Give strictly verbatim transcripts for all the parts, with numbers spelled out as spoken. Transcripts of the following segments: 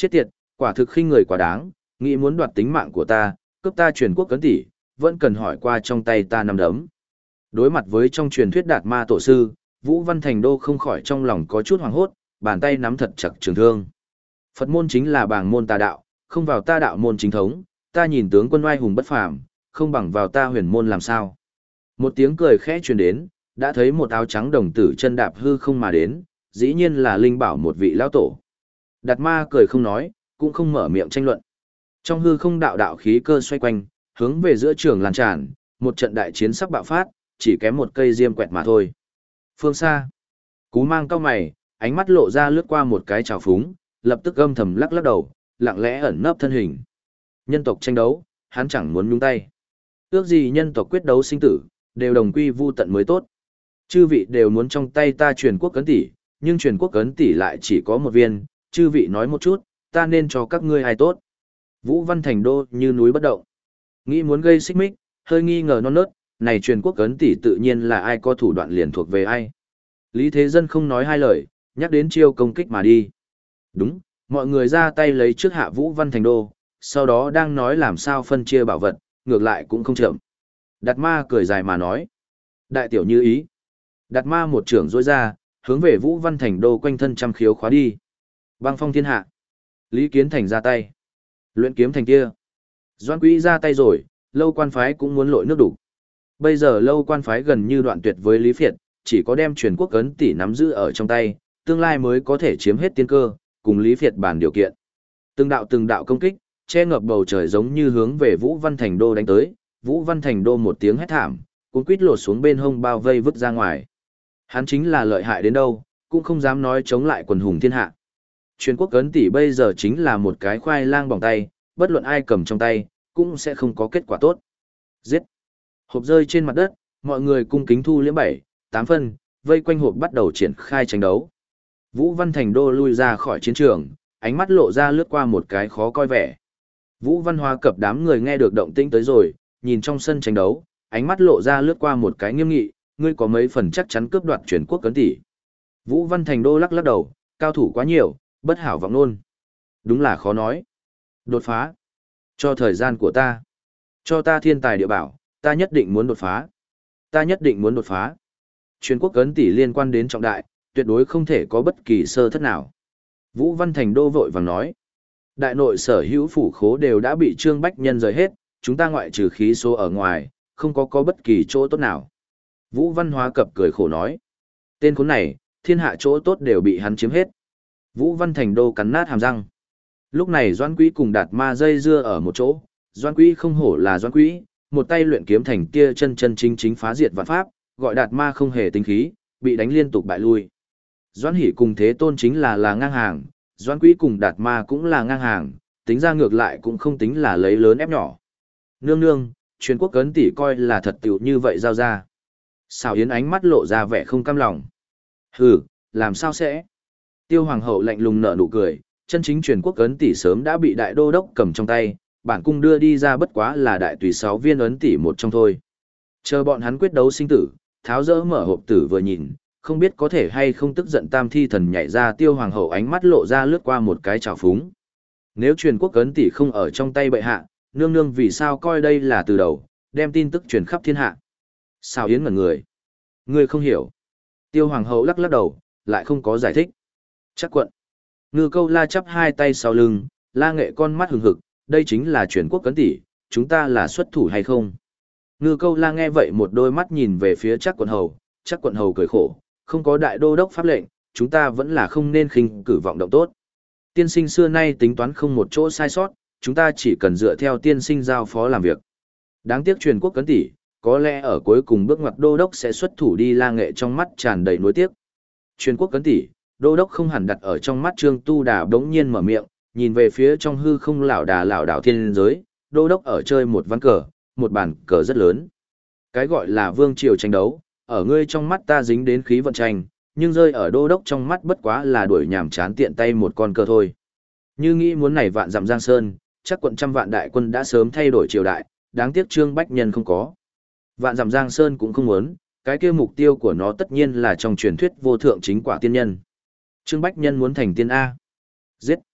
Chết tiệt, quả thực khinh người quá đáng, nghĩ muốn đoạt tính mạng của ta, cướp ta truyền quốc cấn tỷ, vẫn cần hỏi qua trong tay ta nắm đấm. Đối mặt với trong truyền thuyết Đạt Ma tổ sư, Vũ Văn Thành Đô không khỏi trong lòng có chút hoảng hốt, bàn tay nắm thật chặt trường thương. Phật môn chính là bảng môn tà đạo, không vào ta đạo môn chính thống, ta nhìn tướng quân oai hùng bất phàm, không bằng vào ta huyền môn làm sao. Một tiếng cười khẽ truyền đến, đã thấy một áo trắng đồng tử chân đạp hư không mà đến, dĩ nhiên là linh bảo một vị lão tổ. Đạt Ma cười không nói, cũng không mở miệng tranh luận. Trong hư không đạo đạo khí cơ xoay quanh, hướng về giữa trường lan tràn, một trận đại chiến sắp bạo phát, chỉ kém một cây diêm quẹt mà thôi. Phương xa, Cú Mang cao mày, ánh mắt lộ ra lướt qua một cái trào phúng, lập tức âm thầm lắc lắc đầu, lặng lẽ ẩn nấp thân hình. Nhân tộc tranh đấu, hắn chẳng muốn nhúng tay. Ước gì nhân tộc quyết đấu sinh tử, đều đồng quy vu tận mới tốt. Chư vị đều muốn trong tay ta truyền quốc cấn tỷ, nhưng truyền quốc cấn tỷ lại chỉ có một viên, chư vị nói một chút, ta nên cho các ngươi ai tốt. Vũ Văn Thành Đô như núi bất động. Nghĩ muốn gây xích mích, hơi nghi ngờ non nớt, này truyền quốc cấn tỷ tự nhiên là ai có thủ đoạn liền thuộc về ai. Lý Thế Dân không nói hai lời, nhắc đến chiêu công kích mà đi. Đúng, mọi người ra tay lấy trước hạ Vũ Văn Thành Đô, sau đó đang nói làm sao phân chia bảo vật, ngược lại cũng không chậm. Đạt Ma cười dài mà nói. Đại tiểu như ý. Đạt Ma một trưởng rối ra, hướng về Vũ Văn Thành Đô quanh thân trăm khiếu khóa đi. Băng phong thiên hạ. Lý Kiến Thành ra tay. Luyện kiếm thành kia. Doan Quý ra tay rồi, Lâu Quan phái cũng muốn lội nước đủ. Bây giờ Lâu Quan phái gần như đoạn tuyệt với Lý Phiệt, chỉ có đem truyền quốc cấn tỷ nắm giữ ở trong tay, tương lai mới có thể chiếm hết tiên cơ, cùng Lý Phiệt bàn điều kiện. Từng đạo từng đạo công kích, che ngập bầu trời giống như hướng về Vũ Văn Thành Đô đánh tới, Vũ Văn Thành Đô một tiếng hét thảm, cuốn quít lột xuống bên hông bao vây vứt ra ngoài. Hắn chính là lợi hại đến đâu, cũng không dám nói chống lại quần hùng thiên hạ. Truyền quốc cấn tỷ bây giờ chính là một cái khoai lang bỏng tay, bất luận ai cầm trong tay, cũng sẽ không có kết quả tốt. Giết! Hộp rơi trên mặt đất, mọi người cung kính thu liễm bảy, tám phân, vây quanh hộp bắt đầu triển khai tranh đấu. Vũ Văn Thành Đô lui ra khỏi chiến trường, ánh mắt lộ ra lướt qua một cái khó coi vẻ. Vũ Văn Hóa cập đám người nghe được động tĩnh tới rồi, nhìn trong sân tranh đấu, ánh mắt lộ ra lướt qua một cái nghiêm nghị, ngươi có mấy phần chắc chắn cướp đoạt truyền quốc cấn tỷ. Vũ Văn Thành Đô lắc lắc đầu, cao thủ quá nhiều, bất hảo vọng nôn. Đúng là khó nói. Đột phá. Cho thời gian của ta. Cho ta thiên tài địa bảo, ta nhất định muốn đột phá. Ta nhất định muốn đột phá. Truyền quốc cấn tỷ liên quan đến trọng đại, tuyệt đối không thể có bất kỳ sơ thất nào. Vũ Văn Thành Đô vội vàng nói. Đại nội sở hữu phủ khố đều đã bị Trương Bách Nhân rời hết, chúng ta ngoại trừ khí số ở ngoài, không có có bất kỳ chỗ tốt nào. Vũ Văn Hóa cập cười khổ nói. Tên khốn này, thiên hạ chỗ tốt đều bị hắn chiếm hết. Vũ Văn Thành Đô cắn nát hàm răng. Lúc này Doãn Quý cùng Đạt Ma dây dưa ở một chỗ, Doãn Quý không hổ là Doãn Quý, một tay luyện kiếm thành kia chân chân chính chính phá diệt vạn pháp, gọi Đạt Ma không hề tính khí, bị đánh liên tục bại lui. Doãn Hỷ cùng Thế Tôn chính là là ngang hàng, Doãn Quý cùng Đạt Ma cũng là ngang hàng, tính ra ngược lại cũng không tính là lấy lớn ép nhỏ. Nương nương, truyền quốc cấn tỷ coi là thật tiểu như vậy giao ra. Xào Yến ánh mắt lộ ra vẻ không cam lòng. Hừ, làm sao sẽ? Tiêu Hoàng hậu lạnh lùng nở nụ cười, chân chính truyền quốc ấn tỷ sớm đã bị đại đô đốc cầm trong tay, bản cung đưa đi ra bất quá là đại tùy sáu viên ấn tỷ một trong thôi. Chờ bọn hắn quyết đấu sinh tử, tháo dỡ mở hộp tử vừa nhìn, không biết có thể hay không tức giận tam thi thần nhảy ra. Tiêu Hoàng hậu ánh mắt lộ ra lướt qua một cái trào phúng. Nếu truyền quốc ấn tỷ không ở trong tay bệ hạ, nương nương vì sao coi đây là từ đầu, đem tin tức truyền khắp thiên hạ. Sao Yến ngẩn người. Ngươi không hiểu. Tiêu Hoàng hậu lắc lắc đầu, lại không có giải thích. Chắc quận. Ngư Câu La chắp hai tay sau lưng, La Nghệ con mắt hừng hực, đây chính là truyền quốc cấn tỷ, chúng ta là xuất thủ hay không? Ngư Câu La nghe vậy một đôi mắt nhìn về phía Chắc quận hầu, Chắc quận hầu cười khổ, không có đại đô đốc pháp lệnh, chúng ta vẫn là không nên khinh cử vọng động tốt. Tiên sinh xưa nay tính toán không một chỗ sai sót, chúng ta chỉ cần dựa theo tiên sinh giao phó làm việc. Đáng tiếc truyền quốc cấn tỷ, có lẽ ở cuối cùng bước ngoặt đô đốc sẽ xuất thủ đi. La Nghệ trong mắt tràn đầy nuối tiếc. Truyền quốc cấn tỷ, đô đốc không hẳn đặt ở trong mắt Trương Tu Đà bỗng nhiên mở miệng, nhìn về phía trong hư không lảo đà lảo đảo thiên giới, đô đốc ở chơi một ván cờ, một bàn cờ rất lớn. Cái gọi là vương triều tranh đấu, ở ngươi trong mắt ta dính đến khí vận tranh, nhưng rơi ở đô đốc trong mắt bất quá là đuổi nhàm chán tiện tay một con cờ thôi. Như nghĩ muốn này vạn dặm giang sơn, chắc quận trăm vạn đại quân đã sớm thay đổi triều đại, đáng tiếc Trương Bách Nhân không có. Vạn dặm giang sơn cũng không muốn, cái kia mục tiêu của nó tất nhiên là trong truyền thuyết vô thượng chính quả tiên nhân. Trương Bách Nhân muốn thành tiên A. Giết.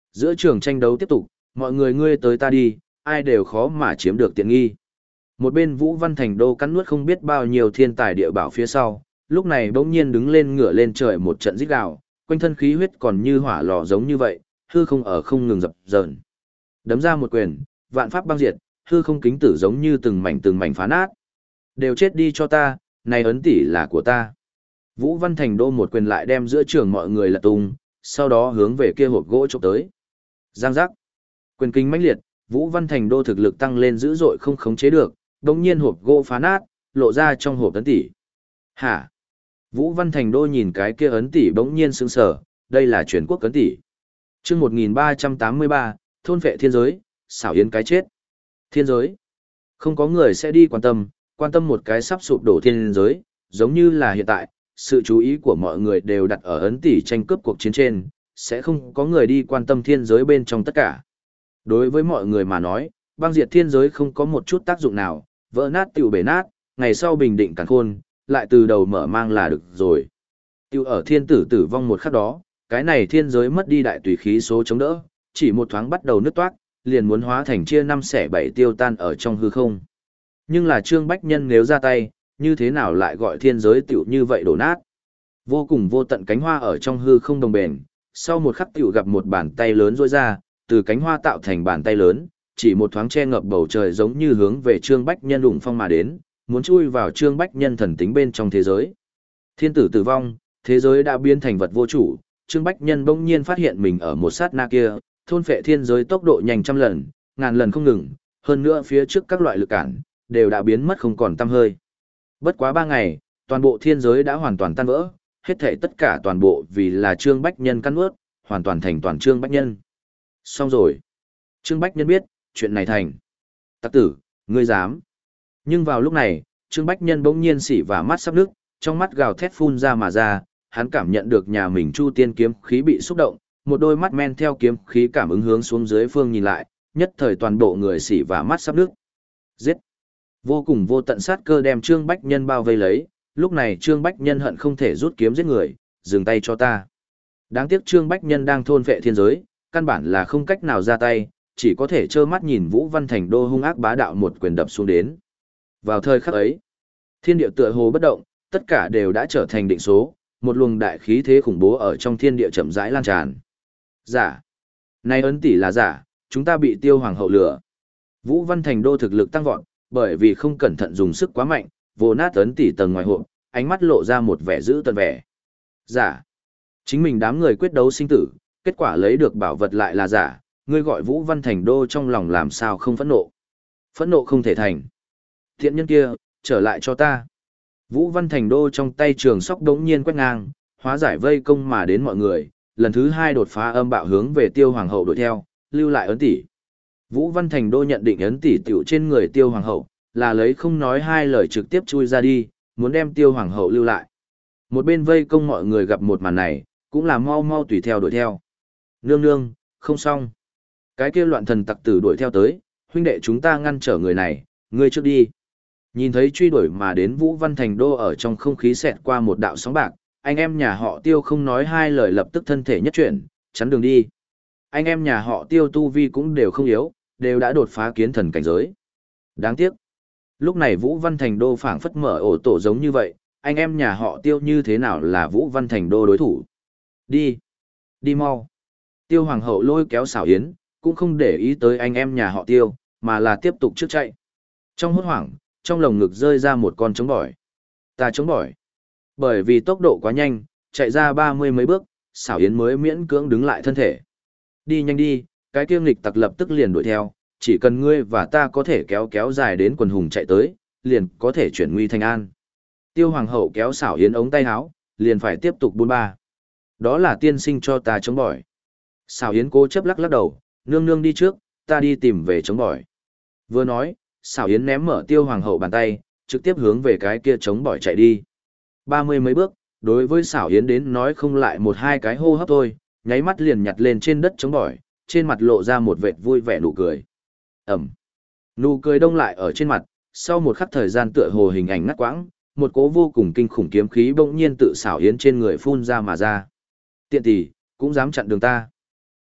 Giữa trường tranh đấu tiếp tục, mọi người ngươi tới ta đi, ai đều khó mà chiếm được tiện nghi. Một bên Vũ Văn Thành Đô cắn nuốt không biết bao nhiêu thiên tài địa bảo phía sau, lúc này bỗng nhiên đứng lên ngửa lên trời một trận rít gào, quanh thân khí huyết còn như hỏa lò giống như vậy, hư không ở không ngừng dập dờn. Đấm ra một quyền, vạn pháp băng diệt, hư không kính tử giống như từng mảnh từng mảnh phá nát. Đều chết đi cho ta, này ấn tỷ là của ta. Vũ Văn Thành Đô một quyền lại đem giữa trường mọi người lật tung, sau đó hướng về kia hộp gỗ chụp tới. Giang giác. Quyền kinh mãnh liệt, Vũ Văn Thành Đô thực lực tăng lên dữ dội không khống chế được, đồng nhiên hộp gỗ phá nát, lộ ra trong hộp ấn tỷ. Hả? Vũ Văn Thành Đô nhìn cái kia ấn tỷ bỗng nhiên sững sờ, đây là truyền quốc ấn tỷ. Chương một nghìn ba trăm tám mươi ba, thôn vệ thiên giới, xảo yến cái chết. Thiên giới. Không có người sẽ đi quan tâm, quan tâm một cái sắp sụp đổ thiên giới, giống như là hiện tại, sự chú ý của mọi người đều đặt ở ấn tỷ tranh cướp cuộc chiến trên, sẽ không có người đi quan tâm thiên giới bên trong tất cả. Đối với mọi người mà nói, băng diệt thiên giới không có một chút tác dụng nào, vỡ nát tiểu bể nát, ngày sau bình định càn khôn, lại từ đầu mở mang là được rồi. Tiểu ở thiên tử tử vong một khắc đó, cái này thiên giới mất đi đại tùy khí số chống đỡ, chỉ một thoáng bắt đầu nứt toát, liền muốn hóa thành chia năm xẻ bảy tiêu tan ở trong hư không. Nhưng là Trương Bách Nhân nếu ra tay, như thế nào lại gọi thiên giới tiểu như vậy đổ nát. Vô cùng vô tận cánh hoa ở trong hư không đồng bền, sau một khắc tiểu gặp một bàn tay lớn rỗi ra, từ cánh hoa tạo thành bàn tay lớn, chỉ một thoáng che ngập bầu trời giống như hướng về Trương Bách Nhân đủng phong mà đến, muốn chui vào Trương Bách Nhân thần tính bên trong thế giới. Thiên tử tử vong, thế giới đã biến thành vật vô chủ, Trương Bách Nhân bỗng nhiên phát hiện mình ở một sát na kia, thôn phệ thiên giới tốc độ nhanh trăm lần, ngàn lần không ngừng, hơn nữa phía trước các loại lực cản, đều đã biến mất không còn tăm hơi. Bất quá ba ngày, toàn bộ thiên giới đã hoàn toàn tan vỡ, hết thảy tất cả toàn bộ vì là Trương Bách Nhân căn ướt, hoàn toàn thành toàn Trương Bách Nhân. Xong rồi. Trương Bách Nhân biết, chuyện này thành. Tặc tử, ngươi dám. Nhưng vào lúc này, Trương Bách Nhân bỗng nhiên xỉ và mắt sắp nước, trong mắt gào thét phun ra mà ra, hắn cảm nhận được nhà mình Chu Tiên kiếm khí bị xúc động, một đôi mắt men theo kiếm khí cảm ứng hướng xuống dưới phương nhìn lại, nhất thời toàn bộ người xỉ và mắt sắp nước. Giết. Vô cùng vô tận sát cơ đem Trương Bách Nhân bao vây lấy, lúc này Trương Bách Nhân hận không thể rút kiếm giết người, dừng tay cho ta. Đáng tiếc Trương Bách Nhân đang thôn vệ thiên giới, căn bản là không cách nào ra tay, chỉ có thể trơ mắt nhìn Vũ Văn Thành Đô hung ác bá đạo một quyền đập xuống đến. Vào thời khắc ấy, thiên địa tựa hồ bất động, tất cả đều đã trở thành định số, một luồng đại khí thế khủng bố ở trong thiên địa chậm rãi lan tràn. Giả. Này ấn tỷ là giả, chúng ta bị Tiêu Hoàng hậu lừa. Vũ Văn Thành Đô thực lực tăng vọt, bởi vì không cẩn thận dùng sức quá mạnh, vô nát ấn tỷ tầng ngoài hộp, ánh mắt lộ ra một vẻ dữ tợn vẻ. Giả. Chính mình đám người quyết đấu sinh tử, kết quả lấy được bảo vật lại là giả, ngươi gọi Vũ Văn Thành Đô trong lòng làm sao không phẫn nộ. Phẫn nộ không thể thành. Thiện nhân kia, trở lại cho ta. Vũ Văn Thành Đô trong tay trường sóc đống nhiên quét ngang, hóa giải vây công mà đến mọi người, lần thứ hai đột phá âm bạo hướng về Tiêu Hoàng hậu đuổi theo, lưu lại ấn tỷ. Vũ Văn Thành Đô nhận định ấn tỷ tiểu trên người Tiêu Hoàng hậu, là lấy không nói hai lời trực tiếp chui ra đi, muốn đem Tiêu Hoàng hậu lưu lại. Một bên vây công mọi người gặp một màn này, cũng là mau mau tùy theo đuổi theo. Nương nương, không xong. Cái kia loạn thần tặc tử đuổi theo tới, huynh đệ chúng ta ngăn trở người này, ngươi trước đi. Nhìn thấy truy đuổi mà đến Vũ Văn Thành Đô ở trong không khí xẹt qua một đạo sóng bạc, anh em nhà họ Tiêu không nói hai lời lập tức thân thể nhất chuyển, chắn đường đi. Anh em nhà họ Tiêu tu vi cũng đều không yếu, đều đã đột phá kiến thần cảnh giới. Đáng tiếc. Lúc này Vũ Văn Thành Đô phảng phất mở ổ tổ giống như vậy, anh em nhà họ Tiêu như thế nào là Vũ Văn Thành Đô đối thủ. Đi. Đi mau. Tiêu Hoàng hậu lôi kéo xảo yến, cũng không để ý tới anh em nhà họ Tiêu, mà là tiếp tục trước chạy. Trong hốt hoảng, trong lồng ngực rơi ra một con trống bỏi. Ta trống bỏi. Bởi vì tốc độ quá nhanh, chạy ra ba mươi mấy bước, xảo yến mới miễn cưỡng đứng lại thân thể. Đi nhanh đi, cái kiêm lịch tặc lập tức liền đuổi theo, chỉ cần ngươi và ta có thể kéo kéo dài đến quần hùng chạy tới, liền có thể chuyển nguy thành an. Tiêu Hoàng hậu kéo xảo yến ống tay áo, liền phải tiếp tục buôn ba. Đó là tiên sinh cho ta chống bỏi. Xảo yến cố chấp lắc lắc đầu, nương nương đi trước, ta đi tìm về chống bỏi. Vừa nói, xảo yến ném mở Tiêu Hoàng hậu bàn tay, trực tiếp hướng về cái kia chống bỏi chạy đi. Ba mươi mấy bước, đối với xảo yến đến nói không lại một hai cái hô hấp thôi, nháy mắt liền nhặt lên trên đất chống bỏi, trên mặt lộ ra một vệt vui vẻ nụ cười. Ẩm. Nụ cười đông lại ở trên mặt, sau một khắc thời gian tựa hồ hình ảnh ngắt quãng, một cỗ vô cùng kinh khủng kiếm khí bỗng nhiên tự xảo yến trên người phun ra mà ra. Tiện tỷ, cũng dám chặn đường ta.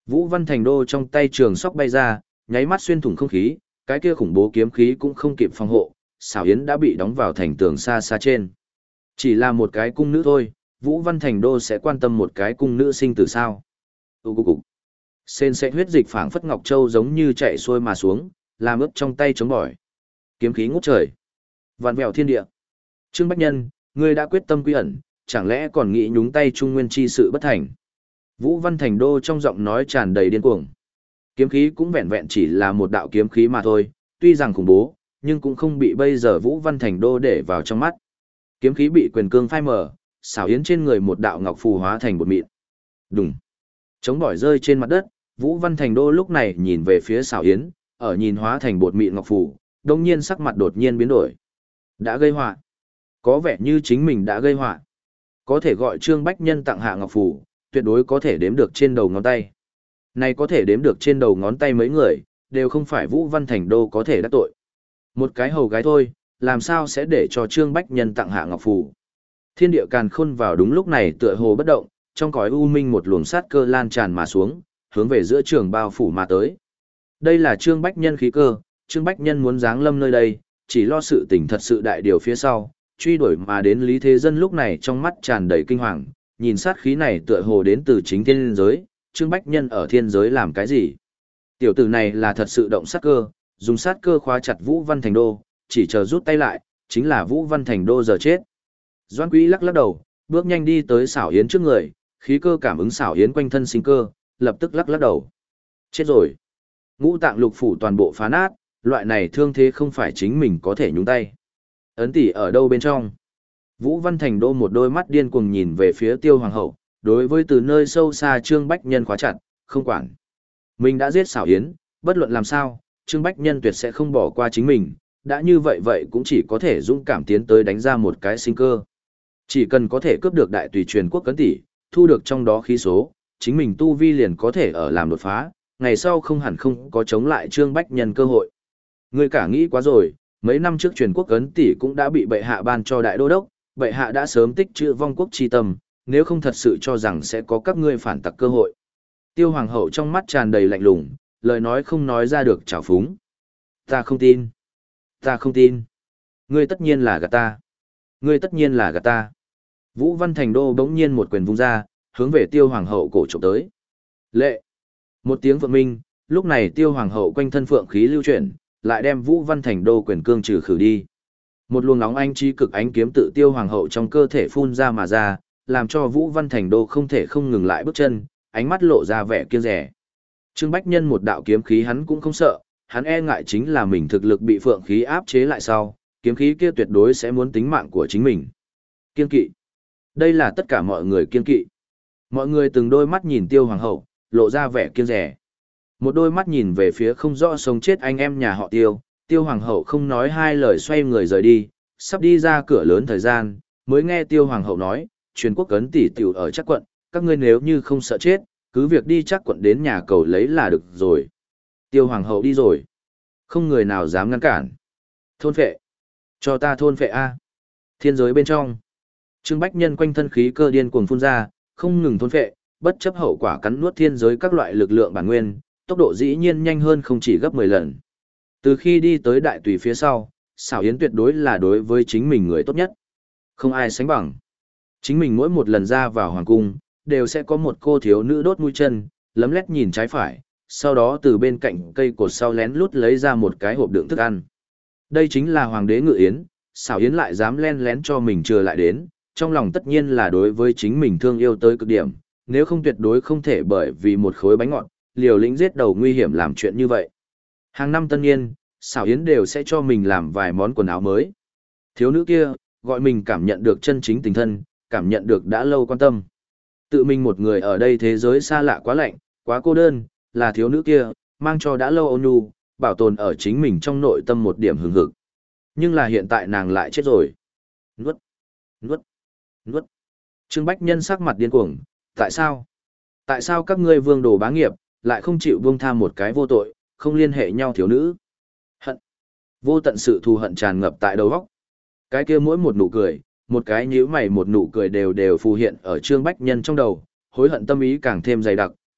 Vũ Văn Thành Đô trong tay trường sóc bay ra, nháy mắt xuyên thủng không khí, cái kia khủng bố kiếm khí cũng không kịp phòng hộ, xảo yến đã bị đóng vào thành tường xa xa trên. Chỉ là một cái cung nữ thôi, Vũ Văn Thành Đô sẽ quan tâm một cái cung nữ sinh tử sao? Ù cục cục. Sên sẽ huyết dịch phảng phất ngọc châu giống như chạy xuôi mà xuống, làm ướt trong tay chống bỏi. Kiếm khí ngút trời, vạn vẹo thiên địa. Trương Bách Nhân, ngươi đã quyết tâm quy ẩn, chẳng lẽ còn nghĩ nhúng tay Trung Nguyên chi sự bất thành? Vũ Văn Thành Đô trong giọng nói tràn đầy điên cuồng. Kiếm khí cũng vẹn vẹn chỉ là một đạo kiếm khí mà thôi, tuy rằng khủng bố, nhưng cũng không bị bây giờ Vũ Văn Thành Đô để vào trong mắt. Kiếm khí bị quyền cương phai mờ, xảo yến trên người một đạo ngọc phù hóa thành bột mịn. Đùng. Chống bỏi rơi trên mặt đất, Vũ Văn Thành Đô lúc này nhìn về phía xảo yến, ở nhìn hóa thành bột mịn ngọc phù, đồng nhiên sắc mặt đột nhiên biến đổi. Đã gây họa. Có vẻ như chính mình đã gây họa. Có thể gọi Trương Bách Nhân tặng hạ ngọc phù, tuyệt đối có thể đếm được trên đầu ngón tay. Này có thể đếm được trên đầu ngón tay mấy người, đều không phải Vũ Văn Thành Đô có thể đắc tội. Một cái hầu gái thôi, làm sao sẽ để cho Trương Bách Nhân tặng hạ ngọc phù. Thiên địa càn khôn vào đúng lúc này tựa hồ bất động, trong cõi u minh một luồng sát cơ lan tràn mà xuống, hướng về giữa trường bao phủ mà tới. Đây là Trương Bách Nhân khí cơ, Trương Bách Nhân muốn giáng lâm nơi đây, chỉ lo sự tình thật sự đại điều phía sau, truy đuổi mà đến Lý Thế Dân lúc này trong mắt tràn đầy kinh hoàng, nhìn sát khí này tựa hồ đến từ chính thiên giới, Trương Bách Nhân ở thiên giới làm cái gì? Tiểu tử này là thật sự động sát cơ, dùng sát cơ khóa chặt Vũ Văn Thành Đô, chỉ chờ rút tay lại, chính là Vũ Văn Thành Đô giờ chết. Doãn Quý lắc lắc đầu, bước nhanh đi tới xảo yến trước người, khí cơ cảm ứng xảo yến quanh thân sinh cơ, lập tức lắc lắc đầu. Chết rồi. Ngũ tạng lục phủ toàn bộ phá nát, loại này thương thế không phải chính mình có thể nhúng tay. Ấn tỷ ở đâu bên trong? Vũ Văn Thành Đô một đôi mắt điên cuồng nhìn về phía Tiêu Hoàng hậu, đối với từ nơi sâu xa Trương Bách Nhân khóa chặt, không quản. Mình đã giết xảo yến, bất luận làm sao, Trương Bách Nhân tuyệt sẽ không bỏ qua chính mình, đã như vậy vậy cũng chỉ có thể dũng cảm tiến tới đánh ra một cái sinh cơ. Chỉ cần có thể cướp được đại tùy truyền quốc cấn tỷ, thu được trong đó khí số, chính mình tu vi liền có thể ở làm đột phá, ngày sau không hẳn không có chống lại Trương Bách Nhân cơ hội. Người cả nghĩ quá rồi, mấy năm trước truyền quốc cấn tỷ cũng đã bị bệ hạ ban cho đại đô đốc, bệ hạ đã sớm tích trữ vong quốc chi tâm, nếu không thật sự cho rằng sẽ có các ngươi phản tặc cơ hội. Tiêu Hoàng hậu trong mắt tràn đầy lạnh lùng, lời nói không nói ra được trào phúng. Ta không tin. Ta không tin. Ngươi tất nhiên là gạt ta. Ngươi tất nhiên là gạt ta. Vũ Văn Thành Đô bỗng nhiên một quyền vung ra, hướng về Tiêu Hoàng hậu cổ chụp tới. Lệ. Một tiếng phượng minh, lúc này Tiêu Hoàng hậu quanh thân phượng khí lưu chuyển, lại đem Vũ Văn Thành Đô quyền cương trừ khử đi. Một luồng nóng ánh trí cực ánh kiếm tự Tiêu Hoàng hậu trong cơ thể phun ra mà ra, làm cho Vũ Văn Thành Đô không thể không ngừng lại bước chân, ánh mắt lộ ra vẻ kiêng dè. Trương Bách Nhân một đạo kiếm khí hắn cũng không sợ, hắn e ngại chính là mình thực lực bị phượng khí áp chế lại sau, kiếm khí kia tuyệt đối sẽ muốn tính mạng của chính mình. Kiêng kỵ. Đây là tất cả mọi người kiêng kỵ. Mọi người từng đôi mắt nhìn Tiêu Hoàng hậu, lộ ra vẻ kiêng dè. Một đôi mắt nhìn về phía không rõ sống chết anh em nhà họ Tiêu, Tiêu Hoàng hậu không nói hai lời xoay người rời đi, sắp đi ra cửa lớn thời gian, mới nghe Tiêu Hoàng hậu nói, truyền quốc cấn tỷ tiểu ở chắc quận, các ngươi nếu như không sợ chết, cứ việc đi chắc quận đến nhà cầu lấy là được rồi. Tiêu Hoàng hậu đi rồi. Không người nào dám ngăn cản. Thôn phệ. Cho ta thôn phệ A. Thiên giới bên trong. Trương Bách Nhân quanh thân khí cơ điên cuồng phun ra, không ngừng thôn phệ, bất chấp hậu quả cắn nuốt thiên giới các loại lực lượng bản nguyên, tốc độ dĩ nhiên nhanh hơn không chỉ gấp mười lần. Từ khi đi tới đại tùy phía sau, xảo yến tuyệt đối là đối với chính mình người tốt nhất. Không ai sánh bằng. Chính mình mỗi một lần ra vào hoàng cung, đều sẽ có một cô thiếu nữ đốt mũi chân, lấm lét nhìn trái phải, sau đó từ bên cạnh cây cột sau lén lút lấy ra một cái hộp đựng thức ăn. Đây chính là hoàng đế Ngự Yến, xảo yến lại dám len lén cho mình trừ lại đến, trong lòng tất nhiên là đối với chính mình thương yêu tới cực điểm, nếu không tuyệt đối không thể bởi vì một khối bánh ngọt, liều lĩnh giết đầu nguy hiểm làm chuyện như vậy. Hàng năm tân niên, xảo yến đều sẽ cho mình làm vài món quần áo mới. Thiếu nữ kia, gọi mình cảm nhận được chân chính tình thân, cảm nhận được đã lâu quan tâm. Tự mình một người ở đây thế giới xa lạ quá lạnh, quá cô đơn, là thiếu nữ kia, mang cho đã lâu ôn nhu, bảo tồn ở chính mình trong nội tâm một điểm hừng hực. Nhưng là hiện tại nàng lại chết rồi. Nuốt, nuốt, nuốt. Trương Bách Nhân sắc mặt điên cuồng, tại sao? Tại sao các ngươi vương đồ bá nghiệp, lại không chịu buông tha một cái vô tội, không liên hệ nhau thiếu nữ? Hận. Vô tận sự thù hận tràn ngập tại đầu óc. Cái kia mỗi một nụ cười, một cái nhíu mày một nụ cười đều đều phù hiện ở Trương Bách Nhân trong đầu, hối hận tâm ý càng thêm dày đặc,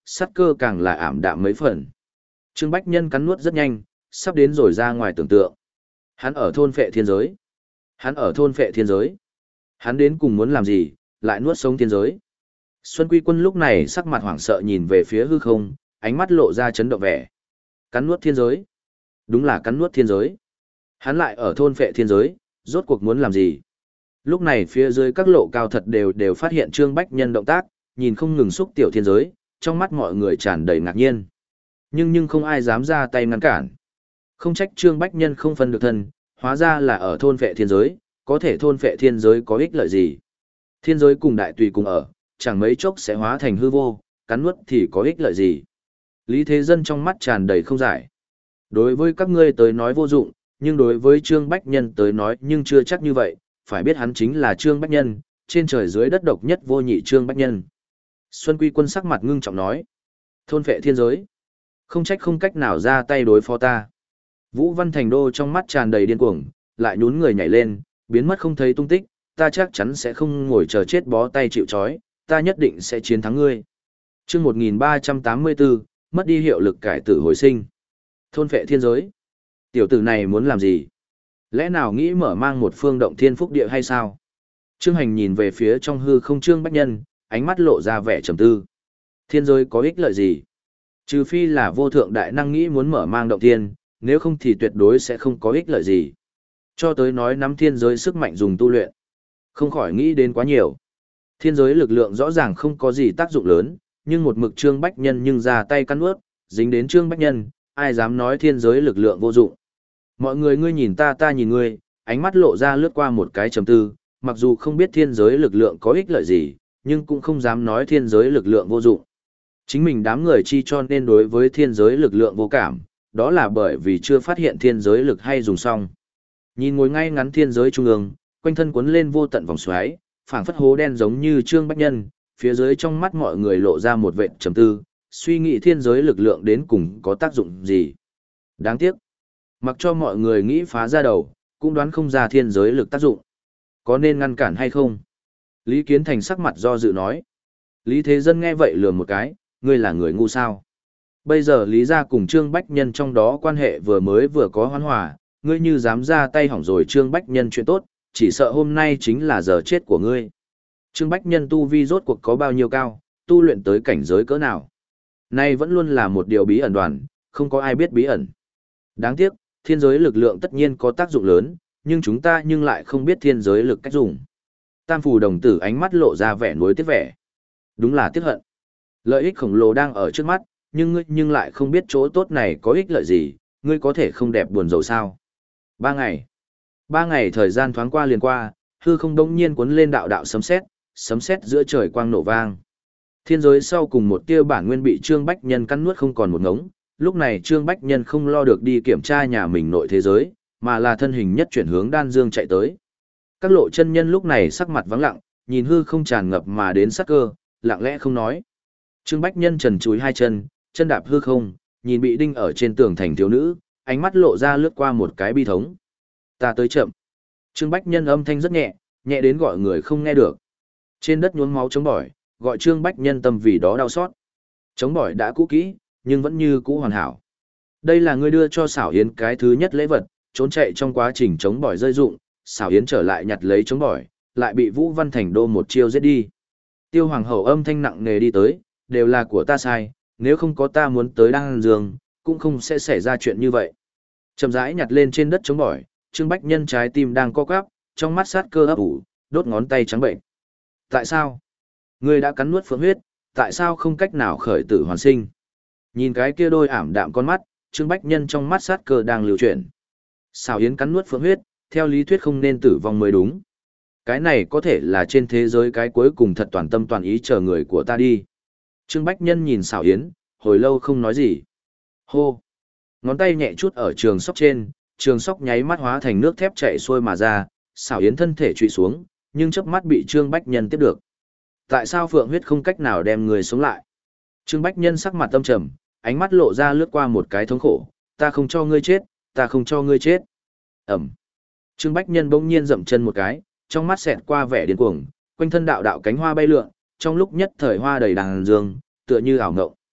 sát cơ càng là ảm đạm mấy phần. Trương Bách Nhân cắn nuốt rất nhanh, sắp đến rồi ra ngoài tưởng tượng. Hắn ở thôn phệ thiên giới. Hắn ở thôn phệ thiên giới. Hắn đến cùng muốn làm gì, lại nuốt sống thiên giới. Xuân Quy Quân lúc này sắc mặt hoảng sợ nhìn về phía hư không, ánh mắt lộ ra chấn động vẻ. Cắn nuốt thiên giới. Đúng là cắn nuốt thiên giới. Hắn lại ở thôn phệ thiên giới, rốt cuộc muốn làm gì? Lúc này phía dưới các lộ cao thật đều đều phát hiện Trương Bách Nhân động tác, nhìn không ngừng xúc tiểu thiên giới, trong mắt mọi người tràn đầy ngạc nhiên. Nhưng nhưng không ai dám ra tay ngăn cản. Không trách Trương Bách Nhân không phân được thân, hóa ra là ở thôn phệ thiên giới, có thể thôn phệ thiên giới có ích lợi gì? Thiên giới cùng đại tùy cùng ở, chẳng mấy chốc sẽ hóa thành hư vô, cắn nuốt thì có ích lợi gì? Lý Thế Dân trong mắt tràn đầy không giải. Đối với các ngươi tới nói vô dụng, nhưng đối với Trương Bách Nhân tới nói nhưng chưa chắc như vậy, phải biết hắn chính là Trương Bách Nhân, trên trời dưới đất độc nhất vô nhị Trương Bách Nhân. Xuân Quy Quân sắc mặt ngưng trọng nói, thôn phệ thiên giới, không trách không cách nào ra tay đối phó ta. Vũ Văn Thành Đô trong mắt tràn đầy điên cuồng, lại nhún người nhảy lên, biến mất không thấy tung tích, ta chắc chắn sẽ không ngồi chờ chết bó tay chịu trói, ta nhất định sẽ chiến thắng ngươi. Chương một nghìn ba trăm tám mươi bốn, mất đi hiệu lực cải tử hồi sinh. Thôn phệ thiên giới. Tiểu tử này muốn làm gì? Lẽ nào nghĩ mở mang một phương động thiên phúc địa hay sao? Trương Hành nhìn về phía trong hư không Trương Bách Nhân, ánh mắt lộ ra vẻ trầm tư. Thiên giới có ích lợi gì? Trừ phi là vô thượng đại năng nghĩ muốn mở mang động thiên, nếu không thì tuyệt đối sẽ không có ích lợi gì. Cho tới nói nắm thiên giới sức mạnh dùng tu luyện. Không khỏi nghĩ đến quá nhiều. Thiên giới lực lượng rõ ràng không có gì tác dụng lớn, nhưng một mực Trương Bách Nhân nhưng ra tay cắn ướt, dính đến Trương Bách Nhân, ai dám nói thiên giới lực lượng vô dụng. Mọi người ngươi nhìn ta ta nhìn ngươi, ánh mắt lộ ra lướt qua một cái trầm tư, mặc dù không biết thiên giới lực lượng có ích lợi gì, nhưng cũng không dám nói thiên giới lực lượng vô dụng. Chính mình đám người chi cho nên đối với thiên giới lực lượng vô cảm, đó là bởi vì chưa phát hiện thiên giới lực hay dùng xong. Nhìn ngồi ngay ngắn thiên giới trung ương, quanh thân cuốn lên vô tận vòng xoáy, phảng phất hố đen giống như Trương Bách Nhân, phía dưới trong mắt mọi người lộ ra một vệt trầm tư, suy nghĩ thiên giới lực lượng đến cùng có tác dụng gì. Đáng tiếc, mặc cho mọi người nghĩ phá ra đầu, cũng đoán không ra thiên giới lực tác dụng. Có nên ngăn cản hay không? Lý Kiến Thành sắc mặt do dự nói. Lý Thế Dân nghe vậy lườm một cái, ngươi là người ngu sao? Bây giờ Lý gia cùng Trương Bách Nhân trong đó quan hệ vừa mới vừa có hoán hòa, ngươi như dám ra tay hỏng rồi Trương Bách Nhân chuyện tốt, chỉ sợ hôm nay chính là giờ chết của ngươi. Trương Bách Nhân tu vi rốt cuộc có bao nhiêu cao, tu luyện tới cảnh giới cỡ nào? Nay vẫn luôn là một điều bí ẩn đoàn, không có ai biết bí ẩn. Đáng tiếc, thiên giới lực lượng tất nhiên có tác dụng lớn, nhưng chúng ta nhưng lại không biết thiên giới lực cách dùng. Tam phù đồng tử ánh mắt lộ ra vẻ nuối tiếc vẻ. Đúng là tiếc hận. Lợi ích khổng lồ đang ở trước mắt, nhưng ngươi nhưng lại không biết chỗ tốt này có ích lợi gì, ngươi có thể không đẹp buồn rầu sao. Ba ngày. Ba ngày thời gian thoáng qua liền qua, hư không đống nhiên cuốn lên đạo đạo sấm sét, sấm sét giữa trời quang nổ vang. Thiên giới sau cùng một tia bản nguyên bị Trương Bách Nhân cắn nuốt không còn một ngống, lúc này Trương Bách Nhân không lo được đi kiểm tra nhà mình nội thế giới, mà là thân hình nhất chuyển hướng Đan Dương chạy tới. Các lộ chân nhân lúc này sắc mặt vắng lặng, nhìn hư không tràn ngập mà đến sát cơ, lặng lẽ không nói. Trương Bách Nhân trần chúi hai chân, chân đạp hư không, nhìn bị đinh ở trên tường thành thiếu nữ, ánh mắt lộ ra lướt qua một cái bi thống. Ta tới chậm. Trương Bách Nhân âm thanh rất nhẹ, nhẹ đến gọi người không nghe được. Trên đất nhuốm máu chống bỏi, gọi Trương Bách Nhân tâm vì đó đau xót. Chống bỏi đã cũ kỹ, nhưng vẫn như cũ hoàn hảo. Đây là ngươi đưa cho Xảo Yến cái thứ nhất lễ vật, trốn chạy trong quá trình chống bỏi rơi dụng, Xảo Yến trở lại nhặt lấy chống bỏi, lại bị Vũ Văn Thành Đô một chiêu giết đi. Tiêu Hoàng hậu âm thanh nặng nề đi tới, đều là của ta sai, nếu không có ta muốn tới Đan Dương, cũng không sẽ xảy ra chuyện như vậy. Chậm rãi nhặt lên trên đất chống bỏi, Trương Bách Nhân trái tim đang co quắp, trong mắt sát cơ ấp ủ, đốt ngón tay trắng bệnh. Tại sao? Ngươi đã cắn nuốt phượng huyết, tại sao không cách nào khởi tử hoàn sinh? Nhìn cái kia đôi ảm đạm con mắt, Trương Bách Nhân trong mắt sát cơ đang lưu chuyển. Xảo Yến cắn nuốt phượng huyết, theo lý thuyết không nên tử vong mới đúng. Cái này có thể là trên thế giới cái cuối cùng thật toàn tâm toàn ý chờ người của ta đi. Trương Bách Nhân nhìn Xảo Yến, hồi lâu không nói gì. Hô! Ngón tay nhẹ chút ở trường sóc trên, trường sóc nháy mắt hóa thành nước thép chảy xuôi mà ra, Xảo Yến thân thể trụy xuống, nhưng chớp mắt bị Trương Bách Nhân tiếp được. Tại sao phượng huyết không cách nào đem người sống lại? Trương Bách Nhân sắc mặt tâm trầm, ánh mắt lộ ra lướt qua một cái thống khổ, ta không cho ngươi chết, ta không cho ngươi chết. Ẩm. Trương Bách Nhân bỗng nhiên dậm chân một cái, trong mắt xẹt qua vẻ điên cuồng, quanh thân đạo đạo cánh hoa bay lượn, trong lúc nhất thời hoa đầy đàn dương, tựa như ảo ngộng.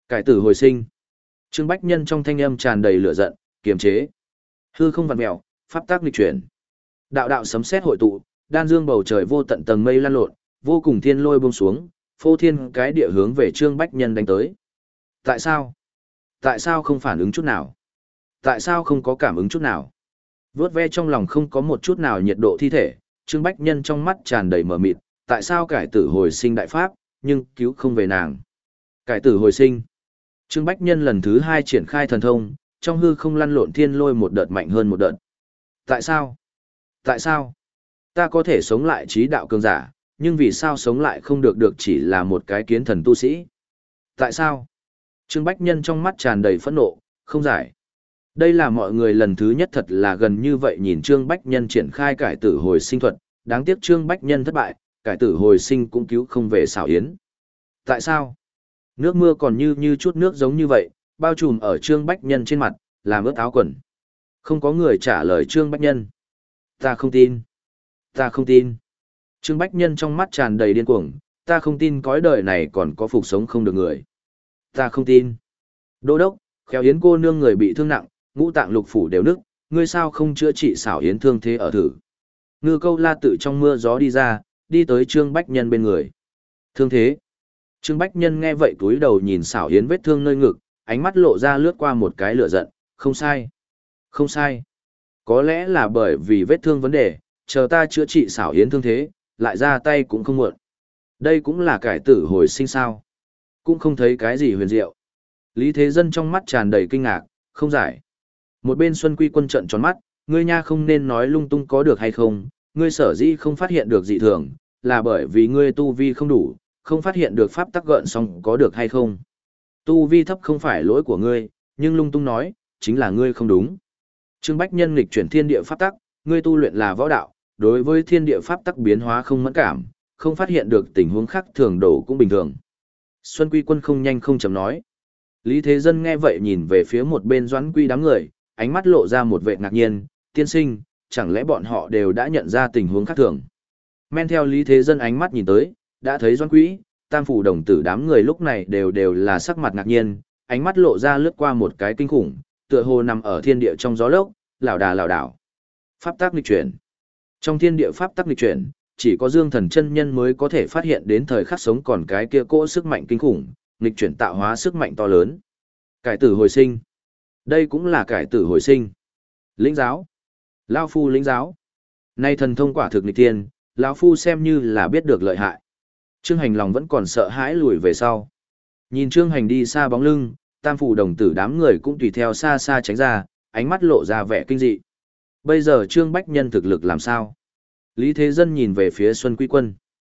Cải tử hồi sinh. Trương Bách Nhân trong thanh âm tràn đầy lửa giận, kiềm chế. Hư không vặn mèo, pháp tác nghịch chuyển. Đạo đạo sấm sét hội tụ, đan dương bầu trời vô tận tầng mây lan lộn, vô cùng thiên lôi buông xuống, phô thiên cái địa hướng về Trương Bách Nhân đánh tới. Tại sao? Tại sao không phản ứng chút nào? Tại sao không có cảm ứng chút nào? Vướt ve trong lòng không có một chút nào nhiệt độ thi thể, Trương Bách Nhân trong mắt tràn đầy mờ mịt, tại sao cải tử hồi sinh đại pháp, nhưng cứu không về nàng. Cải tử hồi sinh. Trương Bách Nhân lần thứ hai triển khai thần thông, trong hư không lăn lộn thiên lôi một đợt mạnh hơn một đợt. Tại sao? Tại sao? Ta có thể sống lại trí đạo cường giả, nhưng vì sao sống lại không được được chỉ là một cái kiến thần tu sĩ? Tại sao? Trương Bách Nhân trong mắt tràn đầy phẫn nộ, không giải. Đây là mọi người lần thứ nhất thật là gần như vậy nhìn Trương Bách Nhân triển khai cải tử hồi sinh thuật, đáng tiếc Trương Bách Nhân thất bại, cải tử hồi sinh cũng cứu không về xảo yến. Tại sao? Nước mưa còn như như chút nước giống như vậy, bao trùm ở Trương Bách Nhân trên mặt, làm ướt áo quần. Không có người trả lời Trương Bách Nhân. Ta không tin. Ta không tin. Trương Bách Nhân trong mắt tràn đầy điên cuồng, ta không tin cõi đời này còn có phục sống không được người. Ta không tin. Đô đốc, khéo yến cô nương người bị thương nặng, ngũ tạng lục phủ đều nức, ngươi sao không chữa trị xảo yến thương thế ở thử. Ngư Câu La tự trong mưa gió đi ra, đi tới Trương Bách Nhân bên người. Thương thế. Trương Bách Nhân nghe vậy túi đầu nhìn xảo yến vết thương nơi ngực, ánh mắt lộ ra lướt qua một cái lửa giận, không sai. Không sai. Có lẽ là bởi vì vết thương vấn đề, chờ ta chữa trị xảo yến thương thế, lại ra tay cũng không muộn. Đây cũng là cải tử hồi sinh sao. Cũng không thấy cái gì huyền diệu. Lý Thế Dân trong mắt tràn đầy kinh ngạc, không giải. Một bên Xuân Quy Quân trợn tròn mắt, ngươi nha không nên nói lung tung có được hay không, ngươi sở dĩ không phát hiện được dị thường, là bởi vì ngươi tu vi không đủ, không phát hiện được pháp tắc gợn sóng có được hay không. Tu vi thấp không phải lỗi của ngươi, nhưng lung tung nói, chính là ngươi không đúng. Trương Bách Nhân nghịch chuyển thiên địa pháp tắc, ngươi tu luyện là võ đạo, đối với thiên địa pháp tắc biến hóa không mẫn cảm, không phát hiện được tình huống khác thường đổ cũng bình thường. Xuân Quy Quân không nhanh không chậm nói. Lý Thế Dân nghe vậy nhìn về phía một bên Doãn Quy đám người, ánh mắt lộ ra một vẻ ngạc nhiên, tiên sinh, chẳng lẽ bọn họ đều đã nhận ra tình huống khác thường. Men theo Lý Thế Dân ánh mắt nhìn tới, đã thấy Doãn Quý, Tam Phủ đồng tử đám người lúc này đều đều là sắc mặt ngạc nhiên, ánh mắt lộ ra lướt qua một cái kinh khủng, tựa hồ nằm ở thiên địa trong gió lốc, lảo đà lảo đảo. Pháp tắc nghịch chuyển. Trong thiên địa pháp tắc nghịch chuyển, chỉ có Dương Thần chân nhân mới có thể phát hiện đến thời khắc sống còn cái kia cỗ sức mạnh kinh khủng, nghịch chuyển tạo hóa sức mạnh to lớn. Cải tử hồi sinh. Đây cũng là cải tử hồi sinh. Lĩnh giáo. Lao phu lĩnh giáo. Nay thần thông quả thực nghịch tiên, lão phu xem như là biết được lợi hại. Trương Hành lòng vẫn còn sợ hãi lùi về sau. Nhìn Trương Hành đi xa bóng lưng, Tam Phủ đồng tử đám người cũng tùy theo xa xa tránh ra, ánh mắt lộ ra vẻ kinh dị. Bây giờ Trương Bách Nhân thực lực làm sao? Lý Thế Dân nhìn về phía Xuân Quy Quân.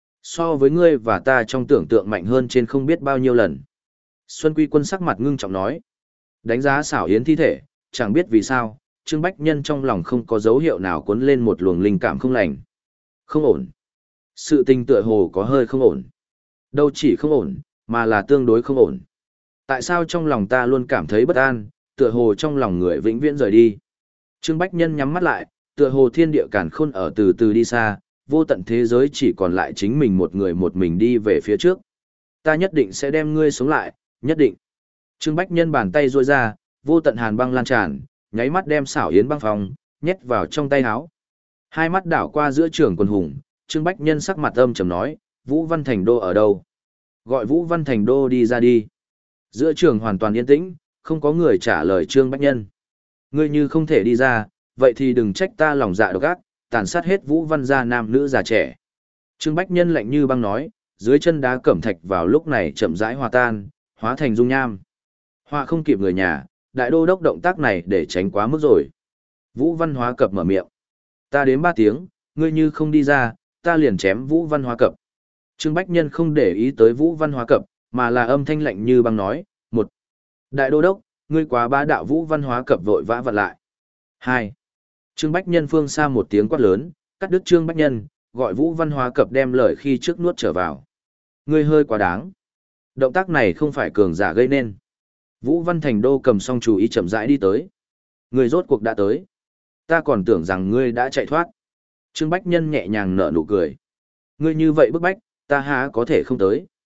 So với ngươi và ta trong tưởng tượng mạnh hơn trên không biết bao nhiêu lần. Xuân Quy Quân sắc mặt ngưng trọng nói. Đánh giá xảo yến thi thể, chẳng biết vì sao, Trương Bách Nhân trong lòng không có dấu hiệu nào cuốn lên một luồng linh cảm không lành. Không ổn. Sự tình tựa hồ có hơi không ổn. Đâu chỉ không ổn, mà là tương đối không ổn. Tại sao trong lòng ta luôn cảm thấy bất an, tựa hồ trong lòng người vĩnh viễn rời đi. Trương Bách Nhân nhắm mắt lại, tựa hồ thiên địa càn khôn ở từ từ đi xa, vô tận thế giới chỉ còn lại chính mình một người một mình đi về phía trước. Ta nhất định sẽ đem ngươi sống lại, nhất định. Trương Bách Nhân bàn tay duỗi ra, vô tận hàn băng lan tràn, nháy mắt đem xảo yến băng phòng, nhét vào trong tay áo. Hai mắt đảo qua giữa trường quần hùng, Trương Bách Nhân sắc mặt âm trầm nói, Vũ Văn Thành Đô ở đâu? Gọi Vũ Văn Thành Đô đi ra đi. Giữa trường hoàn toàn yên tĩnh, không có người trả lời Trương Bách Nhân. Ngươi như không thể đi ra, vậy thì đừng trách ta lòng dạ độc ác, tàn sát hết Vũ Văn gia nam nữ già trẻ. Trương Bách Nhân lạnh như băng nói, dưới chân đá cẩm thạch vào lúc này chậm rãi hòa tan, hóa thành dung nham. Hoa không kịp người nhà, đại đô đốc động tác này để tránh quá mức rồi. Vũ Văn Hóa Cập mở miệng. Ta đếm ba tiếng, ngươi như không đi ra, ta liền chém Vũ Văn Hóa Cập. Trương Bách Nhân không để ý tới Vũ Văn Hóa Cập, mà là âm thanh lạnh như băng nói, một. Đại đô đốc, ngươi quá bá đạo. Vũ Văn Hóa Cập vội vã vặn lại. Hai. Trương Bách Nhân phương xa một tiếng quát lớn, cắt đứt Trương Bách Nhân, gọi Vũ Văn Hóa Cập đem lời khi trước nuốt trở vào. Ngươi hơi quá đáng. Động tác này không phải cường giả gây nên. Vũ Văn Thành Đô cầm song chú ý chậm rãi đi tới. Ngươi rốt cuộc đã tới. Ta còn tưởng rằng ngươi đã chạy thoát. Trương Bách Nhân nhẹ nhàng nở nụ cười. Ngươi như vậy bức bách, ta há có thể không tới.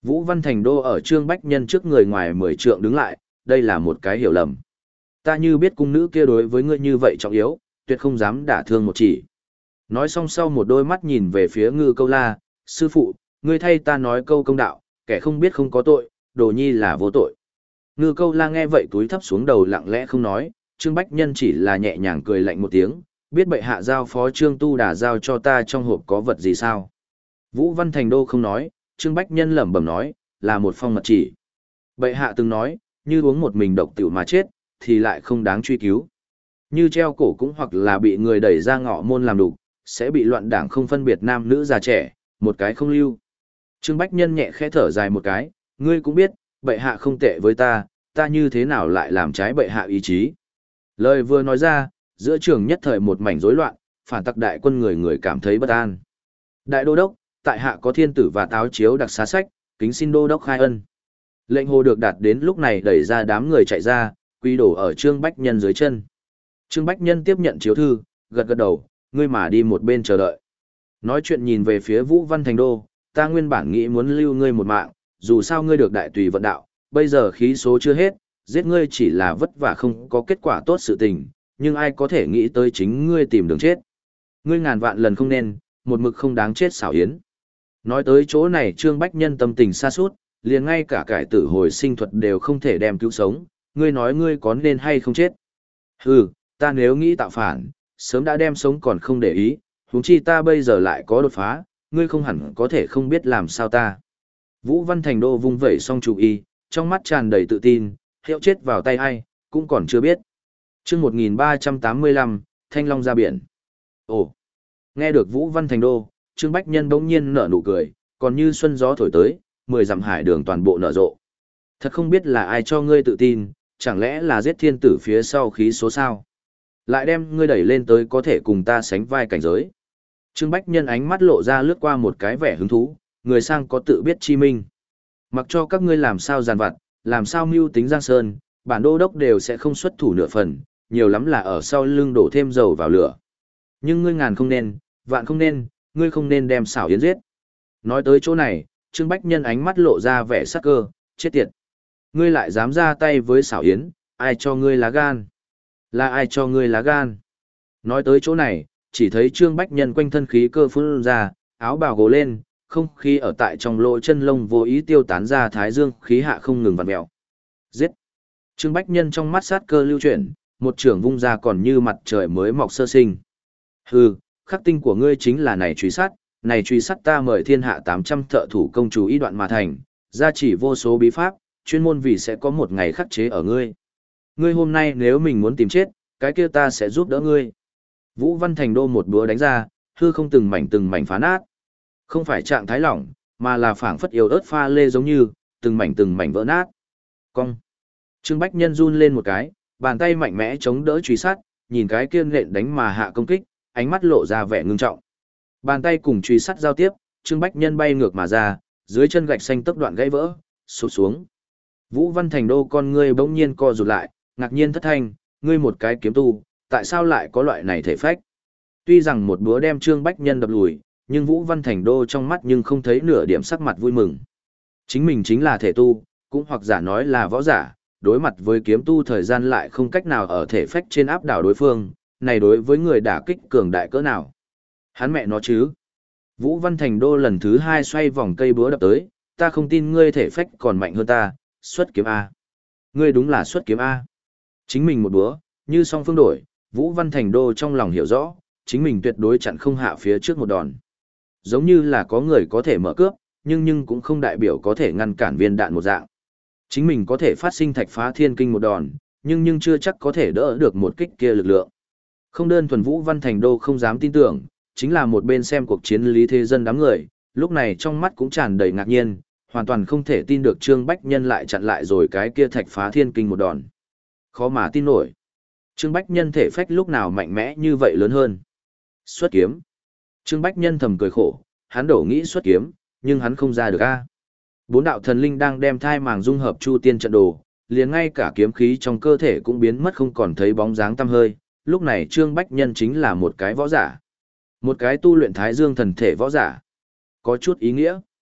Vũ Văn Thành Đô ở Trương Bách Nhân trước người ngoài mười trượng đứng lại, đây là một cái hiểu lầm. Ta như biết cung nữ kia đối với ngươi như vậy trọng yếu, tuyệt không dám đả thương một chỉ. Nói xong sau một đôi mắt nhìn về phía Ngư Câu La, sư phụ, ngươi thay ta nói câu công đạo, kẻ không biết không có tội, đồ nhi là vô tội. Ngư Câu La nghe vậy túi thấp xuống đầu lặng lẽ không nói, Trương Bách Nhân chỉ là nhẹ nhàng cười lạnh một tiếng, biết bệ hạ giao phó Trương Tu Đà giao cho ta trong hộp có vật gì sao. Vũ Văn Thành Đô không nói, Trương Bách Nhân lẩm bẩm nói, là một phong mật chỉ. Bệ hạ từng nói, như uống một mình độc tiểu mà chết, thì lại không đáng truy cứu. Như treo cổ cũng hoặc là bị người đẩy ra ngõ môn làm đục, sẽ bị loạn đảng không phân biệt nam nữ già trẻ, một cái không lưu. Trương Bách Nhân nhẹ khẽ thở dài một cái, ngươi cũng biết, bệ hạ không tệ với ta, ta như thế nào lại làm trái bệ hạ ý chí. Lời vừa nói ra, giữa trường nhất thời một mảnh rối loạn, phản tặc đại quân người người cảm thấy bất an. Đại đô đốc, tại hạ có thiên tử và táo chiếu đặc xá sách, kính xin đô đốc khai ân. Lệnh hồ được đạt đến lúc này đẩy ra đám người chạy ra, quy đổ ở Trương Bách Nhân dưới chân. Trương Bách Nhân tiếp nhận chiếu thư, gật gật đầu, ngươi mà đi một bên chờ đợi. Nói chuyện nhìn về phía Vũ Văn Thành Đô, ta nguyên bản nghĩ muốn lưu ngươi một mạng, dù sao ngươi được đại tùy vận đạo, bây giờ khí số chưa hết, giết ngươi chỉ là vất vả không có kết quả tốt sự tình, nhưng ai có thể nghĩ tới chính ngươi tìm đường chết. Ngươi ngàn vạn lần không nên, một mực không đáng chết xảo yến. Nói tới chỗ này Trương Bách Nhân tâm tình xa suốt, liền ngay cả cải tử hồi sinh thuật đều không thể đem cứu sống, ngươi nói ngươi có nên hay không chết. Hừ, ta nếu nghĩ tạo phản, sớm đã đem sống còn không để ý, huống chi ta bây giờ lại có đột phá, ngươi không hẳn có thể không biết làm sao ta. Vũ Văn Thành Đô vung vẩy xong chủ y, trong mắt tràn đầy tự tin, hiệu chết vào tay ai, cũng còn chưa biết. Chương một nghìn ba trăm tám mươi lăm, Thanh Long ra biển. Ồ, nghe được Vũ Văn Thành Đô, Trương Bách Nhân bỗng nhiên nở nụ cười, còn như xuân gió thổi tới, mười dặm hải đường toàn bộ nở rộ. Thật không biết là ai cho ngươi tự tin, chẳng lẽ là giết thiên tử phía sau khí số sao? Lại đem ngươi đẩy lên tới có thể cùng ta sánh vai cảnh giới. Trương Bách Nhân ánh mắt lộ ra lướt qua một cái vẻ hứng thú, người sang có tự biết chi minh. Mặc cho các ngươi làm sao giàn vặt, làm sao mưu tính giang sơn, bản đô đốc đều sẽ không xuất thủ nửa phần, nhiều lắm là ở sau lưng đổ thêm dầu vào lửa. Nhưng ngươi ngàn không nên, vạn không nên, ngươi không nên đem xảo yến giết. Nói tới chỗ này, Trương Bách Nhân ánh mắt lộ ra vẻ sắc cơ, chết tiệt. Ngươi lại dám ra tay với xảo yến, ai cho ngươi lá gan? Là ai cho ngươi lá gan? Nói tới chỗ này, chỉ thấy Trương Bách Nhân quanh thân khí cơ phun ra, áo bào gồ lên, không khí ở tại trong lỗ chân lông vô ý tiêu tán ra thái dương khí hạ không ngừng vặn mèo. Giết! Trương Bách Nhân trong mắt sát cơ lưu chuyển, một trường vung ra còn như mặt trời mới mọc sơ sinh. Hừ, khắc tinh của ngươi chính là này truy sát, này truy sát ta mời thiên hạ tám trăm thợ thủ công chú ý đoạn mà thành, gia chỉ vô số bí pháp, chuyên môn vì sẽ có một ngày khắc chế ở ngươi. Ngươi hôm nay nếu mình muốn tìm chết, cái kia ta sẽ giúp đỡ ngươi. Vũ Văn Thành Đô một búa đánh ra, hư không từng mảnh từng mảnh phá nát. Không phải trạng thái lỏng, mà là phảng phất yếu ớt pha lê giống như, từng mảnh từng mảnh vỡ nát. Cong. Trương Bách Nhân run lên một cái, bàn tay mạnh mẽ chống đỡ truy sát, nhìn cái kia nện đánh mà hạ công kích, ánh mắt lộ ra vẻ ngưng trọng. Bàn tay cùng truy sát giao tiếp, Trương Bách Nhân bay ngược mà ra, dưới chân gạch xanh tốc đoạn gãy vỡ, sụp xuống. Vũ Văn Thành Đô con ngươi bỗng nhiên co rụt lại, ngạc nhiên thất thanh, ngươi một cái kiếm tu, tại sao lại có loại này thể phách? Tuy rằng một búa đem Trương Bách Nhân đập lùi, nhưng Vũ Văn Thành Đô trong mắt nhưng không thấy nửa điểm sắc mặt vui mừng. Chính mình chính là thể tu, cũng hoặc giả nói là võ giả, đối mặt với kiếm tu thời gian lại không cách nào ở thể phách trên áp đảo đối phương, này đối với người đả kích cường đại cỡ nào. Hắn mẹ nó chứ. Vũ Văn Thành Đô lần thứ hai xoay vòng cây búa đập tới, ta không tin ngươi thể phách còn mạnh hơn ta, xuất kiếm A. Ngươi đúng là xuất kiếm A. Chính mình một búa, như song phương đổi, Vũ Văn Thành Đô trong lòng hiểu rõ, chính mình tuyệt đối chặn không hạ phía trước một đòn. Giống như là có người có thể mở cướp, nhưng nhưng cũng không đại biểu có thể ngăn cản viên đạn một dạng. Chính mình có thể phát sinh thạch phá thiên kinh một đòn, nhưng nhưng chưa chắc có thể đỡ được một kích kia lực lượng. Không đơn thuần Vũ Văn Thành Đô không dám tin tưởng, chính là một bên xem cuộc chiến lý thế dân đám người, lúc này trong mắt cũng tràn đầy ngạc nhiên, hoàn toàn không thể tin được Trương Bách Nhân lại chặn lại rồi cái kia thạch phá thiên kinh một đòn. Khó mà tin nổi. Trương Bách Nhân thể phách lúc nào mạnh mẽ như vậy lớn hơn. Xuất kiếm. Trương Bách Nhân thầm cười khổ, hắn đổ nghĩ xuất kiếm, nhưng hắn không ra được a. Bốn đạo thần linh đang đem thai màng dung hợp chu tiên trận đồ, liền ngay cả kiếm khí trong cơ thể cũng biến mất không còn thấy bóng dáng tăm hơi, lúc này Trương Bách Nhân chính là một cái võ giả. Một cái tu luyện thái dương thần thể võ giả. Có chút ý nghĩa.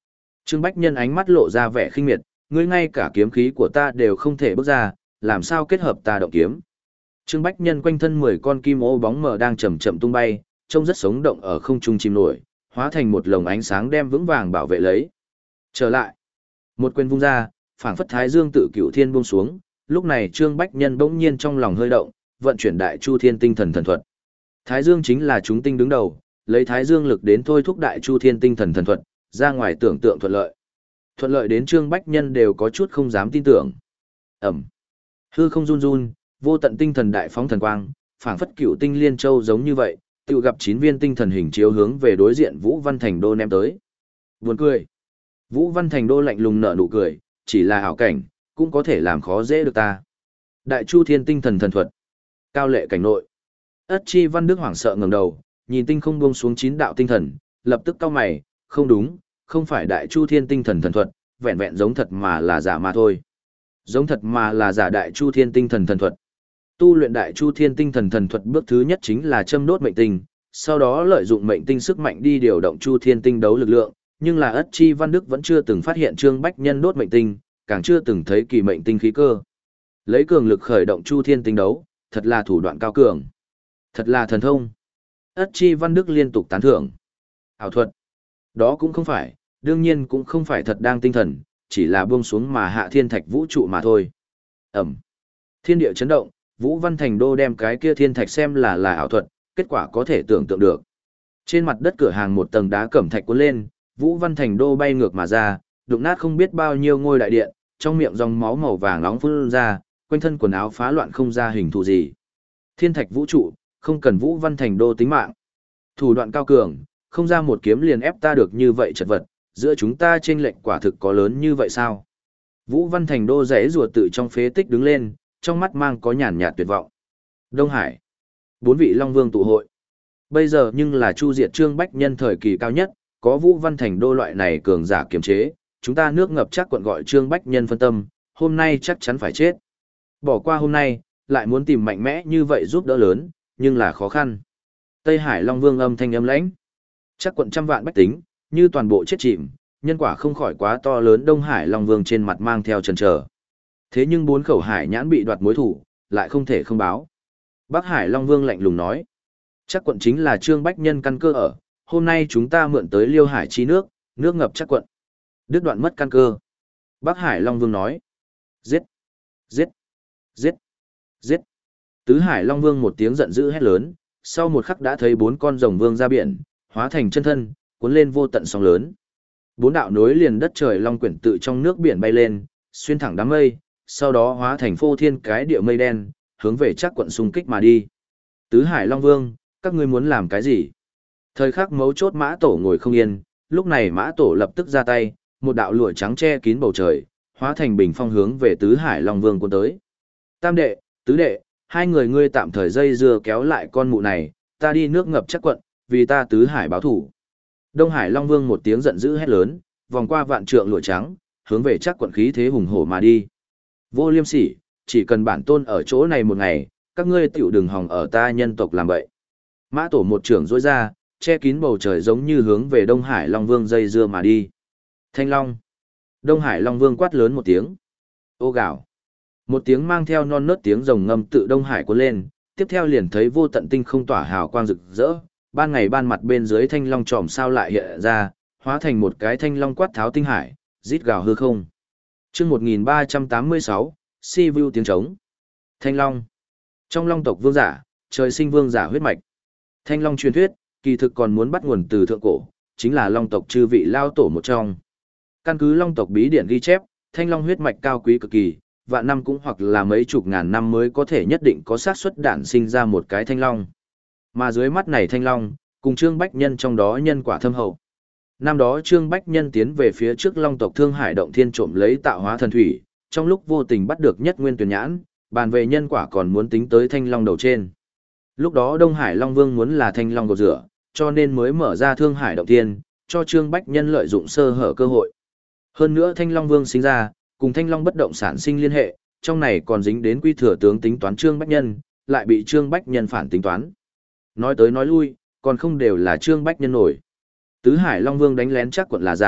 Trương Bách Nhân ánh mắt lộ ra vẻ khinh miệt, ngươi ngay cả kiếm khí của ta đều không thể bước ra, làm sao kết hợp ta động kiếm. Trương Bách Nhân quanh thân mười con kim ô bóng mờ đang chậm chậm tung bay, trông rất sống động ở không trung chìm nổi, hóa thành một lồng ánh sáng đem vững vàng bảo vệ lấy. Trở lại, một quyền vung ra, phảng phất thái dương tự cửu thiên buông xuống, lúc này Trương Bách Nhân bỗng nhiên trong lòng hơi động, vận chuyển đại chu thiên tinh thần thần thuật. Thái dương chính là chúng tinh đứng đầu, lấy thái dương lực đến thôi thúc đại chu thiên tinh thần thần thuật, ra ngoài tưởng tượng thuận lợi. Thuận lợi đến Trương Bách Nhân đều có chút không dám tin tưởng. Ẩm. Hư không run run, vô tận tinh thần đại phóng thần quang, phảng phất cựu tinh liên châu giống như vậy, tự gặp chín viên tinh thần hình chiếu hướng về đối diện Vũ Văn Thành Đô ném tới. Buồn cười. Vũ Văn Thành Đô lạnh lùng nở nụ cười, chỉ là ảo cảnh, cũng có thể làm khó dễ được ta. Đại chu thiên tinh thần thần thuật. Cao lệ cảnh nội. Ất Chi Văn Đức hoảng sợ ngẩng đầu, nhìn tinh không buông xuống chín đạo tinh thần, lập tức cau mày, không đúng, không phải đại chu thiên tinh thần thần thuật, vẹn vẹn giống thật mà là giả mà thôi. Giống thật mà là giả đại chu thiên tinh thần thần thuật. Tu luyện đại chu thiên tinh thần thần thuật bước thứ nhất chính là châm đốt mệnh tinh, sau đó lợi dụng mệnh tinh sức mạnh đi điều động chu thiên tinh đấu lực lượng, nhưng là Ất Chi Văn Đức vẫn chưa từng phát hiện Trương Bách Nhân đốt mệnh tinh, càng chưa từng thấy kỳ mệnh tinh khí cơ. Lấy cường lực khởi động chu thiên tinh đấu, thật là thủ đoạn cao cường. Thật là thần thông. Ất Chi Văn Đức liên tục tán thưởng. Ảo thuật. Đó cũng không phải, đương nhiên cũng không phải thật đang tinh thần, chỉ là buông xuống mà hạ thiên thạch vũ trụ mà thôi. Ẩm. Thiên địa chấn động, Vũ Văn Thành Đô đem cái kia thiên thạch xem là là ảo thuật, kết quả có thể tưởng tượng được. Trên mặt đất cửa hàng một tầng đá cẩm thạch cuốn lên, Vũ Văn Thành Đô bay ngược mà ra, đụng nát không biết bao nhiêu ngôi đại điện, trong miệng dòng máu màu vàng nóng phun ra, quanh thân quần áo phá loạn không ra hình thù gì. Thiên thạch vũ trụ, không cần Vũ Văn Thành Đô tính mạng. Thủ đoạn cao cường, không ra một kiếm liền ép ta được như vậy chật vật, giữa chúng ta chênh lệch quả thực có lớn như vậy sao? Vũ Văn Thành Đô rẽ rùa tự trong phế tích đứng lên, trong mắt mang có nhàn nhạt tuyệt vọng. Đông Hải, bốn vị Long Vương tụ hội. Bây giờ nhưng là chu diệt Trương Bách Nhân thời kỳ cao nhất, có Vũ Văn Thành Đô loại này cường giả kiềm chế, chúng ta nước ngập chắc quận gọi Trương Bách Nhân phân tâm, hôm nay chắc chắn phải chết. Bỏ qua hôm nay, lại muốn tìm mạnh mẽ như vậy giúp đỡ lớn, nhưng là khó khăn. Tây Hải Long Vương âm thanh âm lãnh. Chắc quận trăm vạn bách tính, như toàn bộ chết chìm, nhân quả không khỏi quá to lớn. Đông Hải Long Vương trên mặt mang theo chần chờ. Thế nhưng bốn khẩu hải nhãn bị đoạt mối thủ, lại không thể không báo. Bắc Hải Long Vương lạnh lùng nói. Chắc quận chính là Trương Bách Nhân căn cơ ở, hôm nay chúng ta mượn tới Liêu Hải chi nước, nước ngập chắc quận. Đứt đoạn mất căn cơ. Bắc Hải Long Vương nói. Giết! Giết! Giết! Giết! Tứ Hải Long Vương một tiếng giận dữ hét lớn, sau một khắc đã thấy bốn con rồng vương ra biển, hóa thành chân thân, cuốn lên vô tận sóng lớn. Bốn đạo nối liền đất trời long quyển tự trong nước biển bay lên, xuyên thẳng đám mây, sau đó hóa thành phô thiên cái địa mây đen, hướng về chắc quận xung kích mà đi. Tứ Hải Long Vương, các ngươi muốn làm cái gì? Thời khắc mấu chốt Mã Tổ ngồi không yên, lúc này Mã Tổ lập tức ra tay, một đạo lụa trắng che kín bầu trời, hóa thành bình phong hướng về Tứ Hải Long Vương cuốn tới. Tam đệ, tứ đệ, hai người ngươi tạm thời dây dưa kéo lại con mụ này, ta đi nước ngập chắc quận, vì ta Tứ Hải báo thủ. Đông Hải Long Vương một tiếng giận dữ hét lớn, vòng qua vạn trượng lụa trắng, hướng về chắc quận khí thế hùng hổ mà đi. Vô liêm sỉ, chỉ cần bản tôn ở chỗ này một ngày, các ngươi tiểu đừng hòng ở ta nhân tộc làm vậy. Mã Tổ một trưởng rỗi ra, che kín bầu trời giống như hướng về Đông Hải Long Vương dây dưa mà đi. Thanh Long. Đông Hải Long Vương quát lớn một tiếng. Ô gạo. Một tiếng mang theo non nớt tiếng rồng ngâm tự Đông Hải cuốn lên, tiếp theo liền thấy vô tận tinh không tỏa hào quang rực rỡ, ban ngày ban mặt bên dưới thanh long tròm sao lại hiện ra, hóa thành một cái thanh long quát tháo tinh hải, rít gào hư không. Chương một nghìn ba trăm tám mươi sáu, Si Vu tiếng trống. Thanh Long. Trong Long tộc vương giả, trời sinh vương giả huyết mạch. Thanh Long truyền thuyết, kỳ thực còn muốn bắt nguồn từ thượng cổ, chính là Long tộc chư vị lao tổ một trong. Căn cứ Long tộc bí điển ghi chép, Thanh Long huyết mạch cao quý cực kỳ, vạn năm cũng hoặc là mấy chục ngàn năm mới có thể nhất định có xác suất đản sinh ra một cái Thanh Long. Mà dưới mắt này Thanh Long, cùng Trương Bách Nhân trong đó nhân quả thâm hậu. Năm đó Trương Bách Nhân tiến về phía trước Long tộc Thương Hải động thiên trộm lấy tạo hóa thần thủy, trong lúc vô tình bắt được nhất nguyên tuyển nhãn, bàn về nhân quả còn muốn tính tới Thanh Long đầu trên. Lúc đó Đông Hải Long Vương muốn là Thanh Long cột rửa, cho nên mới mở ra Thương Hải động thiên, cho Trương Bách Nhân lợi dụng sơ hở cơ hội. Hơn nữa Thanh Long Vương sinh ra, cùng Thanh Long bất động sản sinh liên hệ, trong này còn dính đến quy thừa tướng tính toán Trương Bách Nhân, lại bị Trương Bách Nhân phản tính toán. Nói tới nói lui, còn không đều là Trương Bách Nhân nổi. Tứ Hải Long Vương đánh lén chắc quận là giả,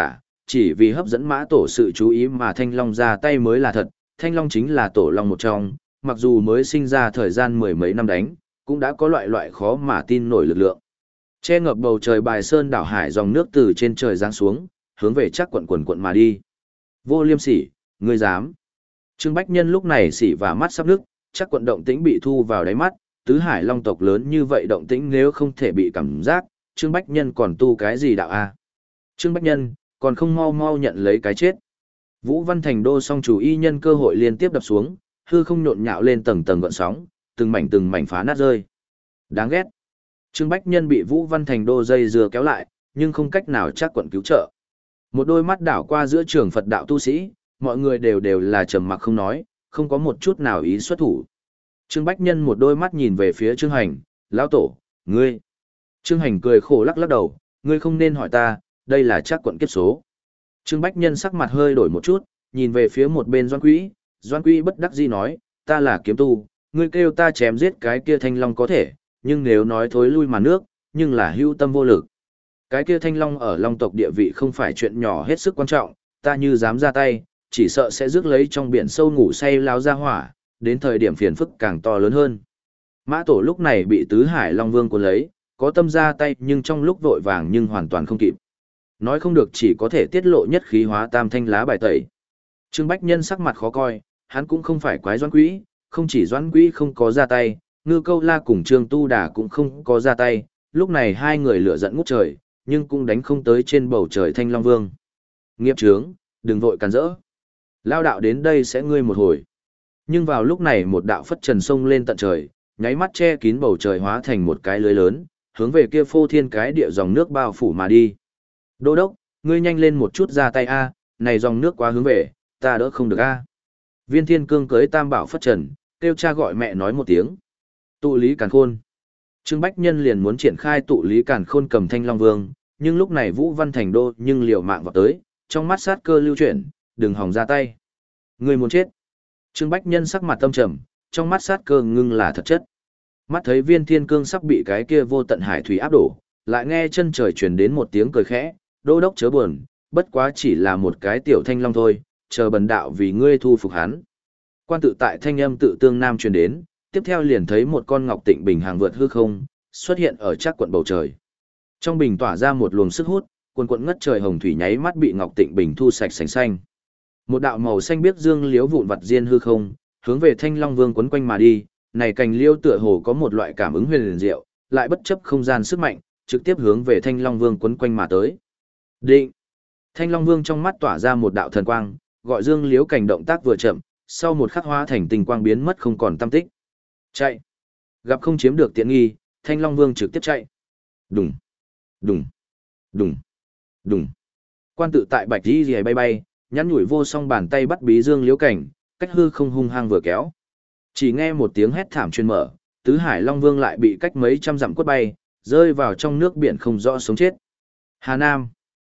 chỉ vì hấp dẫn mã tổ sự chú ý mà Thanh Long ra tay mới là thật. Thanh Long chính là tổ long một trong, mặc dù mới sinh ra thời gian mười mấy năm đánh, cũng đã có loại loại khó mà tin nổi lực lượng. Che ngập bầu trời Bài Sơn đảo hải, dòng nước từ trên trời giáng xuống, hướng về Trác Quận quần quận mà đi. Vô Liêm Sỉ, ngươi dám? Trương Bách Nhân lúc này sỉ và mắt sắp nước, Trác Quận động tĩnh bị thu vào đáy mắt, tứ hải long tộc lớn như vậy động tĩnh nếu không thể bị cảm giác, Trương Bách Nhân còn tu cái gì đạo a? Trương Bách Nhân, còn không mau mau nhận lấy cái chết. Vũ Văn Thành Đô song chủ y nhân cơ hội liên tiếp đập xuống, hư không nhộn nhạo lên tầng tầng gợn sóng, từng mảnh từng mảnh phá nát rơi. Đáng ghét. Trương Bách Nhân bị Vũ Văn Thành Đô dây dưa kéo lại, nhưng không cách nào Trác Quận cứu trợ. Một đôi mắt đảo qua giữa trường Phật đạo tu sĩ, mọi người đều đều là trầm mặc không nói, không có một chút nào ý xuất thủ. Trương Bách Nhân một đôi mắt nhìn về phía Trương Hành, lão tổ, ngươi. Trương Hành cười khổ lắc lắc đầu, ngươi không nên hỏi ta, đây là Trác Quận kiếp số. Trương Bách Nhân sắc mặt hơi đổi một chút, nhìn về phía một bên Doan Quỹ, Doan Quỹ bất đắc dĩ nói, ta là kiếm tu, ngươi kêu ta chém giết cái kia thanh long có thể, nhưng nếu nói thối lui mà nước, nhưng là hữu tâm vô lực. Cái kia thanh long ở long tộc địa vị không phải chuyện nhỏ hết sức quan trọng, ta như dám ra tay, chỉ sợ sẽ rước lấy trong biển sâu ngủ say lao ra hỏa, đến thời điểm phiền phức càng to lớn hơn. Mã tổ lúc này bị tứ hải long vương cuốn lấy, có tâm ra tay nhưng trong lúc vội vàng nhưng hoàn toàn không kịp. Nói không được chỉ có thể tiết lộ nhất khí hóa tam thanh lá bài tẩy. Trương Bách Nhân sắc mặt khó coi, hắn cũng không phải quái Doãn Quỹ, không chỉ Doãn Quỹ không có ra tay, Ngư Câu La cùng Trương Tu Đà cũng không có ra tay, lúc này hai người lửa giận ngút trời, nhưng cũng đánh không tới trên bầu trời Thanh Long Vương. Nghiệp chướng, đừng vội càn rỡ. Lao đạo đến đây sẽ ngươi một hồi. Nhưng vào lúc này một đạo phất trần sông lên tận trời, nháy mắt che kín bầu trời hóa thành một cái lưới lớn, hướng về kia phô thiên cái địa dòng nước bao phủ mà đi. Đô đốc, ngươi nhanh lên một chút ra tay a, này dòng nước quá hướng về, ta đỡ không được a. Viên Thiên Cương cưới tam bảo phất trần, kêu cha gọi mẹ nói một tiếng. Tụ lý càn khôn. Trương Bách Nhân liền muốn triển khai tụ lý càn khôn cầm Thanh Long Vương, nhưng lúc này Vũ Văn Thành Đô nhưng liều mạng vào tới, trong mắt sát cơ lưu chuyển, đừng hòng ra tay. Ngươi muốn chết. Trương Bách Nhân sắc mặt tâm trầm, trong mắt sát cơ ngưng là thật chất. Mắt thấy Viên Thiên Cương sắp bị cái kia vô tận hải thủy áp đổ, lại nghe chân trời truyền đến một tiếng cười khẽ, đô đốc chớ buồn, bất quá chỉ là một cái tiểu thanh long thôi, chờ bần đạo vì ngươi thu phục hắn. Quan tự tại thanh âm tự tương nam truyền đến, tiếp theo liền thấy một con ngọc tịnh bình hàng vượt hư không, xuất hiện ở Trác Quận bầu trời. Trong bình tỏa ra một luồng sức hút, cuồn cuộn ngất trời hồng thủy nháy mắt bị ngọc tịnh bình thu sạch sành xanh. Một đạo màu xanh biếc dương liếu vụn vặt diên hư không, hướng về Thanh Long Vương quấn quanh mà đi, này cành liêu tựa hồ có một loại cảm ứng huyền liền diệu, lại bất chấp không gian sức mạnh, trực tiếp hướng về Thanh Long Vương quấn quanh mà tới. Định. Thanh Long Vương trong mắt tỏa ra một đạo thần quang, gọi dương liếu cảnh động tác vừa chậm, sau một khắc hóa thành tình quang biến mất không còn tăm tích. Chạy. Gặp không chiếm được tiện nghi, Thanh Long Vương trực tiếp chạy. Đùng. Đùng. Đùng. Đùng. Quan tự tại bạch đi rìa bay bay, nhắn nhủi vô song bàn tay bắt bí dương liếu cảnh, cách hư không hung hăng vừa kéo. Chỉ nghe một tiếng hét thảm truyền mở, tứ hải Long Vương lại bị cách mấy trăm dặm quất bay, rơi vào trong nước biển không rõ sống chết. Hà Nam.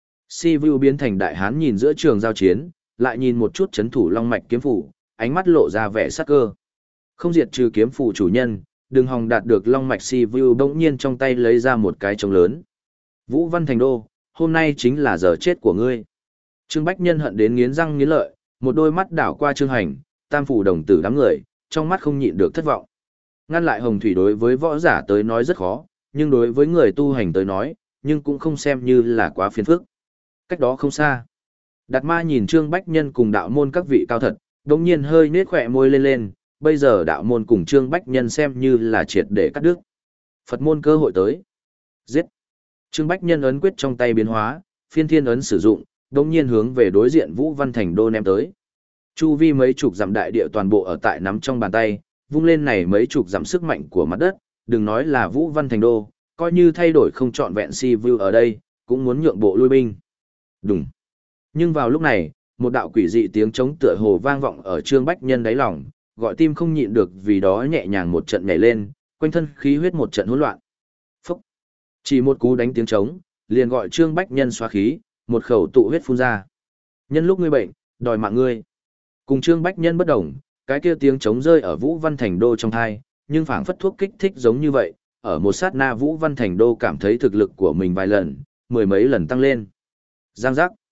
Si Vu biến thành đại hán nhìn giữa trường giao chiến, lại nhìn một chút chấn thủ long mạch kiếm phủ, ánh mắt lộ ra vẻ sắc cơ. Không diệt trừ kiếm phủ chủ nhân, đừng hòng đạt được long mạch. Si Vu bỗng nhiên trong tay lấy ra một cái trống lớn. Vũ Văn Thành Đô, hôm nay chính là giờ chết của ngươi. Trương Bách Nhân hận đến nghiến răng nghiến lợi, một đôi mắt đảo qua Trương Hành, tam phủ đồng tử đám người, trong mắt không nhịn được thất vọng. Ngăn lại hồng thủy đối với võ giả tới nói rất khó, nhưng đối với người tu hành tới nói, nhưng cũng không xem như là quá phiền phức. Cách đó không xa. Đạt Ma nhìn Trương Bách Nhân cùng đạo môn các vị cao thật, đột nhiên hơi nết khỏe môi lên lên, bây giờ đạo môn cùng Trương Bách Nhân xem như là triệt để cắt đứt. Phật môn cơ hội tới. Giết. Trương Bách Nhân ấn quyết trong tay biến hóa, phiên thiên ấn sử dụng, đột nhiên hướng về đối diện Vũ Văn Thành Đô ném tới. Chu vi mấy chục dặm đại địa toàn bộ ở tại nắm trong bàn tay, vung lên này mấy chục dặm sức mạnh của mặt đất, đừng nói là Vũ Văn Thành Đô, coi như thay đổi không trọn vẹn Si Vu ở đây, cũng muốn nhượng bộ lui binh. Đùng. Nhưng vào lúc này, một đạo quỷ dị tiếng trống tựa hồ vang vọng ở Trương Bách Nhân đáy lòng, gọi tim không nhịn được vì đó nhẹ nhàng một trận nhảy lên, quanh thân khí huyết một trận hỗn loạn. Phúc. Chỉ một cú đánh tiếng trống, liền gọi Trương Bách Nhân xóa khí, một khẩu tụ huyết phun ra. Nhân lúc ngươi bệnh, đòi mạng ngươi. Cùng Trương Bách Nhân bất đồng, cái kia tiếng trống rơi ở Vũ Văn Thành Đô trong thai, nhưng phảng phất thuốc kích thích giống như vậy, ở một sát na Vũ Văn Thành Đô cảm thấy thực lực của mình vài lần, mười mấy lần tăng lên. Giang giác.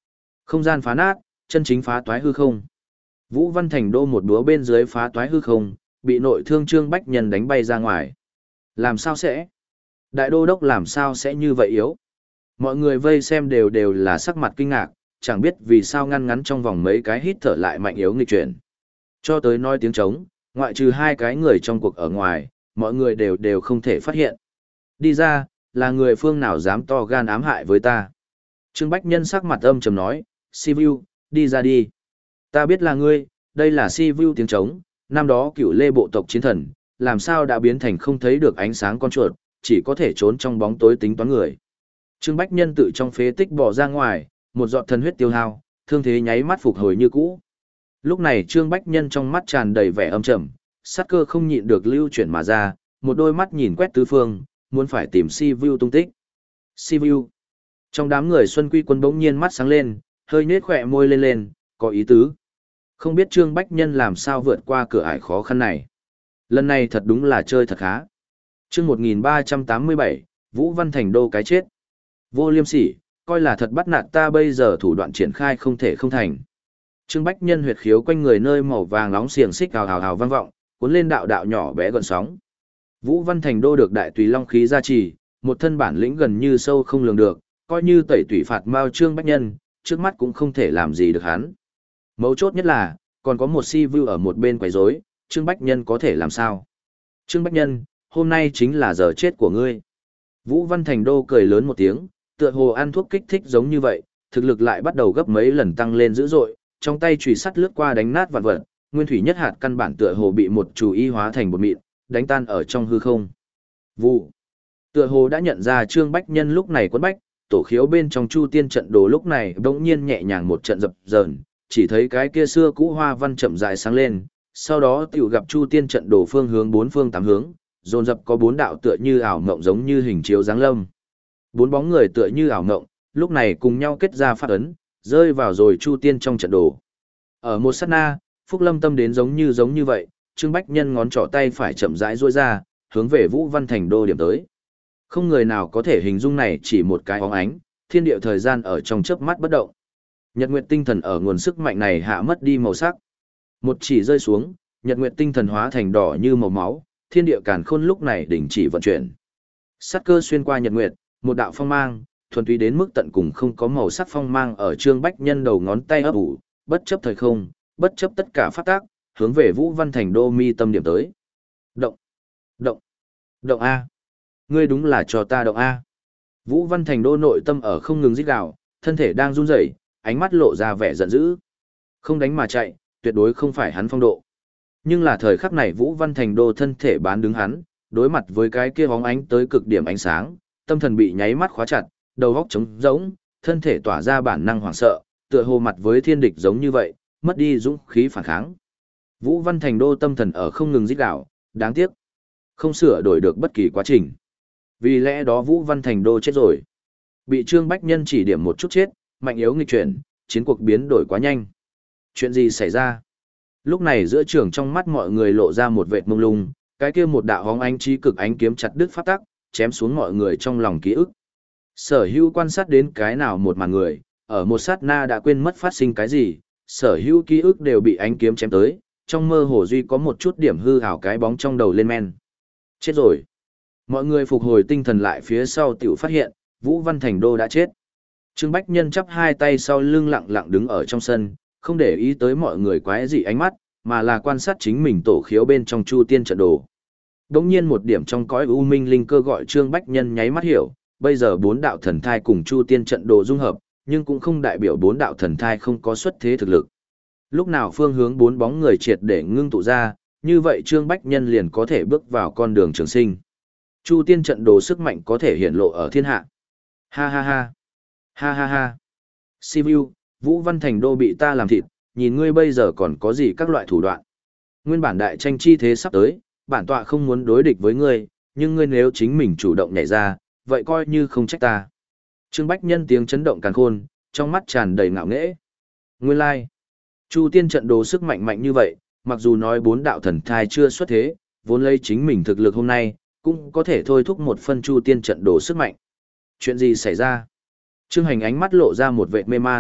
Không gian phá nát, chân chính phá toái hư không. Vũ Văn Thành Đô một búa bên dưới phá toái hư không, bị nội thương Trương Bách Nhân đánh bay ra ngoài. Làm sao sẽ? Đại đô đốc làm sao sẽ như vậy yếu? Mọi người vây xem đều đều là sắc mặt kinh ngạc, chẳng biết vì sao ngăn ngắn trong vòng mấy cái hít thở lại mạnh yếu nghịch chuyển. Cho tới nói tiếng trống, ngoại trừ hai cái người trong cuộc ở ngoài, mọi người đều đều không thể phát hiện. Đi ra, là người phương nào dám to gan ám hại với ta? Trương Bách Nhân sắc mặt âm trầm nói, Sivu, đi ra đi. Ta biết là ngươi, đây là Sivu tiếng trống, năm đó cựu lê bộ tộc chiến thần, làm sao đã biến thành không thấy được ánh sáng con chuột, chỉ có thể trốn trong bóng tối tính toán người. Trương Bách Nhân tự trong phế tích bỏ ra ngoài, một giọt thần huyết tiêu hao, thương thế nháy mắt phục hồi như cũ. Lúc này Trương Bách Nhân trong mắt tràn đầy vẻ âm trầm, sát cơ không nhịn được lưu chuyển mà ra, một đôi mắt nhìn quét tứ phương, muốn phải tìm Sivu tung tích. Sivu. Trong đám người Xuân Quy Quân bỗng nhiên mắt sáng lên, hơi nhếch khỏe môi lên lên, có ý tứ. Không biết Trương Bách Nhân làm sao vượt qua cửa ải khó khăn này. Lần này thật đúng là chơi thật khá. Chương một nghìn ba trăm tám mươi bảy, Vũ Văn Thành Đô cái chết. Vô liêm sỉ, coi là thật bắt nạt ta bây giờ thủ đoạn triển khai không thể không thành. Trương Bách Nhân huyệt khiếu quanh người nơi màu vàng nóng xiềng xích hào hào hào vang vọng, cuốn lên đạo đạo nhỏ bé gợn sóng. Vũ Văn Thành Đô được đại tùy long khí gia trì, một thân bản lĩnh gần như sâu không lường được, coi như tẩy tủy phạt mao Trương Bách Nhân, trước mắt cũng không thể làm gì được hắn. Mấu chốt nhất là, còn có một si vu ở một bên quấy rối, Trương Bách Nhân có thể làm sao? Trương Bách Nhân, hôm nay chính là giờ chết của ngươi. Vũ Văn Thành Đô cười lớn một tiếng, tựa hồ ăn thuốc kích thích giống như vậy, thực lực lại bắt đầu gấp mấy lần tăng lên dữ dội, trong tay chùy sắt lướt qua đánh nát vạn vật, nguyên thủy nhất hạt căn bản tựa hồ bị một chù y hóa thành bột mịn, đánh tan ở trong hư không. Vụ. Tựa hồ đã nhận ra Trương Bách Nhân lúc này quấn bách, tổ khiếu bên trong Chu Tiên trận đồ lúc này bỗng nhiên nhẹ nhàng một trận dập dờn, chỉ thấy cái kia xưa cũ hoa văn chậm rãi sáng lên, sau đó tiểu gặp Chu Tiên trận đồ phương hướng bốn phương tám hướng, dồn dập có bốn đạo tựa như ảo mộng giống như hình chiếu giáng lâm. Bốn bóng người tựa như ảo mộng, lúc này cùng nhau kết ra pháp ấn, rơi vào rồi Chu Tiên trong trận đồ. Ở một sát na, Phúc Lâm tâm đến giống như giống như vậy, Trương Bách Nhân ngón trỏ tay phải chậm rãi duỗi ra, hướng về Vũ Văn Thành Đô điểm tới. Không người nào có thể hình dung này chỉ một cái bóng ánh, thiên địa thời gian ở trong chớp mắt bất động. Nhật Nguyệt tinh thần ở nguồn sức mạnh này hạ mất đi màu sắc. Một chỉ rơi xuống, Nhật Nguyệt tinh thần hóa thành đỏ như màu máu, thiên địa càn khôn lúc này đình chỉ vận chuyển. Sát cơ xuyên qua Nhật Nguyệt, một đạo phong mang, thuần túy đến mức tận cùng không có màu sắc phong mang ở Trương Bách Nhân đầu ngón tay ấp ủ, bất chấp thời không, bất chấp tất cả pháp tác, hướng về Vũ Văn Thành Đô mi tâm điểm tới. Động, động, động a. Ngươi đúng là cho ta động a. Vũ Văn Thành Đô nội tâm ở không ngừng rít gào, thân thể đang run rẩy, ánh mắt lộ ra vẻ giận dữ. Không đánh mà chạy, tuyệt đối không phải hắn phong độ. Nhưng là thời khắc này Vũ Văn Thành Đô thân thể bán đứng hắn, đối mặt với cái kia bóng ánh tới cực điểm ánh sáng, tâm thần bị nháy mắt khóa chặt, đầu óc trống rỗng, thân thể tỏa ra bản năng hoảng sợ, tựa hồ mặt với thiên địch giống như vậy, mất đi dũng khí phản kháng. Vũ Văn Thành Đô tâm thần ở không ngừng rít gào, đáng tiếc, không sửa đổi được bất kỳ quá trình. Vì lẽ đó Vũ Văn Thành Đô chết rồi. Bị Trương Bách Nhân chỉ điểm một chút chết, mạnh yếu nghịch chuyển, chiến cuộc biến đổi quá nhanh. Chuyện gì xảy ra? Lúc này giữa trường trong mắt mọi người lộ ra một vệt mông lung, cái kia một đạo hóng ánh trí cực ánh kiếm chặt đứt pháp tắc, chém xuống mọi người trong lòng ký ức. Sở hữu quan sát đến cái nào một màn người, ở một sát na đã quên mất phát sinh cái gì, sở hữu ký ức đều bị ánh kiếm chém tới, trong mơ hồ duy có một chút điểm hư ảo cái bóng trong đầu lên men. Chết rồi. Mọi người phục hồi tinh thần lại phía sau tiểu phát hiện, Vũ Văn Thành Đô đã chết. Trương Bách Nhân chắp hai tay sau lưng lặng lặng đứng ở trong sân, không để ý tới mọi người quái dị ánh mắt, mà là quan sát chính mình tổ khiếu bên trong Chu Tiên trận đồ. Đống nhiên một điểm trong cõi u minh linh cơ gọi Trương Bách Nhân nháy mắt hiểu, bây giờ bốn đạo thần thai cùng Chu Tiên trận đồ dung hợp, nhưng cũng không đại biểu bốn đạo thần thai không có xuất thế thực lực. Lúc nào phương hướng bốn bóng người triệt để ngưng tụ ra, như vậy Trương Bách Nhân liền có thể bước vào con đường trường sinh. Chu Tiên trận đồ sức mạnh có thể hiển lộ ở thiên hạ. Ha ha ha. Ha ha ha. Sivu, Vũ Văn Thành Đô bị ta làm thịt, nhìn ngươi bây giờ còn có gì các loại thủ đoạn. Nguyên bản đại tranh chi thế sắp tới, bản tọa không muốn đối địch với ngươi, nhưng ngươi nếu chính mình chủ động nhảy ra, vậy coi như không trách ta. Trương Bách Nhân tiếng chấn động càn khôn, trong mắt tràn đầy ngạo nghễ. Nguyên lai, like. Chu Tiên trận đồ sức mạnh mạnh như vậy, mặc dù nói bốn đạo thần thai chưa xuất thế, vốn lấy chính mình thực lực hôm nay, cũng có thể thôi thúc một phân Chu Tiên trận đồ sức mạnh. Chuyện gì xảy ra? Trương Hành ánh mắt lộ ra một vệt mê man,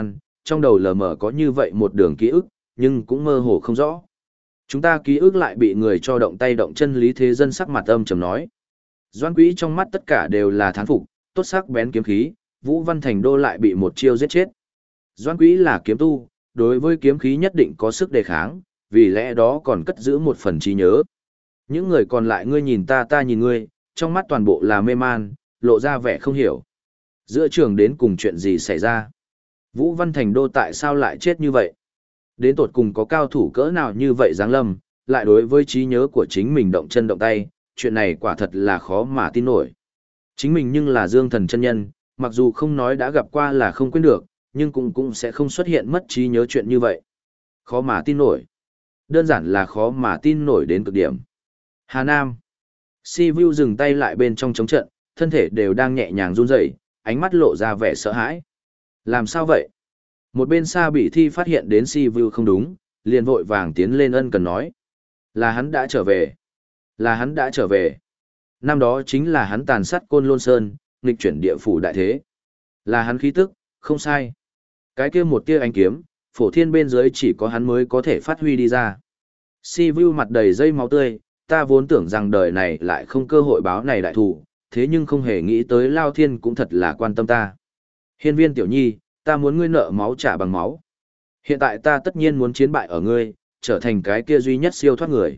trong đầu lờ mờ có như vậy một đường ký ức, nhưng cũng mơ hồ không rõ. Chúng ta ký ức lại bị người cho động tay động chân Lý Thế Dân sắc mặt âm trầm nói. Doãn Quý trong mắt tất cả đều là thán phục, tốt sắc bén kiếm khí, Vũ Văn Thành Đô lại bị một chiêu giết chết. Doãn Quý là kiếm tu, đối với kiếm khí nhất định có sức đề kháng, vì lẽ đó còn cất giữ một phần trí nhớ. Những người còn lại ngươi nhìn ta ta nhìn ngươi, trong mắt toàn bộ là mê man, lộ ra vẻ không hiểu. Giữa trường đến cùng chuyện gì xảy ra? Vũ Văn Thành Đô tại sao lại chết như vậy? Đến tột cùng có cao thủ cỡ nào như vậy giáng lâm, lại đối với trí nhớ của chính mình động chân động tay, chuyện này quả thật là khó mà tin nổi. Chính mình nhưng là Dương Thần chân nhân, mặc dù không nói đã gặp qua là không quên được, nhưng cũng cũng sẽ không xuất hiện mất trí nhớ chuyện như vậy. Khó mà tin nổi. Đơn giản là khó mà tin nổi đến cực điểm. Hà Nam. Si Vu dừng tay lại bên trong chống trận, thân thể đều đang nhẹ nhàng run rẩy, ánh mắt lộ ra vẻ sợ hãi. Làm sao vậy? Một bên Sa Bị Thi phát hiện đến Si Vu không đúng, liền vội vàng tiến lên ân cần nói. Là hắn đã trở về. Là hắn đã trở về. Năm đó chính là hắn tàn sát Côn Lôn Sơn, nghịch chuyển địa phủ đại thế. Là hắn khí tức, không sai. Cái kia một tia ánh kiếm, phổ thiên bên dưới chỉ có hắn mới có thể phát huy đi ra. Si Vu mặt đầy dây máu tươi, ta vốn tưởng rằng đời này lại không cơ hội báo này đại thủ, thế nhưng không hề nghĩ tới Lao Thiên cũng thật là quan tâm ta. Hiên Viên tiểu nhi, ta muốn ngươi nợ máu trả bằng máu. Hiện tại ta tất nhiên muốn chiến bại ở ngươi, trở thành cái kia duy nhất siêu thoát người.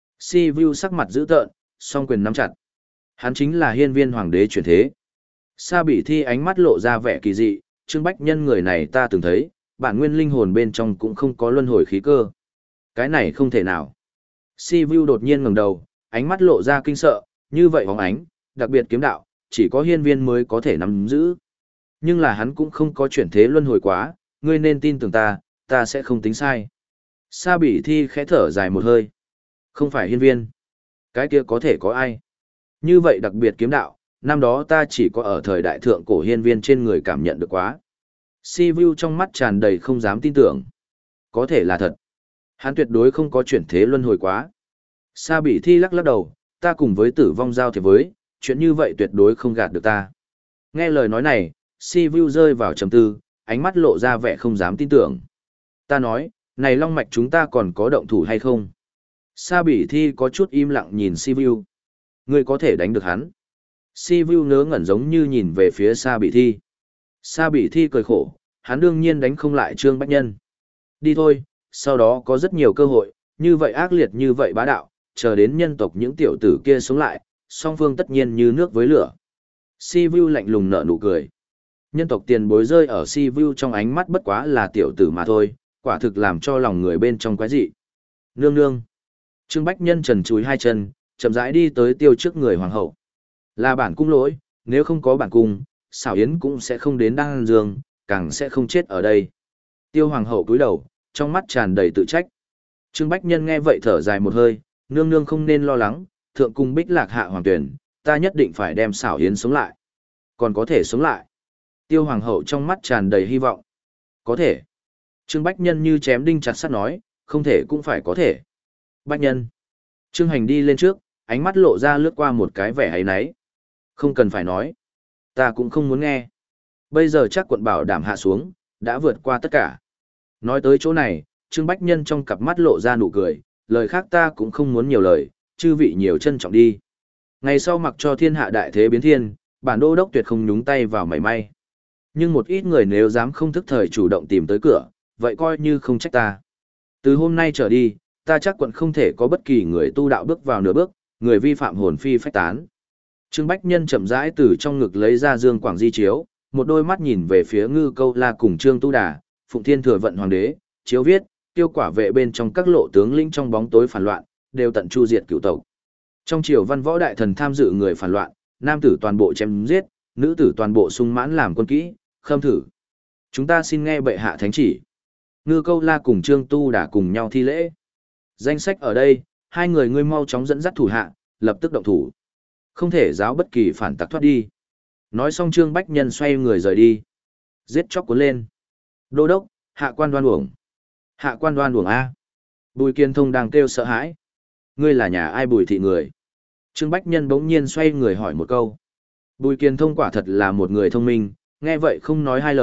Si Vu sắc mặt dữ tợn, song quyền nắm chặt. Hắn chính là Hiên Viên hoàng đế chuyển thế. Sa Bị Thi ánh mắt lộ ra vẻ kỳ dị, Trương Bách Nhân người này ta từng thấy, bản nguyên linh hồn bên trong cũng không có luân hồi khí cơ. Cái này không thể nào. Si Vu đột nhiên ngẩng đầu, ánh mắt lộ ra kinh sợ, như vậy bóng ánh, đặc biệt kiếm đạo, chỉ có Hiên Viên mới có thể nắm giữ. Nhưng là hắn cũng không có chuyển thế luân hồi quá, ngươi nên tin tưởng ta, ta sẽ không tính sai. Sa Bị Thi khẽ thở dài một hơi. Không phải Hiên Viên. Cái kia có thể có ai? Như vậy đặc biệt kiếm đạo, năm đó ta chỉ có ở thời đại thượng cổ Hiên Viên trên người cảm nhận được quá. Si Vu trong mắt tràn đầy không dám tin tưởng. Có thể là thật. Hắn tuyệt đối không có chuyển thế luân hồi quá. Sa Bị Thi lắc lắc đầu, ta cùng với tử vong giao thiệp với, chuyện như vậy tuyệt đối không gạt được ta. Nghe lời nói này, Si Vu rơi vào trầm tư, ánh mắt lộ ra vẻ không dám tin tưởng. Ta nói, này long mạch chúng ta còn có động thủ hay không? Sa Bị Thi có chút im lặng nhìn Si Vu. Ngươi có thể đánh được hắn. Si Vu ngớ ngẩn giống như nhìn về phía Sa Bị Thi. Sa Bị Thi cười khổ, hắn đương nhiên đánh không lại Trương Bách Nhân. Đi thôi, sau đó có rất nhiều cơ hội, như vậy ác liệt như vậy bá đạo, chờ đến nhân tộc những tiểu tử kia sống lại, song phương tất nhiên như nước với lửa. Si Vu lạnh lùng nở nụ cười. Nhân tộc tiền bối rơi ở Si Vu trong ánh mắt bất quá là tiểu tử mà thôi, quả thực làm cho lòng người bên trong quái dị. Nương nương. Trương Bách Nhân trần chúi hai chân, chậm rãi đi tới tiêu trước người hoàng hậu. Là bản cung lỗi, nếu không có bản cung, xảo yến cũng sẽ không đến Đan Dương, càng sẽ không chết ở đây. Tiêu hoàng hậu cúi đầu, trong mắt tràn đầy tự trách. Trương Bách Nhân nghe vậy thở dài một hơi, nương nương không nên lo lắng, thượng cung bích lạc hạ hoàng tuyển, ta nhất định phải đem xảo yến sống lại. Còn có thể sống lại. Tiêu hoàng hậu trong mắt tràn đầy hy vọng. Có thể. Trương Bách Nhân như chém đinh chặt sắt nói, không thể cũng phải có thể. Bách Nhân. Trương Hành đi lên trước, ánh mắt lộ ra lướt qua một cái vẻ ấy náy. Không cần phải nói. Ta cũng không muốn nghe. Bây giờ chắc quận bảo đảm hạ xuống, đã vượt qua tất cả. Nói tới chỗ này, Trương Bách Nhân trong cặp mắt lộ ra nụ cười, lời khác ta cũng không muốn nhiều lời, chư vị nhiều trân trọng đi. Ngày sau mặc cho thiên hạ đại thế biến thiên, bản đô đốc tuyệt không nhúng tay vào mảy may. Nhưng một ít người nếu dám không thức thời chủ động tìm tới cửa, vậy coi như không trách ta. Từ hôm nay trở đi, ta chắc quận không thể có bất kỳ người tu đạo bước vào nửa bước, người vi phạm hồn phi phách tán. Trương Bách Nhân chậm rãi từ trong ngực lấy ra Dương Quảng Di chiếu, một đôi mắt nhìn về phía Ngư Câu La cùng Trương Tu Đà, Phụng Thiên Thừa Vận Hoàng đế, chiếu viết, tiêu quả vệ bên trong các lộ tướng lĩnh trong bóng tối phản loạn, đều tận chu diệt cửu tộc. Trong triều văn võ đại thần tham dự người phản loạn, nam tử toàn bộ chém giết, nữ tử toàn bộ sung mãn làm quân kỹ, khâm thử. Chúng ta xin nghe bệ hạ thánh chỉ. Ngư Câu La cùng Trương Tu Đà cùng nhau thi lễ. Danh sách ở đây, hai người ngươi mau chóng dẫn dắt thủ hạ, lập tức động thủ. Không thể giáo bất kỳ phản tặc thoát đi. Nói xong Trương Bách Nhân xoay người rời đi. Giết chóc cuốn lên. Đô đốc, hạ quan đoan uổng. Hạ quan đoan uổng A. Bùi Kiên Thông đang kêu sợ hãi. Ngươi là nhà ai Bùi thị người? Trương Bách Nhân bỗng nhiên xoay người hỏi một câu. Bùi Kiên Thông quả thật là một người thông minh, nghe vậy không nói hai lời,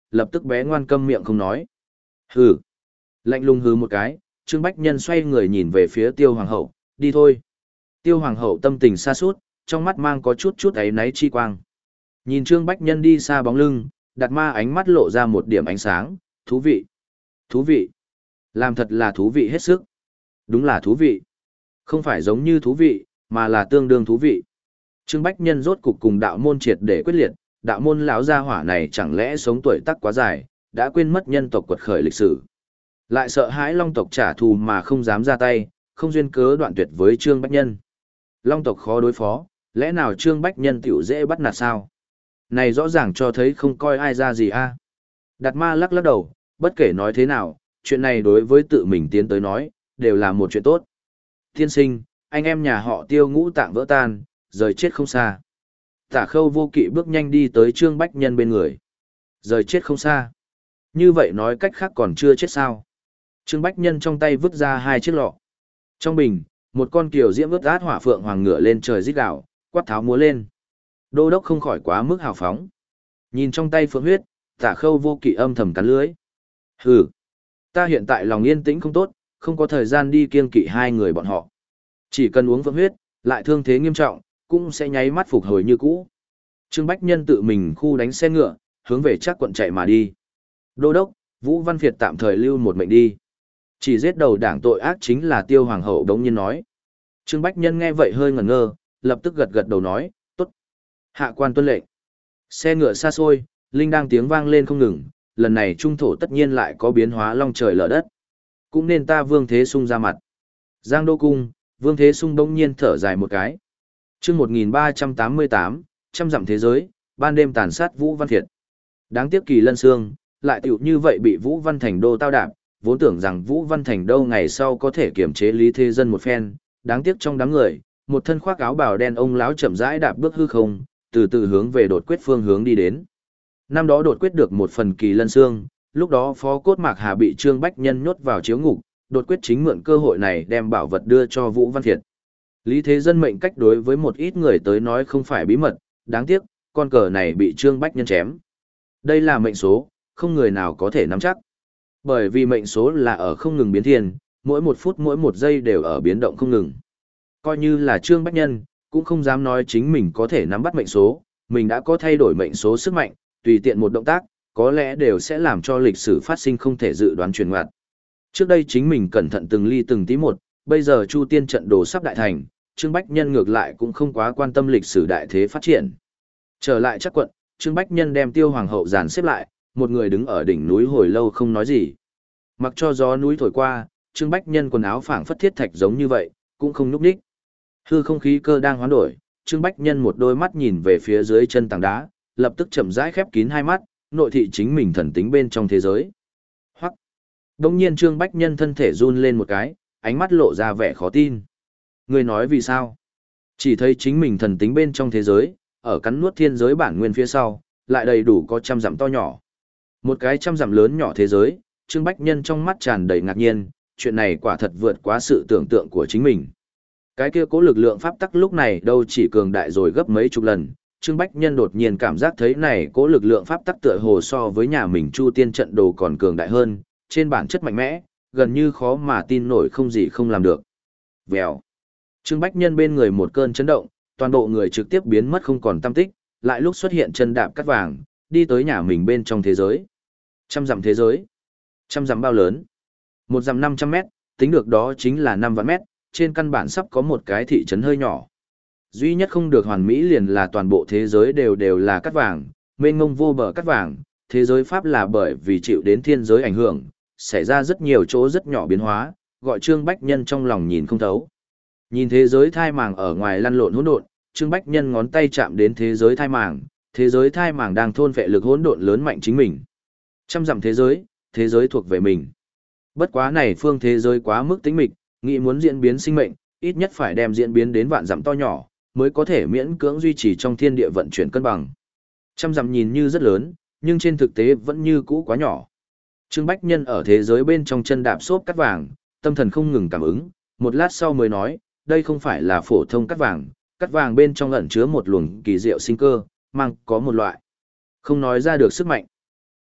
lập tức bé ngoan câm miệng không nói. Hừ. Lạnh lùng hừ một cái, Trương Bách Nhân xoay người nhìn về phía Tiêu Hoàng hậu, đi thôi. Tiêu Hoàng hậu tâm tình xa sút, trong mắt mang có chút chút ấy náy chi quang. Nhìn Trương Bách Nhân đi xa bóng lưng, Đạt Ma ánh mắt lộ ra một điểm ánh sáng, thú vị. Thú vị. Làm thật là thú vị hết sức. Đúng là thú vị. Không phải giống như thú vị, mà là tương đương thú vị. Trương Bách Nhân rốt cục cùng đạo môn triệt để quyết liệt, đạo môn lão gia hỏa này chẳng lẽ sống tuổi tác quá dài, đã quên mất nhân tộc quật khởi lịch sử. Lại sợ hãi Long tộc trả thù mà không dám ra tay, không duyên cớ đoạn tuyệt với Trương Bách Nhân. Long tộc khó đối phó, lẽ nào Trương Bách Nhân tiểu dễ bắt nạt sao? Này rõ ràng cho thấy không coi ai ra gì a. Đạt Ma lắc lắc đầu, bất kể nói thế nào, chuyện này đối với tự mình tiến tới nói, đều là một chuyện tốt. Tiên sinh, anh em nhà họ Tiêu ngũ tạng vỡ tan, rời chết không xa. Tả Khâu Vô Kỵ bước nhanh đi tới Trương Bách Nhân bên người. Rời chết không xa. Như vậy nói cách khác còn chưa chết sao? Trương Bách Nhân trong tay vứt ra hai chiếc lọ. Trong bình, một con kiều diễm vứt át hỏa phượng hoàng ngựa lên trời rít gào, quát tháo múa lên. Đô đốc không khỏi quá mức hào phóng. Nhìn trong tay phượng huyết, Tả Khâu Vô Kỵ âm thầm cắn lưỡi. Hừ, ta hiện tại lòng yên tĩnh không tốt, không có thời gian đi kiêng kỵ hai người bọn họ. Chỉ cần uống phượng huyết, lại thương thế nghiêm trọng, cũng sẽ nháy mắt phục hồi như cũ. Trương Bách Nhân tự mình khu đánh xe ngựa, hướng về chắc quận chạy mà đi. Đô đốc, Vũ Văn Việt tạm thời lưu một mệnh đi. Chỉ giết đầu đảng tội ác chính là Tiêu Hoàng hậu đống nhiên nói. Trương Bách Nhân nghe vậy hơi ngẩn ngơ, lập tức gật gật đầu nói, tốt. Hạ quan tuân lệnh. Xe ngựa xa xôi, linh đang tiếng vang lên không ngừng, lần này trung thổ tất nhiên lại có biến hóa long trời lở đất. Cũng nên ta Vương Thế Sung ra mặt. Giang Đô Cung, Vương Thế Sung đống nhiên thở dài một cái. Chương một nghìn ba trăm tám mươi tám, trăm dặm thế giới, ban đêm tàn sát Vũ Văn Việt. Đáng tiếc Kỳ Lân Sương, lại tiểu như vậy bị Vũ Văn Thành Đô tao đạp, vốn tưởng rằng Vũ Văn Thành Đô ngày sau có thể kiểm chế Lý Thế Dân một phen, đáng tiếc trong đám người, một thân khoác áo bào đen ông lão chậm rãi đạp bước hư không, từ từ hướng về đột quyết phương hướng đi đến. Năm đó đột quyết được một phần Kỳ Lân Sương, lúc đó Phó Cốt Mạc Hà bị Trương Bách Nhân nhốt vào chiếu ngục, đột quyết chính mượn cơ hội này đem bảo vật đưa cho Vũ Văn Việt. Lý Thế Dân mệnh cách đối với một ít người tới nói không phải bí mật, đáng tiếc, con cờ này bị Trương Bách Nhân chém. Đây là mệnh số, không người nào có thể nắm chắc. Bởi vì mệnh số là ở không ngừng biến thiên, mỗi một phút mỗi một giây đều ở biến động không ngừng. Coi như là Trương Bách Nhân, cũng không dám nói chính mình có thể nắm bắt mệnh số, mình đã có thay đổi mệnh số sức mạnh, tùy tiện một động tác, có lẽ đều sẽ làm cho lịch sử phát sinh không thể dự đoán truyền ngoặt. Trước đây chính mình cẩn thận từng ly từng tí một, bây giờ Chu Tiên trận đồ sắp đại thành, Trương Bách Nhân ngược lại cũng không quá quan tâm lịch sử đại thế phát triển. Trở lại chắc quận, Trương Bách Nhân đem Tiêu Hoàng hậu dàn xếp lại, một người đứng ở đỉnh núi hồi lâu không nói gì. Mặc cho gió núi thổi qua, Trương Bách Nhân quần áo phảng phất thiết thạch giống như vậy, cũng không nhúc nhích. Hư không khí cơ đang hoán đổi, Trương Bách Nhân một đôi mắt nhìn về phía dưới chân tảng đá, lập tức chậm rãi khép kín hai mắt, nội thị chính mình thần tính bên trong thế giới. Hoặc, đột nhiên Trương Bách Nhân thân thể run lên một cái, ánh mắt lộ ra vẻ khó tin. Người nói vì sao? Chỉ thấy chính mình thần tính bên trong thế giới, ở cắn nuốt thiên giới bản nguyên phía sau, lại đầy đủ có trăm dặm to nhỏ. Một cái trăm dặm lớn nhỏ thế giới, Trương Bách Nhân trong mắt tràn đầy ngạc nhiên, chuyện này quả thật vượt quá sự tưởng tượng của chính mình. Cái kia cố lực lượng pháp tắc lúc này đâu chỉ cường đại rồi gấp mấy chục lần, Trương Bách Nhân đột nhiên cảm giác thấy này cố lực lượng pháp tắc tựa hồ so với nhà mình Chu Tiên trận đồ còn cường đại hơn, trên bản chất mạnh mẽ, gần như khó mà tin nổi không gì không làm được. Vèo. Trương Bách Nhân bên người một cơn chấn động, toàn bộ người trực tiếp biến mất không còn tăm tích, lại lúc xuất hiện chân đạp cắt vàng, đi tới nhà mình bên trong thế giới. Trăm dặm thế giới. Trăm dặm bao lớn? Một dặm năm trăm mét, tính được đó chính là năm vạn mét, trên căn bản sắp có một cái thị trấn hơi nhỏ. Duy nhất không được hoàn mỹ liền là toàn bộ thế giới đều đều là cắt vàng, mênh mông vô bờ cắt vàng, thế giới Pháp là bởi vì chịu đến thiên giới ảnh hưởng, xảy ra rất nhiều chỗ rất nhỏ biến hóa, gọi Trương Bách Nhân trong lòng nhìn không thấu. Nhìn thế giới thai màng ở ngoài lăn lộn hỗn độn, Trương Bách Nhân ngón tay chạm đến thế giới thai màng, thế giới thai màng đang thôn phệ lực hỗn độn lớn mạnh chính mình. Trăm dặm thế giới, thế giới thuộc về mình. Bất quá này phương thế giới quá mức tĩnh mịch, nghĩ muốn diễn biến sinh mệnh, ít nhất phải đem diễn biến đến vạn dặm to nhỏ, mới có thể miễn cưỡng duy trì trong thiên địa vận chuyển cân bằng. Trăm dặm nhìn như rất lớn, nhưng trên thực tế vẫn như cũ quá nhỏ. Trương Bách Nhân ở thế giới bên trong chân đạp xốp cắt vàng, tâm thần không ngừng cảm ứng, một lát sau mới nói, đây không phải là phổ thông cắt vàng, cắt vàng bên trong ẩn chứa một luồng kỳ diệu sinh cơ, mang có một loại không nói ra được sức mạnh.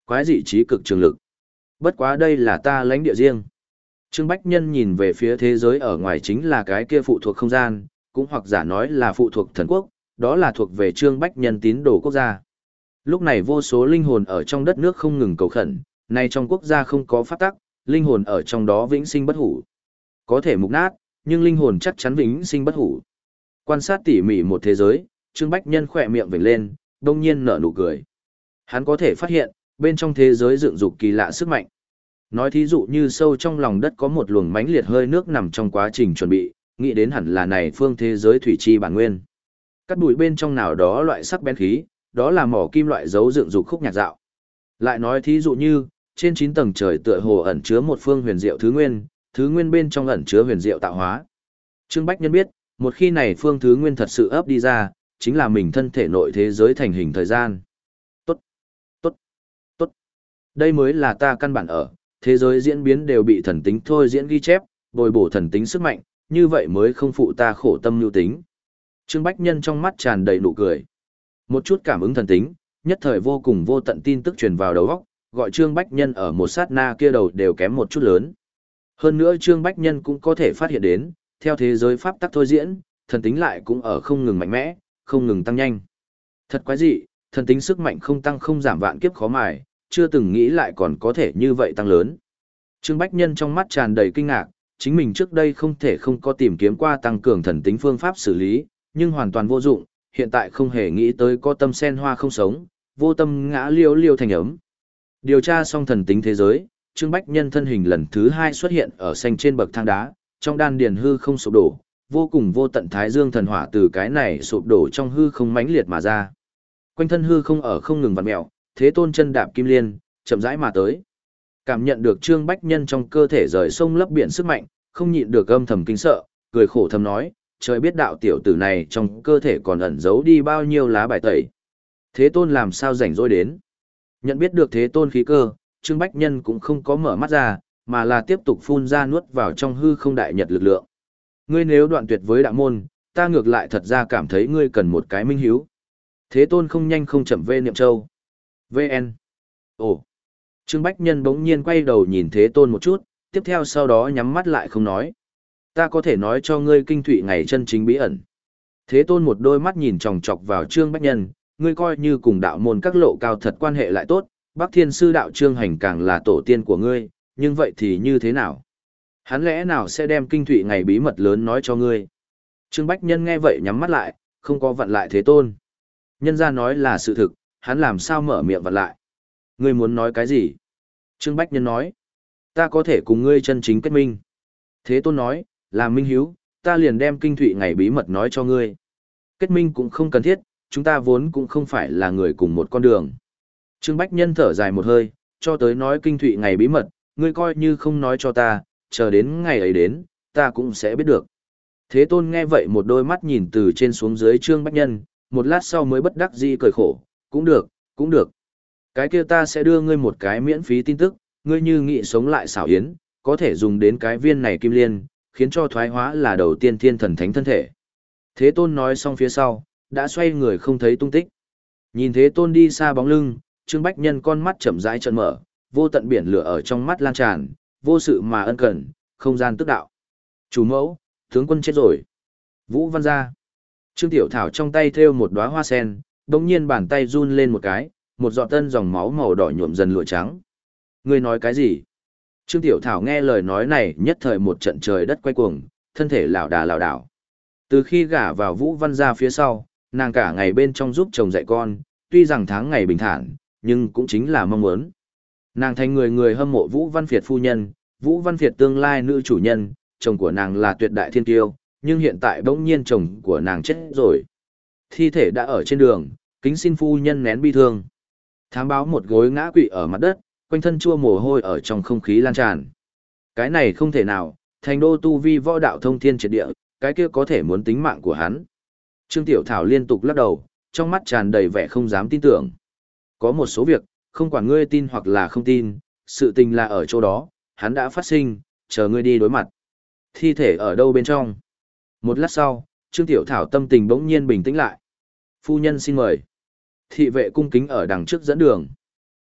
Quái dị trí cực trường lực. Bất quá đây là ta lãnh địa riêng. Trương Bách Nhân nhìn về phía thế giới ở ngoài chính là cái kia phụ thuộc không gian, cũng hoặc giả nói là phụ thuộc thần quốc, đó là thuộc về Trương Bách Nhân tín đồ quốc gia. Lúc này vô số linh hồn ở trong đất nước không ngừng cầu khẩn, nay trong quốc gia không có pháp tắc, linh hồn ở trong đó vĩnh sinh bất hủ. Có thể mục nát, nhưng linh hồn chắc chắn vĩnh sinh bất hủ. Quan sát tỉ mỉ một thế giới, Trương Bách Nhân khỏe miệng vểnh lên, đông nhiên nở nụ cười. Hắn có thể phát hiện, bên trong thế giới dựng dục kỳ lạ sức mạnh. Nói thí dụ như sâu trong lòng đất có một luồng mãnh liệt hơi nước nằm trong quá trình chuẩn bị, nghĩ đến hẳn là này phương thế giới thủy chi bản nguyên. Cắt bụi bên trong nào đó loại sắc bén khí, đó là mỏ kim loại dấu dựng dục khúc nhạc dạo. Lại nói thí dụ như, trên chín tầng trời tựa hồ ẩn chứa một phương huyền diệu thứ nguyên, thứ nguyên bên trong ẩn chứa huyền diệu tạo hóa. Trương Bách Nhân biết, một khi này phương thứ nguyên thật sự ấp đi ra, chính là mình thân thể nội thế giới thành hình thời gian. Tốt, tốt, tốt. Đây mới là ta căn bản ở, thế giới diễn biến đều bị thần tính thôi diễn ghi chép, bồi bổ thần tính sức mạnh, như vậy mới không phụ ta khổ tâm lưu tính. Trương Bách Nhân trong mắt tràn đầy nụ cười. Một chút cảm ứng thần tính, nhất thời vô cùng vô tận tin tức truyền vào đầu óc, gọi Trương Bách Nhân ở một sát na kia đầu đều kém một chút lớn. Hơn nữa Trương Bách Nhân cũng có thể phát hiện đến, theo thế giới pháp tắc thôi diễn, thần tính lại cũng ở không ngừng mạnh mẽ, không ngừng tăng nhanh. Thật quái dị, thần tính sức mạnh không tăng không giảm vạn kiếp khó mài, chưa từng nghĩ lại còn có thể như vậy tăng lớn. Trương Bách Nhân trong mắt tràn đầy kinh ngạc, chính mình trước đây không thể không có tìm kiếm qua tăng cường thần tính phương pháp xử lý, nhưng hoàn toàn vô dụng, hiện tại không hề nghĩ tới có tâm sen hoa không sống, vô tâm ngã liêu liêu thành ấm. Điều tra xong thần tính thế giới, Trương Bách Nhân thân hình lần thứ hai xuất hiện ở xanh trên bậc thang đá, trong đan điền hư không sụp đổ, vô cùng vô tận thái dương thần hỏa từ cái này sụp đổ trong hư không mãnh liệt mà ra. Quanh thân hư không ở không ngừng vặn mèo, Thế Tôn chân đạp kim liên, chậm rãi mà tới. Cảm nhận được Trương Bách Nhân trong cơ thể rời sông lấp biển sức mạnh, không nhịn được âm thầm kinh sợ, cười khổ thầm nói, trời biết đạo tiểu tử này trong cơ thể còn ẩn giấu đi bao nhiêu lá bài tẩy. Thế Tôn làm sao rảnh rỗi đến. Nhận biết được Thế Tôn khí cơ, Trương Bách Nhân cũng không có mở mắt ra, mà là tiếp tục phun ra nuốt vào trong hư không đại nhật lực lượng. Ngươi nếu đoạn tuyệt với đạo môn, ta ngược lại thật ra cảm thấy ngươi cần một cái minh hiếu. Thế Tôn không nhanh không chậm vê niệm châu. vê en. Ồ. Trương Bách Nhân bỗng nhiên quay đầu nhìn Thế Tôn một chút, tiếp theo sau đó nhắm mắt lại không nói. Ta có thể nói cho ngươi kinh thụy ngày chân chính bí ẩn. Thế Tôn một đôi mắt nhìn chòng chọc vào Trương Bách Nhân, ngươi coi như cùng đạo môn các lộ cao thật quan hệ lại tốt, Bắc Thiên Sư đạo Trương Hành càng là tổ tiên của ngươi, nhưng vậy thì như thế nào? Hắn lẽ nào sẽ đem kinh thụy ngày bí mật lớn nói cho ngươi? Trương Bách Nhân nghe vậy nhắm mắt lại, không có vặn lại Thế Tôn. Nhân ra nói là sự thực, hắn làm sao mở miệng vặn lại? Ngươi muốn nói cái gì? Trương Bách Nhân nói, ta có thể cùng ngươi chân chính kết minh. Thế Tôn nói, làm minh hiếu, ta liền đem kinh thụy ngày bí mật nói cho ngươi. Kết minh cũng không cần thiết, chúng ta vốn cũng không phải là người cùng một con đường. Trương Bách Nhân thở dài một hơi, cho tới nói kinh thụy ngày bí mật, ngươi coi như không nói cho ta, chờ đến ngày ấy đến, ta cũng sẽ biết được. Thế Tôn nghe vậy một đôi mắt nhìn từ trên xuống dưới Trương Bách Nhân, một lát sau mới bất đắc dĩ cười khổ, cũng được, cũng được. Cái kia ta sẽ đưa ngươi một cái miễn phí tin tức, ngươi như nghị sống lại xảo yến, có thể dùng đến cái viên này kim liên, khiến cho thoái hóa là đầu tiên thiên thần thánh thân thể. Thế Tôn nói xong phía sau, đã xoay người không thấy tung tích. Nhìn Thế Tôn đi xa bóng lưng, Trương Bách Nhân con mắt chậm rãi trợn mở, vô tận biển lửa ở trong mắt lan tràn, vô sự mà ân cần, không gian tức đạo. Chủ mẫu, tướng quân chết rồi. Vũ Văn gia. Trương Tiểu Thảo trong tay thêu một đóa hoa sen, đống nhiên bàn tay run lên một cái, một giọt tân dòng máu màu đỏ nhuộm dần lụa trắng. Ngươi nói cái gì? Trương Tiểu Thảo nghe lời nói này nhất thời một trận trời đất quay cuồng, thân thể lảo đà lảo đảo. Từ khi gả vào Vũ Văn gia phía sau, nàng cả ngày bên trong giúp chồng dạy con, tuy rằng tháng ngày bình thản, nhưng cũng chính là mong muốn. Nàng thành người người hâm mộ Vũ Văn Việt phu nhân, Vũ Văn Việt tương lai nữ chủ nhân, chồng của nàng là tuyệt đại thiên kiêu, nhưng hiện tại bỗng nhiên chồng của nàng chết rồi. Thi thể đã ở trên đường, kính xin phu nhân nén bi thương. Thám báo một gối ngã quỵ ở mặt đất, quanh thân chua mồ hôi ở trong không khí lan tràn. Cái này không thể nào, thành đô tu vi võ đạo thông thiên triệt địa, cái kia có thể muốn tính mạng của hắn. Trương Tiểu Thảo liên tục lắc đầu, trong mắt tràn đầy vẻ không dám tin tưởng. Có một số việc, không quản ngươi tin hoặc là không tin, sự tình là ở chỗ đó, hắn đã phát sinh, chờ ngươi đi đối mặt. Thi thể ở đâu bên trong? Một lát sau, Trương Tiểu Thảo tâm tình bỗng nhiên bình tĩnh lại. Phu nhân xin mời. Thị vệ cung kính ở đằng trước dẫn đường.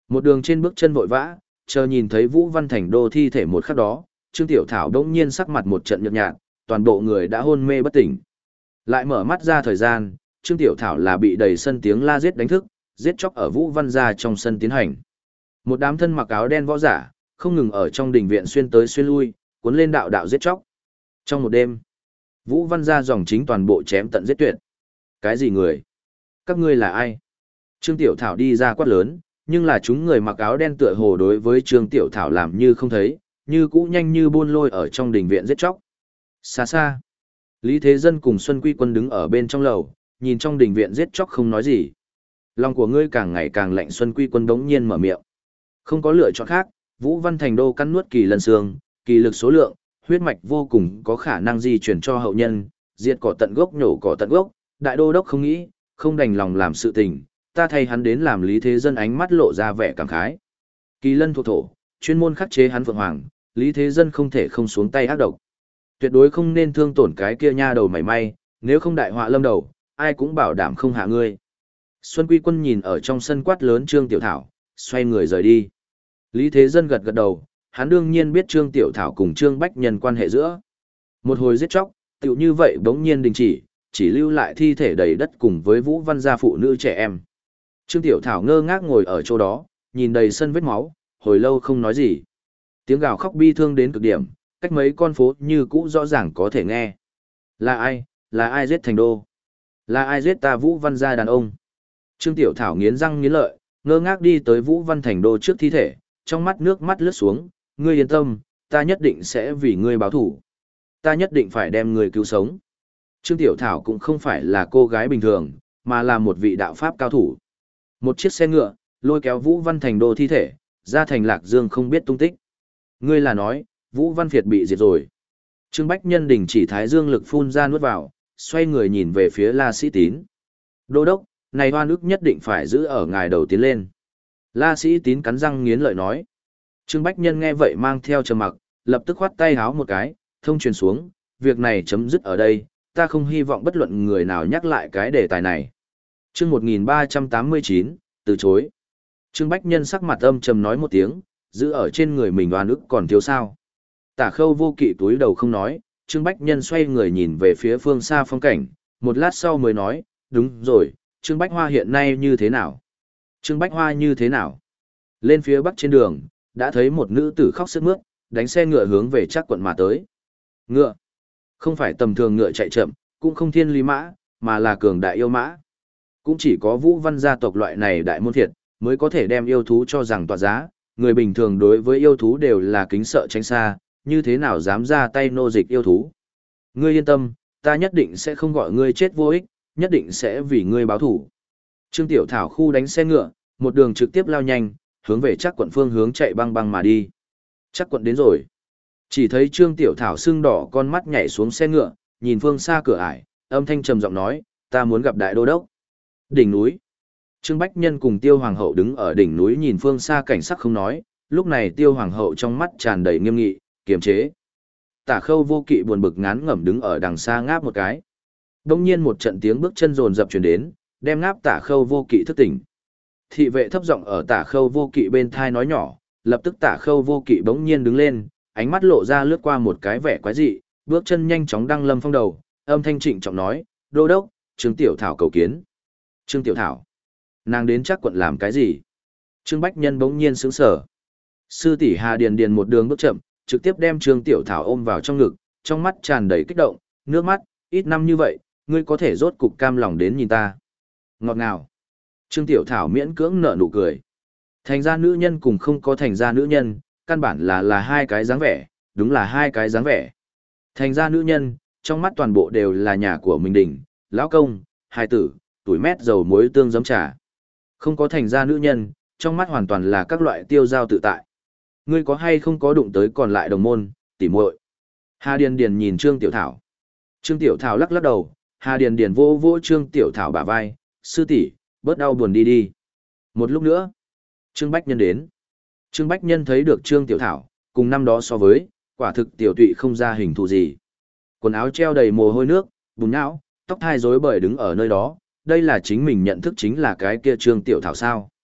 Một đường trên bước chân vội vã, chờ nhìn thấy Vũ Văn Thành Đô thi thể một khắc đó, Trương Tiểu Thảo đống nhiên sắc mặt một trận nhợt nhạt, toàn bộ người đã hôn mê bất tỉnh. Lại mở mắt ra thời gian, Trương Tiểu Thảo là bị đầy sân tiếng la giết đánh thức, giết chóc ở Vũ Văn gia trong sân tiến hành. Một đám thân mặc áo đen võ giả, không ngừng ở trong đình viện xuyên tới xuyên lui, cuốn lên đạo đạo giết chóc. Trong một đêm, Vũ Văn gia dòng chính toàn bộ chém tận giết tuyệt. Cái gì người? Các ngươi là ai? Trương Tiểu Thảo đi ra quát lớn, nhưng là chúng người mặc áo đen tựa hồ đối với Trương Tiểu Thảo làm như không thấy, như cũ nhanh như buôn lôi ở trong đình viện giết chóc. Xa xa, Lý Thế Dân cùng Xuân Quy Quân đứng ở bên trong lầu, nhìn trong đình viện giết chóc không nói gì. Lòng của ngươi càng ngày càng lạnh. Xuân Quy Quân đống nhiên mở miệng. Không có lựa chọn khác, Vũ Văn Thành Đô cắn nuốt kỳ lân xương, kỳ lực số lượng, huyết mạch vô cùng có khả năng di chuyển cho hậu nhân, diệt cỏ tận gốc nhổ cỏ tận gốc, đại đô đốc không nghĩ, không đành lòng làm sự tình, ta thay hắn đến làm Lý Thế Dân ánh mắt lộ ra vẻ cảm khái. Kỳ lân thuộc thổ, chuyên môn khắc chế hắn Phượng Hoàng, Lý Thế Dân không thể không xuống tay ác độc. Tuyệt đối không nên thương tổn cái kia nha đầu mảy may, nếu không đại họa lâm đầu, ai cũng bảo đảm không hạ ngươi. Xuân Quy Quân nhìn ở trong sân quát lớn Trương Tiểu Thảo, xoay người rời đi. Lý Thế Dân gật gật đầu, hắn đương nhiên biết Trương Tiểu Thảo cùng Trương Bách Nhân quan hệ giữa. Một hồi giết chóc, tựu như vậy bỗng nhiên đình chỉ, chỉ lưu lại thi thể đầy đất cùng với Vũ Văn gia phụ nữ trẻ em. Trương Tiểu Thảo ngơ ngác ngồi ở chỗ đó, nhìn đầy sân vết máu, hồi lâu không nói gì. Tiếng gào khóc bi thương đến cực điểm, cách mấy con phố như cũ rõ ràng có thể nghe. Là ai, là ai giết Thành Đô? Là ai giết ta Vũ Văn gia đàn ông? Trương Tiểu Thảo nghiến răng nghiến lợi, ngơ ngác đi tới Vũ Văn Thành Đô trước thi thể, trong mắt nước mắt lướt xuống, ngươi yên tâm, ta nhất định sẽ vì ngươi báo thủ. Ta nhất định phải đem ngươi cứu sống. Trương Tiểu Thảo cũng không phải là cô gái bình thường, mà là một vị đạo pháp cao thủ. Một chiếc xe ngựa, lôi kéo Vũ Văn Thành Đô thi thể, ra thành Lạc Dương không biết tung tích. Ngươi là nói, Vũ Văn Việt bị diệt rồi. Trương Bách Nhân đình chỉ thái dương lực phun ra nuốt vào, xoay người nhìn về phía La Sĩ Tín. Đô đốc, này oan ức nhất định phải giữ ở ngài đầu tiến lên. La Sĩ Tín cắn răng nghiến lợi nói. Trương Bách Nhân nghe vậy mang theo trầm mặc, lập tức khoát tay háo một cái, thông truyền xuống, việc này chấm dứt ở đây, ta không hy vọng bất luận người nào nhắc lại cái đề tài này. Chương một nghìn ba trăm tám mươi chín, từ chối. Trương Bách Nhân sắc mặt âm trầm nói một tiếng, giữ ở trên người mình oan ức còn thiếu sao. Tả Khâu Vô Kỵ túi đầu không nói, Trương Bách Nhân xoay người nhìn về phía phương xa phong cảnh, một lát sau mới nói, đúng rồi, Trương Bách Hoa hiện nay như thế nào? Trương Bách Hoa như thế nào? Lên phía bắc trên đường, đã thấy một nữ tử khóc sướt mướt, đánh xe ngựa hướng về Trác quận mà tới. Ngựa, không phải tầm thường ngựa chạy chậm, cũng không thiên lý mã, mà là cường đại yêu mã. Cũng chỉ có Vũ Văn gia tộc loại này đại môn thiệt, mới có thể đem yêu thú cho rằng tọa giá, người bình thường đối với yêu thú đều là kính sợ tránh xa, như thế nào dám ra tay nô dịch yêu thú. Ngươi yên tâm, ta nhất định sẽ không gọi ngươi chết vô ích, nhất định sẽ vì ngươi báo thủ. Trương Tiểu Thảo khu đánh xe ngựa, một đường trực tiếp lao nhanh, hướng về Trác quận phương hướng chạy băng băng mà đi. Trác quận đến rồi. Chỉ thấy Trương Tiểu Thảo sưng đỏ con mắt nhảy xuống xe ngựa, nhìn phương xa cửa ải, âm thanh trầm giọng nói, ta muốn gặp đại đô đốc. Đỉnh núi. Trương Bách Nhân cùng Tiêu Hoàng hậu đứng ở đỉnh núi nhìn phương xa cảnh sắc không nói, lúc này Tiêu Hoàng hậu trong mắt tràn đầy nghiêm nghị, kiềm chế. Tả Khâu Vô Kỵ buồn bực ngán ngẩm đứng ở đằng xa ngáp một cái. Đông nhiên một trận tiếng bước chân rồn rập truyền đến, đem ngáp Tả Khâu Vô Kỵ thức tỉnh. Thị vệ thấp giọng ở Tả Khâu Vô Kỵ bên thai nói nhỏ, lập tức Tả Khâu Vô Kỵ bỗng nhiên đứng lên, ánh mắt lộ ra lướt qua một cái vẻ quái dị, bước chân nhanh chóng đăng lâm phong đầu, âm thanh trịnh trọng nói, đô đốc, Trương Tiểu Thảo cầu kiến. Trương Tiểu Thảo, nàng đến Trác quận làm cái gì? Trương Bách Nhân bỗng nhiên sững sờ. Sư tỷ Hà Điền Điền một đường bước chậm, trực tiếp đem Trương Tiểu Thảo ôm vào trong ngực, trong mắt tràn đầy kích động, nước mắt, ít năm như vậy, ngươi có thể rốt cục cam lòng đến nhìn ta. Ngọt ngào. Trương Tiểu Thảo miễn cưỡng nở nụ cười. Thành ra nữ nhân cùng không có thành ra nữ nhân, căn bản là là hai cái dáng vẻ, đúng là hai cái dáng vẻ. Thành ra nữ nhân, trong mắt toàn bộ đều là nhà của mình đỉnh, lão công, hài tử, tuổi mét dầu muối tương giấm trà. Không có thành ra nữ nhân, trong mắt hoàn toàn là các loại tiêu giao tự tại. Ngươi có hay không có đụng tới còn lại đồng môn, tỉ muội. Hà Điền Điền nhìn Trương Tiểu Thảo. Trương Tiểu Thảo lắc lắc đầu, Hà Điền Điền vô vô Trương Tiểu Thảo bả vai, sư tỷ, bớt đau buồn đi đi. Một lúc nữa, Trương Bách Nhân đến. Trương Bách Nhân thấy được Trương Tiểu Thảo, cùng năm đó so với, quả thực tiểu tụy không ra hình thù gì. Quần áo treo đầy mồ hôi nước, bùn não, tóc thai rối bời đứng ở nơi đó, đây là chính mình nhận thức chính là cái kia Trương Tiểu Thảo sao.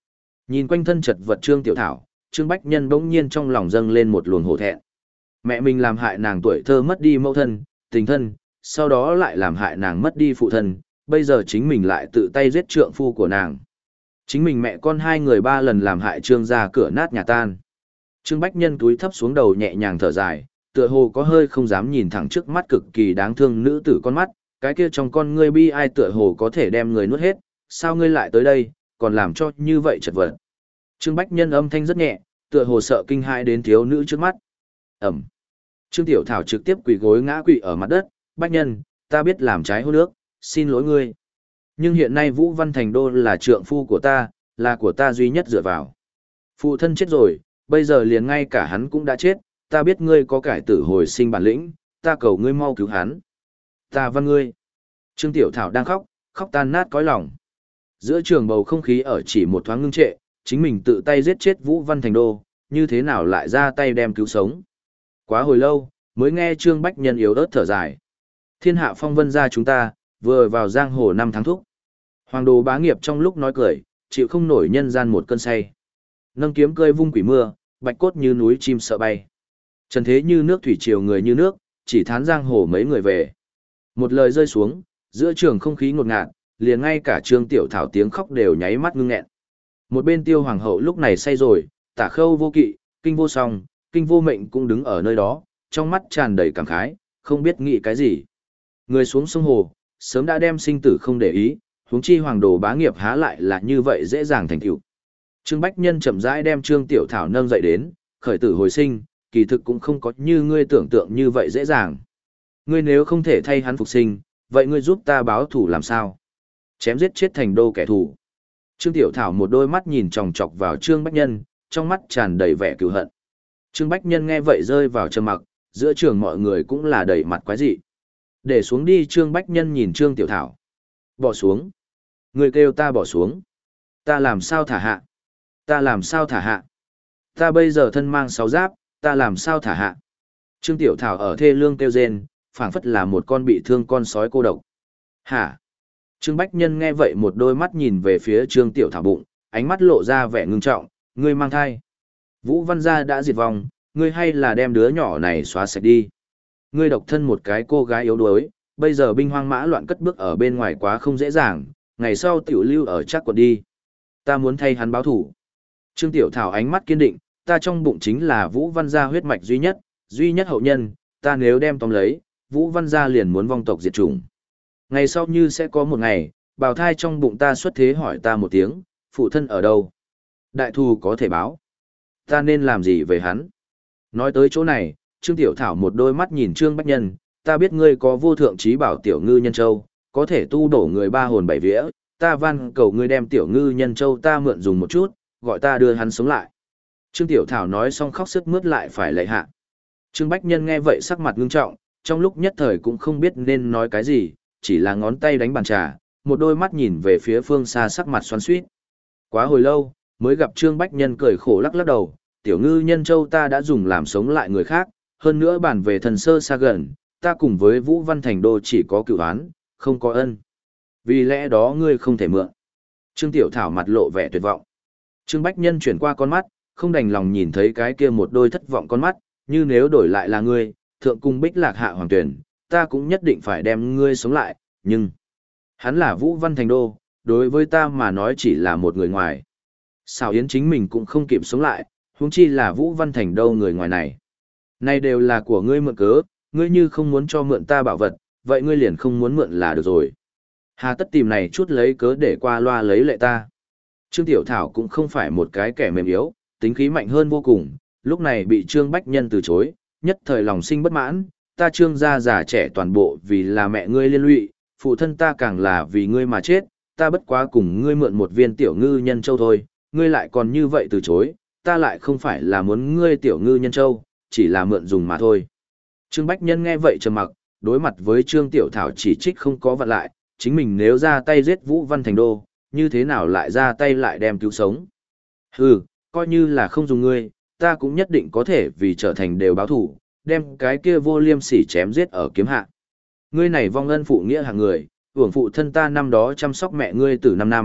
Nhìn quanh thân chật vật Trương Tiểu Thảo, Trương Bách Nhân bỗng nhiên trong lòng dâng lên một luồng hổ thẹn. Mẹ mình làm hại nàng tuổi thơ mất đi mẫu thân, tình thân, sau đó lại làm hại nàng mất đi phụ thân, bây giờ chính mình lại tự tay giết trượng phu của nàng. Chính mình mẹ con hai người ba lần làm hại Trương gia cửa nát nhà tan. Trương Bách Nhân túi thấp xuống đầu nhẹ nhàng thở dài, tựa hồ có hơi không dám nhìn thẳng trước mắt cực kỳ đáng thương nữ tử con mắt, cái kia trong con ngươi bi ai tựa hồ có thể đem người nuốt hết, sao ngươi lại tới đây, còn làm cho như vậy chật vật. Trương Bách Nhân âm thanh rất nhẹ, tựa hồ sợ kinh hãi đến thiếu nữ trước mắt. Ẩm. Trương Tiểu Thảo trực tiếp quỳ gối ngã quỵ ở mặt đất, Bách Nhân, ta biết làm trái hôn ước, xin lỗi ngươi. Nhưng hiện nay Vũ Văn Thành Đô là trượng phu của ta, là của ta duy nhất dựa vào. Phụ thân chết rồi, bây giờ liền ngay cả hắn cũng đã chết, ta biết ngươi có cải tử hồi sinh bản lĩnh, ta cầu ngươi mau cứu hắn. Ta văn ngươi. Trương Tiểu Thảo đang khóc, khóc tan nát cõi lòng. Giữa trường bầu không khí ở chỉ một thoáng ngưng trệ, chính mình tự tay giết chết Vũ Văn Thành Đô, như thế nào lại ra tay đem cứu sống. Quá hồi lâu, mới nghe Trương Bách Nhân yếu ớt thở dài. Thiên hạ phong vân gia chúng ta, vừa vào giang hồ năm tháng thúc. Hoàng đồ bá nghiệp trong lúc nói cười, chịu không nổi nhân gian một cơn say. Nâng kiếm cơi vung quỷ mưa, bạch cốt như núi chim sợ bay. Trần thế như nước thủy triều người như nước, chỉ thán giang hồ mấy người về. Một lời rơi xuống, giữa trường không khí ngột ngạt, liền ngay cả Trương Tiểu Thảo tiếng khóc đều nháy mắt ngưng nghẹn. Một bên Tiêu Hoàng hậu lúc này say rồi, Tả Khâu vô kỵ, Kinh vô song, Kinh vô mệnh cũng đứng ở nơi đó, trong mắt tràn đầy cảm khái, không biết nghĩ cái gì. Người xuống sông hồ, sớm đã đem sinh tử không để ý, huống chi hoàng đồ bá nghiệp há lại là như vậy dễ dàng thành tựu. Trương Bách Nhân chậm rãi đem Trương Tiểu Thảo nâng dậy đến, khởi tử hồi sinh, kỳ thực cũng không có như ngươi tưởng tượng như vậy dễ dàng. Ngươi nếu không thể thay hắn phục sinh, vậy ngươi giúp ta báo thù làm sao? Chém giết chết Thành Đô kẻ thù. Trương Tiểu Thảo một đôi mắt nhìn chòng chọc vào Trương Bách Nhân, trong mắt tràn đầy vẻ cừu hận. Trương Bách Nhân nghe vậy rơi vào trầm mặc, giữa trường mọi người cũng là đầy mặt quái dị. Để xuống đi. Trương Bách Nhân nhìn Trương Tiểu Thảo. Bỏ xuống. Người kêu ta bỏ xuống. Ta làm sao thả hạ? Ta làm sao thả hạ? Ta bây giờ thân mang sáu giáp, ta làm sao thả hạ? Trương Tiểu Thảo ở thê lương kêu rên, phảng phất là một con bị thương con sói cô độc. Hả? Trương Bách Nhân nghe vậy một đôi mắt nhìn về phía Trương Tiểu Thảo bụng, ánh mắt lộ ra vẻ ngưng trọng, ngươi mang thai. Vũ Văn gia đã diệt vong, ngươi hay là đem đứa nhỏ này xóa sạch đi. Ngươi độc thân một cái cô gái yếu đuối, bây giờ binh hoang mã loạn cất bước ở bên ngoài quá không dễ dàng, ngày sau tiểu lưu ở chắc quận đi. Ta muốn thay hắn báo thủ. Trương Tiểu Thảo ánh mắt kiên định, ta trong bụng chính là Vũ Văn gia huyết mạch duy nhất, duy nhất hậu nhân, ta nếu đem tóm lấy, Vũ Văn gia liền muốn vong tộc diệt chủng. Ngày sau như sẽ có một ngày, bào thai trong bụng ta xuất thế hỏi ta một tiếng, phụ thân ở đâu? Đại thù có thể báo. Ta nên làm gì về hắn? Nói tới chỗ này, Trương Tiểu Thảo một đôi mắt nhìn Trương Bách Nhân, ta biết ngươi có vô thượng trí bảo Tiểu Ngư Nhân Châu, có thể tu đổ người ba hồn bảy vía, ta van cầu ngươi đem Tiểu Ngư Nhân Châu ta mượn dùng một chút, gọi ta đưa hắn sống lại. Trương Tiểu Thảo nói xong khóc sướt mướt lại phải lạy hạ. Trương Bách Nhân nghe vậy sắc mặt ngưng trọng, trong lúc nhất thời cũng không biết nên nói cái gì, chỉ là ngón tay đánh bàn trà, một đôi mắt nhìn về phía phương xa sắc mặt xoắn xuýt. Quá hồi lâu, mới gặp Trương Bách Nhân cười khổ lắc lắc đầu, Tiểu Ngư Nhân Châu ta đã dùng làm sống lại người khác, hơn nữa bản về thần sơ xa gần, ta cùng với Vũ Văn Thành Đô chỉ có cựu án, không có ân. Vì lẽ đó ngươi không thể mượn. Trương Tiểu Thảo mặt lộ vẻ tuyệt vọng. Trương Bách Nhân chuyển qua con mắt, không đành lòng nhìn thấy cái kia một đôi thất vọng con mắt, như nếu đổi lại là ngươi, thượng cung bích lạc hạ hoàng tuyển, ta cũng nhất định phải đem ngươi sống lại, nhưng... Hắn là Vũ Văn Thành Đô, đối với ta mà nói chỉ là một người ngoài. Xảo Yến chính mình cũng không kịp sống lại, huống chi là Vũ Văn Thành Đô người ngoài này. Này đều là của ngươi mượn cớ, ngươi như không muốn cho mượn ta bảo vật, vậy ngươi liền không muốn mượn là được rồi. Hà tất tìm này chút lấy cớ để qua loa lấy lệ ta. Trương Tiểu Thảo cũng không phải một cái kẻ mềm yếu, tính khí mạnh hơn vô cùng, lúc này bị Trương Bách Nhân từ chối, nhất thời lòng sinh bất mãn, ta Trương gia già trẻ toàn bộ vì là mẹ ngươi liên lụy, phụ thân ta càng là vì ngươi mà chết, ta bất quá cùng ngươi mượn một viên Tiểu Ngư Nhân Châu thôi, ngươi lại còn như vậy từ chối, ta lại không phải là muốn ngươi Tiểu Ngư Nhân Châu, chỉ là mượn dùng mà thôi. Trương Bách Nhân nghe vậy trầm mặc, đối mặt với Trương Tiểu Thảo chỉ trích không có vặn lại, chính mình nếu ra tay giết Vũ Văn Thành Đô, như thế nào lại ra tay lại đem cứu sống. Hừ, coi như là không dùng ngươi, ta cũng nhất định có thể vì trở thành đều báo thủ, đem cái kia vô liêm sỉ chém giết ở kiếm hạ. Ngươi này vong ân phụ nghĩa hạng người, hưởng phụ thân ta năm đó chăm sóc mẹ ngươi từ năm năm,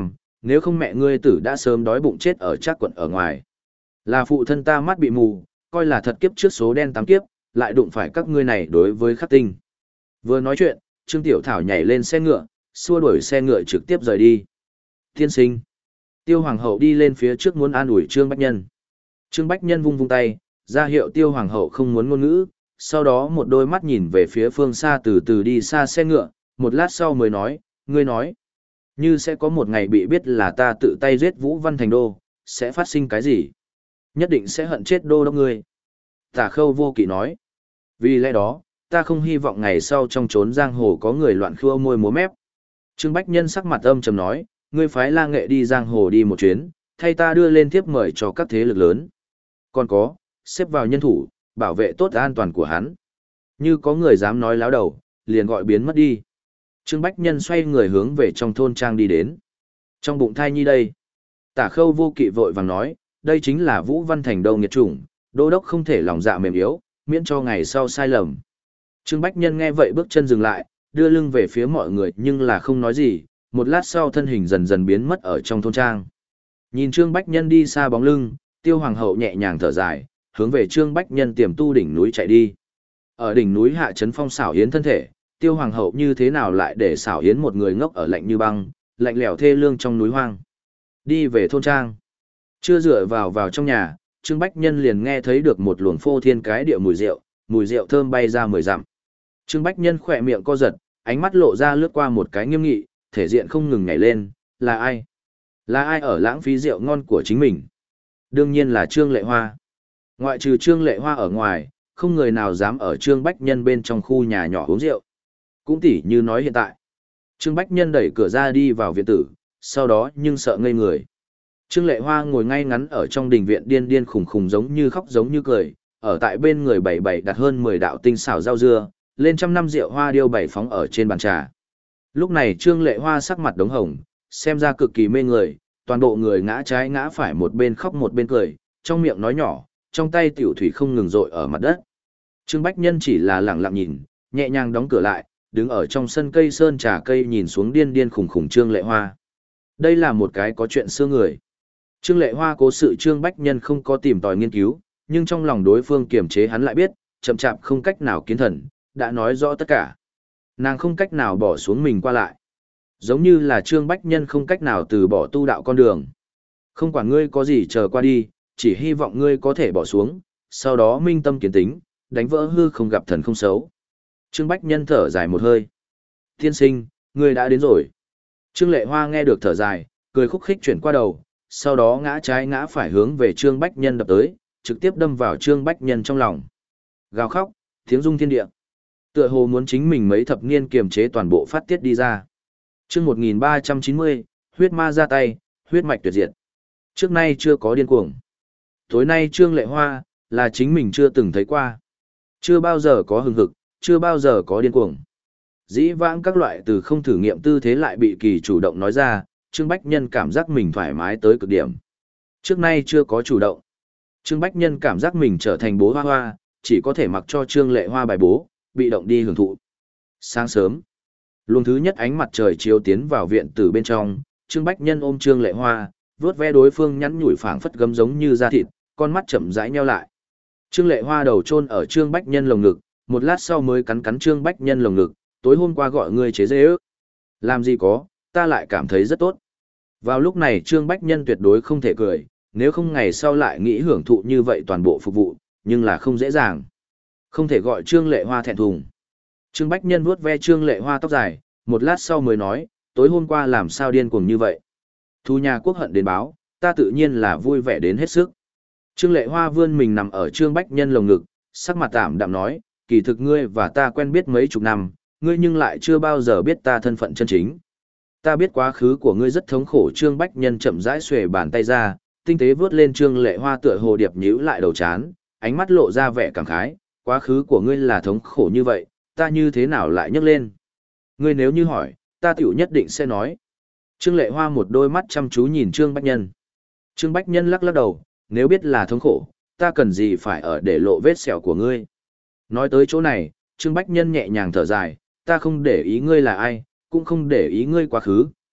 Nếu không mẹ ngươi tử đã sớm đói bụng chết ở Trác quận ở ngoài. Là phụ thân ta mắt bị mù, coi là thật kiếp trước số đen tám kiếp, lại đụng phải các ngươi này đối với khắc tinh. Vừa nói chuyện, Trương Tiểu Thảo nhảy lên xe ngựa, xua đuổi xe ngựa trực tiếp rời đi. Tiên sinh. Tiêu Hoàng hậu đi lên phía trước muốn an ủi Trương Bách Nhân. Trương Bách Nhân vung vung tay, ra hiệu Tiêu Hoàng hậu không muốn ngôn ngữ, sau đó một đôi mắt nhìn về phía phương xa từ từ đi xa xe ngựa, một lát sau mới nói, ngươi nói, như sẽ có một ngày bị biết là ta tự tay giết Vũ Văn Thành Đô, sẽ phát sinh cái gì? Nhất định sẽ hận chết đô đốc ngươi. Tả Khâu Vô Kỵ nói, vì lẽ đó, ta không hy vọng ngày sau trong chốn giang hồ có người loạn khua môi múa mép. Trương Bách Nhân sắc mặt âm trầm nói, ngươi phái La Nghệ đi giang hồ đi một chuyến, thay ta đưa lên thiếp mời cho các thế lực lớn. Còn có, xếp vào nhân thủ, bảo vệ tốt an toàn của hắn. Như có người dám nói láo đầu, liền gọi biến mất đi. Trương Bách Nhân xoay người hướng về trong thôn trang đi đến. Trong bụng thai nhi đây. Tả Khâu Vô Kỵ vội vàng nói, đây chính là Vũ Văn Thành Đô nghiệt chủng, đô đốc không thể lòng dạ mềm yếu, miễn cho ngày sau sai lầm. Trương Bách Nhân nghe vậy bước chân dừng lại, đưa lưng về phía mọi người nhưng là không nói gì, một lát sau thân hình dần dần biến mất ở trong thôn trang. Nhìn Trương Bách Nhân đi xa bóng lưng, Tiêu Hoàng hậu nhẹ nhàng thở dài, hướng về Trương Bách Nhân tiềm tu đỉnh núi chạy đi. Ở đỉnh núi hạ trấn phong xảo yến thân thể, Tiêu Hoàng hậu như thế nào lại để xảo yến một người ngốc ở lạnh như băng, lạnh lẽo thê lương trong núi hoang. Đi về thôn trang. Chưa dựa vào vào trong nhà, Trương Bách Nhân liền nghe thấy được một luồng phô thiên cái địa mùi rượu, mùi rượu thơm bay ra mười dặm. Trương Bách Nhân khỏe miệng co giật, ánh mắt lộ ra lướt qua một cái nghiêm nghị, thể diện không ngừng nhảy lên, là ai? Là ai ở lãng phí rượu ngon của chính mình? Đương nhiên là Trương Lệ Hoa. Ngoại trừ Trương Lệ Hoa ở ngoài, không người nào dám ở Trương Bách Nhân bên trong khu nhà nhỏ uống rượu. Cũng tỉ như nói hiện tại. Trương Bách Nhân đẩy cửa ra đi vào viện tử, sau đó nhưng sợ ngây người. Trương Lệ Hoa ngồi ngay ngắn ở trong đình viện điên điên khủng khủng giống như khóc giống như cười, ở tại bên người bảy bảy đặt hơn mười đạo tinh xảo rau dưa, lên trăm năm rượu hoa điêu bảy phóng ở trên bàn trà. Lúc này Trương Lệ Hoa sắc mặt đống hồng, xem ra cực kỳ mê người, toàn bộ người ngã trái ngã phải một bên khóc một bên cười, trong miệng nói nhỏ, trong tay tiểu thủy không ngừng rội ở mặt đất. Trương Bách Nhân chỉ là lặng lặng nhìn, nhẹ nhàng đóng cửa lại, đứng ở trong sân cây sơn trà cây nhìn xuống điên điên khủng khủng Trương Lệ Hoa. Đây là một cái có chuyện xưa người. Trương Lệ Hoa cố sự Trương Bách Nhân không có tìm tòi nghiên cứu, nhưng trong lòng đối phương kiềm chế hắn lại biết, chậm chạp không cách nào kiến thần, đã nói rõ tất cả. Nàng không cách nào bỏ xuống mình qua lại. Giống như là Trương Bách Nhân không cách nào từ bỏ tu đạo con đường. Không quản ngươi có gì chờ qua đi, chỉ hy vọng ngươi có thể bỏ xuống, sau đó minh tâm kiến tính, đánh vỡ hư không gặp thần không xấu. Trương Bách Nhân thở dài một hơi. Tiên sinh, ngươi đã đến rồi. Trương Lệ Hoa nghe được thở dài, cười khúc khích chuyển qua đầu, sau đó ngã trái ngã phải hướng về Trương Bách Nhân đập tới, trực tiếp đâm vào Trương Bách Nhân trong lòng. Gào khóc, tiếng rung thiên địa. Tựa hồ muốn chính mình mấy thập niên kiềm chế toàn bộ phát tiết đi ra. Chương một nghìn ba trăm chín mươi, huyết ma ra tay, huyết mạch tuyệt diệt. Trước nay chưa có điên cuồng. Tối nay Trương Lệ Hoa, là chính mình chưa từng thấy qua. Chưa bao giờ có hừng hực, chưa bao giờ có điên cuồng. Dĩ vãng các loại từ không thử nghiệm tư thế lại bị kỳ chủ động nói ra, Trương Bách Nhân cảm giác mình thoải mái tới cực điểm. Trước nay chưa có chủ động. Trương Bách Nhân cảm giác mình trở thành bố hoa hoa, chỉ có thể mặc cho Trương Lệ Hoa bài bố, bị động đi hưởng thụ. Sáng sớm, luồng thứ nhất ánh mặt trời chiếu tiến vào viện từ bên trong, Trương Bách Nhân ôm Trương Lệ Hoa, vuốt ve đối phương nhắn nhủi phảng phất gấm giống như da thịt, con mắt chậm rãi nheo lại. Trương Lệ Hoa đầu chôn ở Trương Bách Nhân lồng ngực, một lát sau mới cắn cắn Trương Bách Nhân lồng ngực, tối hôm qua gọi ngươi chế giễu. Làm gì có, ta lại cảm thấy rất tốt. Vào lúc này Trương Bách Nhân tuyệt đối không thể cười, nếu không ngày sau lại nghĩ hưởng thụ như vậy toàn bộ phục vụ, nhưng là không dễ dàng. Không thể gọi Trương Lệ Hoa thẹn thùng. Trương Bách Nhân vuốt ve Trương Lệ Hoa tóc dài, một lát sau mới nói, tối hôm qua làm sao điên cuồng như vậy. Thu nhà quốc hận đến báo, ta tự nhiên là vui vẻ đến hết sức. Trương Lệ Hoa vươn mình nằm ở Trương Bách Nhân lồng ngực, sắc mặt tạm đạm nói, kỳ thực ngươi và ta quen biết mấy chục năm, ngươi nhưng lại chưa bao giờ biết ta thân phận chân chính. Ta biết quá khứ của ngươi rất thống khổ. Trương Bách Nhân chậm rãi xuề bàn tay ra, tinh tế vướt lên Trương Lệ Hoa tựa hồ điệp nhíu lại đầu chán, ánh mắt lộ ra vẻ cảm khái, quá khứ của ngươi là thống khổ như vậy, ta như thế nào lại nhấc lên? Ngươi nếu như hỏi, ta tiểu nhất định sẽ nói. Trương Lệ Hoa một đôi mắt chăm chú nhìn Trương Bách Nhân. Trương Bách Nhân lắc lắc đầu, nếu biết là thống khổ, ta cần gì phải ở để lộ vết sẹo của ngươi. Nói tới chỗ này, Trương Bách Nhân nhẹ nhàng thở dài, ta không để ý ngươi là ai, cũng không để ý ngươi quá khứ,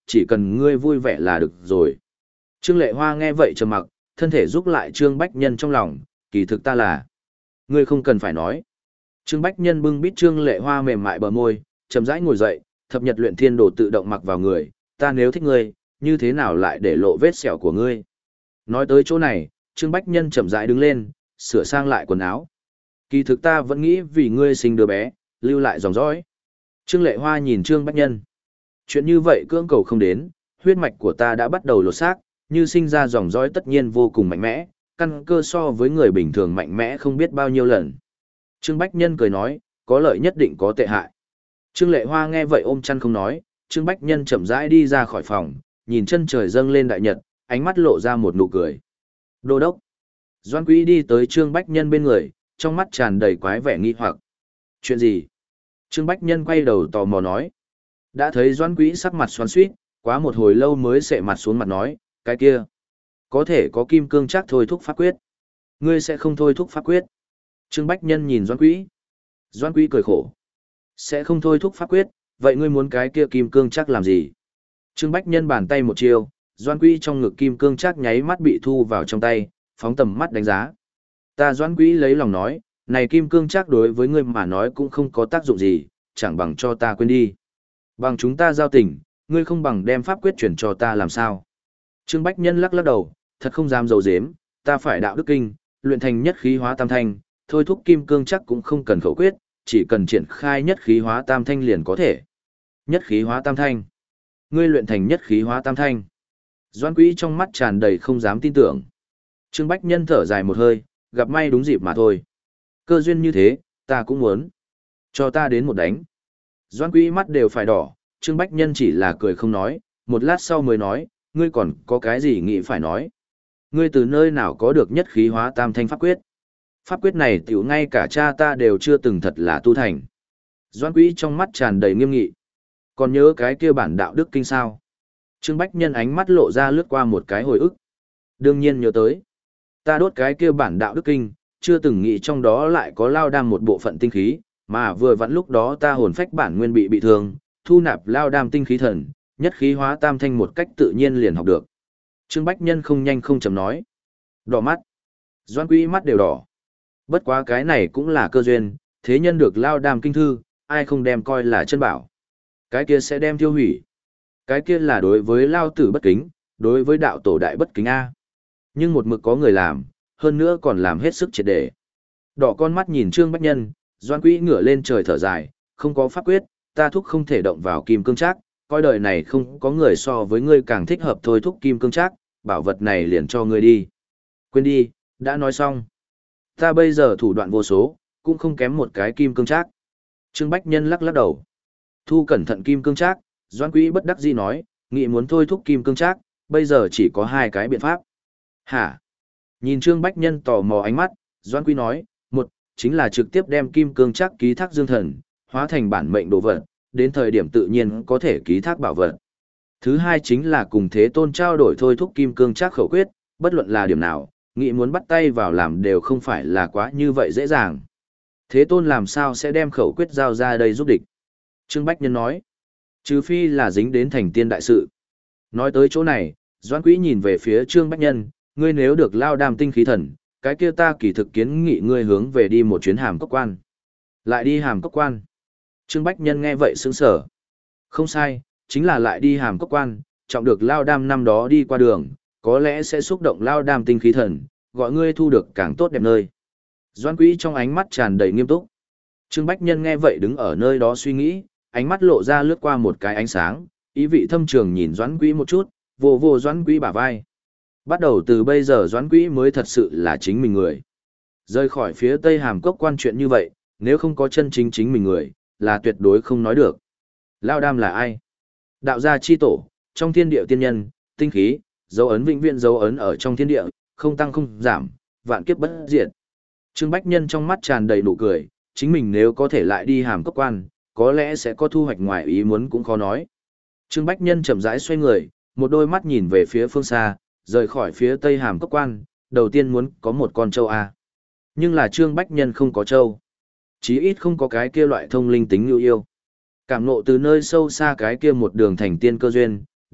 chỉ cần ngươi vui vẻ là được rồi. Trương Lệ Hoa nghe vậy trầm mặc, thân thể giúp lại Trương Bách Nhân trong lòng, kỳ thực ta là. Ngươi không cần phải nói. Trương Bách Nhân bưng bít Trương Lệ Hoa mềm mại bờ môi, chậm rãi ngồi dậy, thập nhật luyện thiên đồ tự động mặc vào người, ta nếu thích ngươi, như thế nào lại để lộ vết sẹo của ngươi. Nói tới chỗ này, Trương Bách Nhân chậm rãi đứng lên, sửa sang lại quần áo. Kỳ thực ta vẫn nghĩ vì ngươi sinh đứa bé, lưu lại dòng dõi. Trương Lệ Hoa nhìn Trương Bách Nhân. Chuyện như vậy cưỡng cầu không đến, huyết mạch của ta đã bắt đầu lột xác, như sinh ra dòng dõi tất nhiên vô cùng mạnh mẽ, căn cơ so với người bình thường mạnh mẽ không biết bao nhiêu lần. Trương Bách Nhân cười nói, có lợi nhất định có tệ hại. Trương Lệ Hoa nghe vậy ôm chăn không nói, Trương Bách Nhân chậm rãi đi ra khỏi phòng, nhìn chân trời dâng lên đại nhật, ánh mắt lộ ra một nụ cười. Đô đốc. Doan Quý đi tới Trương Bách Nhân bên người, trong mắt tràn đầy quái vẻ nghi hoặc. Chuyện gì? Trương Bách Nhân quay đầu tò mò nói. Đã thấy Doan Quý sắc mặt xoắn xuýt, quá một hồi lâu mới sệ mặt xuống mặt nói, cái kia. Có thể có kim cương chắc thôi thúc pháp quyết. Ngươi sẽ không thôi thúc pháp quyết. Trương Bách Nhân nhìn Doan Quý. Doan Quý cười khổ. Sẽ không thôi thúc pháp quyết, vậy ngươi muốn cái kia kim cương chắc làm gì? Trương Bách Nhân bàn tay một chiêu, Doan Quý trong ngực kim cương chắc nháy mắt bị thu vào trong tay, phóng tầm mắt đánh giá. Ta Doan Quý lấy lòng nói, này kim cương chắc đối với ngươi mà nói cũng không có tác dụng gì, chẳng bằng cho ta quên đi. Bằng chúng ta giao tình, ngươi không bằng đem pháp quyết chuyển cho ta làm sao? Trương Bách Nhân lắc lắc đầu, thật không dám dầu dếm, ta phải đạo đức kinh, luyện thành nhất khí hóa tam thanh, thôi thúc kim cương chắc cũng không cần khẩu quyết, chỉ cần triển khai nhất khí hóa tam thanh liền có thể. Nhất khí hóa tam thanh. Ngươi luyện thành nhất khí hóa tam thanh. Doan Quý trong mắt tràn đầy không dám tin tưởng. Trương Bách Nhân thở dài một hơi, gặp may đúng dịp mà thôi. Cơ duyên như thế, ta cũng muốn. Cho ta đến một đánh. Doan Quý mắt đều phải đỏ, Trương Bách Nhân chỉ là cười không nói, một lát sau mới nói, ngươi còn có cái gì nghĩ phải nói. Ngươi từ nơi nào có được nhất khí hóa tam thanh pháp quyết. Pháp quyết này tiểu ngay cả cha ta đều chưa từng thật là tu thành. Doan Quý trong mắt tràn đầy nghiêm nghị. Còn nhớ cái kia bản đạo đức kinh sao? Trương Bách Nhân ánh mắt lộ ra lướt qua một cái hồi ức. Đương nhiên nhớ tới. Ta đốt cái kia bản đạo đức kinh, chưa từng nghĩ trong đó lại có lao đam một bộ phận tinh khí, mà vừa vặn lúc đó ta hồn phách bản nguyên bị bị thương, thu nạp lao đam tinh khí thần, nhất khí hóa tam thanh một cách tự nhiên liền học được. Trương Bách Nhân không nhanh không chậm nói. Đỏ mắt. Doan Quý mắt đều đỏ. Bất quá cái này cũng là cơ duyên, thế nhân được lao đam kinh thư, ai không đem coi là chân bảo. Cái kia sẽ đem tiêu hủy. Cái kia là đối với lao tử bất kính, đối với đạo tổ đại bất kính A. Nhưng một mực có người làm, hơn nữa còn làm hết sức triệt để. Đỏ con mắt nhìn Trương Bách Nhân, Doan Quý ngửa lên trời thở dài, không có pháp quyết, ta thúc không thể động vào kim cương trác, coi đời này không có người so với ngươi càng thích hợp thôi thúc kim cương trác, bảo vật này liền cho ngươi đi. Quên đi, đã nói xong. Ta bây giờ thủ đoạn vô số, cũng không kém một cái kim cương trác. Trương Bách Nhân lắc lắc đầu. Thu cẩn thận kim cương trác, Doan Quý bất đắc dĩ nói, nghị muốn thôi thúc kim cương trác, bây giờ chỉ có hai cái biện pháp. Hả? Nhìn Trương Bách Nhân tò mò ánh mắt, Doan Quý nói, một, chính là trực tiếp đem kim cương trác ký thác dương thần, hóa thành bản mệnh đồ vật, đến thời điểm tự nhiên có thể ký thác bảo vật. Thứ hai chính là cùng Thế Tôn trao đổi thôi thúc kim cương trác khẩu quyết, bất luận là điểm nào, nghị muốn bắt tay vào làm đều không phải là quá như vậy dễ dàng. Thế Tôn làm sao sẽ đem khẩu quyết giao ra đây giúp địch? Trương Bách Nhân nói, trừ phi là dính đến thành tiên đại sự. Nói tới chỗ này, Doan Quý nhìn về phía Trương Bách Nhân, ngươi nếu được lao đam tinh khí thần, cái kia ta kỳ thực kiến nghị ngươi hướng về đi một chuyến hàm cốc quan. Lại đi hàm cốc quan. Trương Bách Nhân nghe vậy sững sờ. Không sai, chính là lại đi hàm cốc quan, trọng được lao đam năm đó đi qua đường, có lẽ sẽ xúc động lao đam tinh khí thần, gọi ngươi thu được càng tốt đẹp nơi. Doan Quý trong ánh mắt tràn đầy nghiêm túc. Trương Bách Nhân nghe vậy đứng ở nơi đó suy nghĩ, ánh mắt lộ ra lướt qua một cái ánh sáng, ý vị thâm trường nhìn Doãn Quý một chút, vô vô Doãn Quý bả vai. Bắt đầu từ bây giờ Doãn Quý mới thật sự là chính mình người. Rời khỏi phía Tây Hàm Cốc quan chuyện như vậy, nếu không có chân chính chính mình người, là tuyệt đối không nói được. Lao Đam là ai? Đạo gia chi tổ, trong thiên địa tiên nhân, tinh khí, dấu ấn vĩnh viễn dấu ấn ở trong thiên địa, không tăng không giảm, vạn kiếp bất diệt. Trương Bách Nhân trong mắt tràn đầy nụ cười, chính mình nếu có thể lại đi Hàm Cốc quan, có lẽ sẽ có thu hoạch ngoài ý muốn cũng khó nói. Trương Bách Nhân chậm rãi xoay người, một đôi mắt nhìn về phía phương xa, rời khỏi phía Tây Hàm Cốc quan, đầu tiên muốn có một con trâu a. Nhưng là Trương Bách Nhân không có trâu. Chí ít không có cái kia loại thông linh tính như yêu. Cảm ngộ từ nơi sâu xa cái kia một đường thành tiên cơ duyên,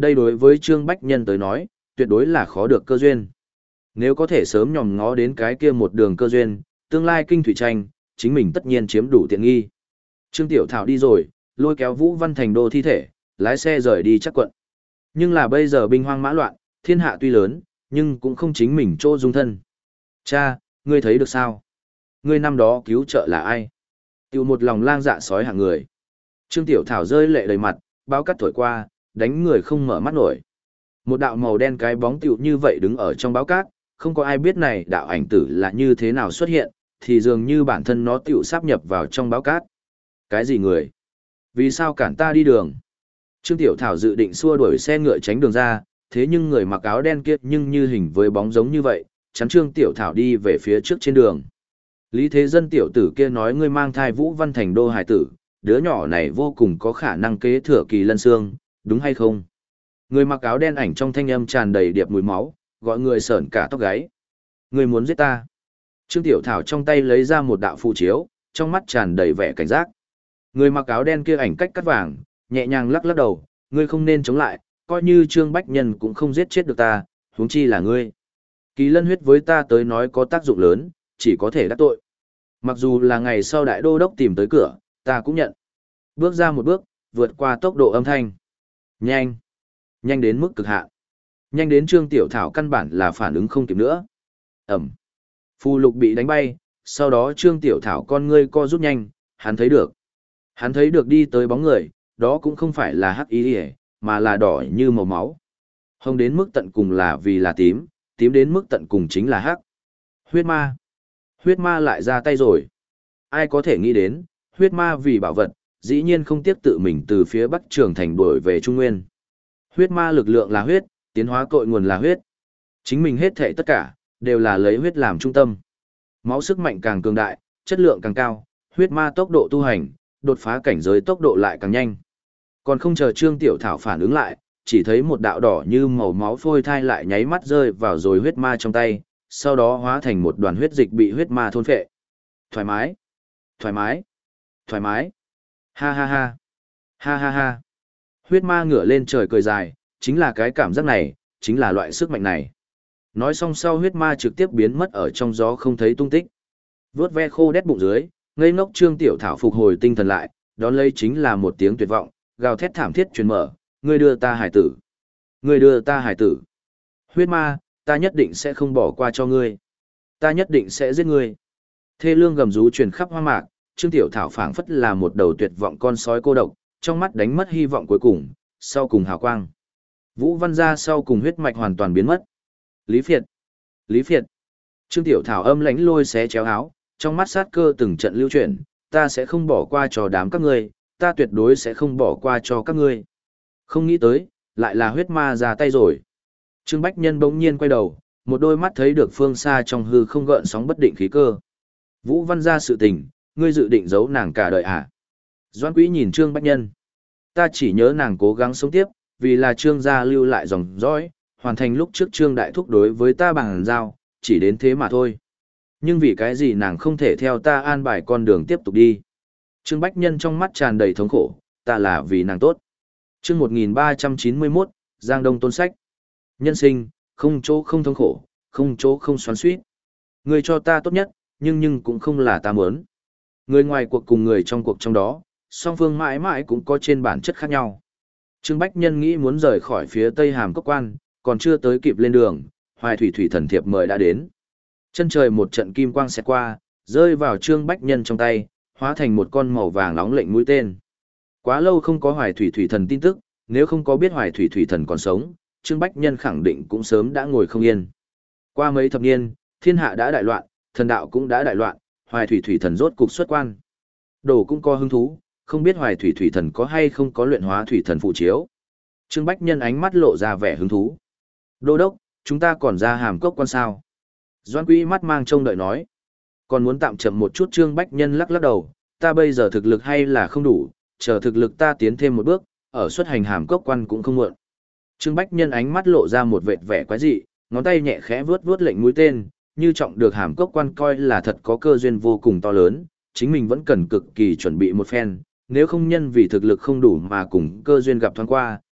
Đây đối với Trương Bách Nhân tới nói, tuyệt đối là khó được cơ duyên. Nếu có thể sớm nhòm ngó đến cái kia một đường cơ duyên, tương lai kinh thủy tranh, chính mình tất nhiên chiếm đủ tiện nghi. Trương Tiểu Thảo đi rồi, lôi kéo Vũ Văn Thành Đô thi thể, lái xe rời đi chắc quận. Nhưng là bây giờ binh hoang mã loạn, thiên hạ tuy lớn, nhưng cũng không chính mình chỗ dung thân. Cha, ngươi thấy được sao? Ngươi năm đó cứu trợ là ai? Tiểu một lòng lang dạ sói hạng người. Trương Tiểu Thảo rơi lệ đầy mặt, báo cắt thổi qua, đánh người không mở mắt nổi. Một đạo màu đen cái bóng tiểu như vậy đứng ở trong báo cát, không có ai biết này đạo ảnh tử là như thế nào xuất hiện, thì dường như bản thân nó tiểu sáp nhập vào trong báo cát. Cái gì người? Vì sao cản ta đi đường? Trương Tiểu Thảo dự định xua đuổi xe ngựa tránh đường ra, thế nhưng người mặc áo đen kia nhưng như hình với bóng giống như vậy, chắn Trương Tiểu Thảo đi về phía trước trên đường. Lý Thế Dân tiểu tử kia nói ngươi mang thai Vũ Văn Thành Đô hải tử, đứa nhỏ này vô cùng có khả năng kế thừa Kỳ Lân Xương, đúng hay không? Người mặc áo đen ảnh trong thanh âm tràn đầy điệp mùi máu, gọi người sởn cả tóc gáy. Ngươi muốn giết ta? Trương Tiểu Thảo trong tay lấy ra một đạo phù chiếu, trong mắt tràn đầy vẻ cảnh giác. Người mặc áo đen kia ảnh cách cắt vàng, nhẹ nhàng lắc lắc đầu, ngươi không nên chống lại, coi như Trương Bách Nhân cũng không giết chết được ta, huống chi là ngươi. Kỳ lân huyết với ta tới nói có tác dụng lớn, chỉ có thể đắc tội. Mặc dù là ngày sau đại đô đốc tìm tới cửa, ta cũng nhận. Bước ra một bước, vượt qua tốc độ âm thanh. Nhanh. Nhanh đến mức cực hạn. Nhanh đến Trương Tiểu Thảo căn bản là phản ứng không kịp nữa. Ẩm. Phù lục bị đánh bay, sau đó Trương Tiểu Thảo con ngươi co rút nhanh, hắn thấy được. Hắn thấy được đi tới bóng người, đó cũng không phải là hắc ý hề, mà là đỏ như màu máu. Hồng đến mức tận cùng là vì là tím, tím đến mức tận cùng chính là hắc. Huyết ma. Huyết ma lại ra tay rồi. Ai có thể nghĩ đến, huyết ma vì bảo vật, dĩ nhiên không tiếc tự mình từ phía Bắc Trường Thành đuổi về Trung Nguyên. Huyết ma lực lượng là huyết, tiến hóa cội nguồn là huyết. Chính mình hết thảy tất cả, đều là lấy huyết làm trung tâm. Máu sức mạnh càng cường đại, chất lượng càng cao, huyết ma tốc độ tu hành, đột phá cảnh giới tốc độ lại càng nhanh. Còn không chờ Trương Tiểu Thảo phản ứng lại, chỉ thấy một đạo đỏ như màu máu phôi thai lại nháy mắt rơi vào rồi huyết ma trong tay, sau đó hóa thành một đoàn huyết dịch bị huyết ma thôn phệ. Thoải mái, thoải mái, thoải mái. Ha ha ha, ha ha ha. Huyết ma ngửa lên trời cười dài, chính là cái cảm giác này, chính là loại sức mạnh này. Nói xong sau huyết ma trực tiếp biến mất ở trong gió không thấy tung tích. Vướt ve khô đét bụng dưới, ngây ngốc Trương Tiểu Thảo phục hồi tinh thần lại, đón lấy chính là một tiếng tuyệt vọng, gào thét thảm thiết truyền mở, ngươi đưa ta hải tử. Ngươi đưa ta hải tử. Huyết ma, ta nhất định sẽ không bỏ qua cho ngươi. Ta nhất định sẽ giết ngươi. Thê lương gầm rú truyền khắp hoang mạc, Trương Tiểu Thảo phảng phất là một đầu tuyệt vọng con sói cô độc, trong mắt đánh mất hy vọng cuối cùng, sau cùng hào quang. Vũ Văn gia sau cùng huyết mạch hoàn toàn biến mất. Lý Phiệt, Lý Phiệt. Trương Tiểu Thảo âm lãnh lôi xé chéo áo, trong mắt sát cơ từng trận lưu chuyển, ta sẽ không bỏ qua cho đám các ngươi, ta tuyệt đối sẽ không bỏ qua cho các ngươi. Không nghĩ tới, lại là huyết ma ra tay rồi. Trương Bách Nhân bỗng nhiên quay đầu, một đôi mắt thấy được phương xa trong hư không gợn sóng bất định khí cơ. Vũ Văn gia sự tình, ngươi dự định giấu nàng cả đời à? Doãn Quý nhìn Trương Bách Nhân. Ta chỉ nhớ nàng cố gắng sống tiếp, vì là Trương gia lưu lại dòng dõi, hoàn thành lúc trước Trương Đại Thúc đối với ta bằng giao, chỉ đến thế mà thôi. Nhưng vì cái gì nàng không thể theo ta an bài con đường tiếp tục đi? Trương Bách Nhân trong mắt tràn đầy thống khổ, ta là vì nàng tốt. Chương một nghìn ba trăm chín mươi mốt, Giang Đông Tôn Sách. Nhân sinh, không chỗ không thống khổ, không chỗ không xoắn xuýt. Người cho ta tốt nhất, nhưng nhưng cũng không là ta muốn. Người ngoài cuộc cùng người trong cuộc trong đó, song phương mãi mãi cũng có trên bản chất khác nhau. Trương Bách Nhân nghĩ muốn rời khỏi phía Tây Hàm Cốc Quan, còn chưa tới kịp lên đường, Hoài Thủy Thủy Thần Thiệp mời đã đến. Chân trời một trận kim quang xẹt qua, rơi vào Trương Bách Nhân trong tay, hóa thành một con màu vàng nóng lệnh mũi tên. Quá lâu không có Hoài Thủy Thủy Thần tin tức, nếu không có biết Hoài Thủy Thủy Thần còn sống, Trương Bách Nhân khẳng định cũng sớm đã ngồi không yên. Qua mấy thập niên, thiên hạ đã đại loạn, thần đạo cũng đã đại loạn, Hoài Thủy Thủy Thần rốt cục xuất quan. Đồ cũng có hứng thú, không biết Hoài Thủy Thủy Thần có hay không có luyện hóa Thủy Thần phụ chiếu. Trương Bách Nhân ánh mắt lộ ra vẻ hứng thú. Đô đốc, chúng ta còn ra Hàm Cốc Quan sao? Doãn Quý mắt mang trông đợi nói. Còn muốn tạm chậm một chút. Trương Bách Nhân lắc lắc đầu, ta bây giờ thực lực hay là không đủ, chờ thực lực ta tiến thêm một bước, ở xuất hành Hàm Cốc Quan cũng không muộn. Trương Bách Nhân ánh mắt lộ ra một vệt vẻ quái dị, ngón tay nhẹ khẽ vuốt vuốt lệnh mũi tên, như trọng được Hàm Cốc Quan coi là thật có cơ duyên vô cùng to lớn, chính mình vẫn cần cực kỳ chuẩn bị một phen, nếu không nhân vì thực lực không đủ mà cùng cơ duyên gặp thoáng qua,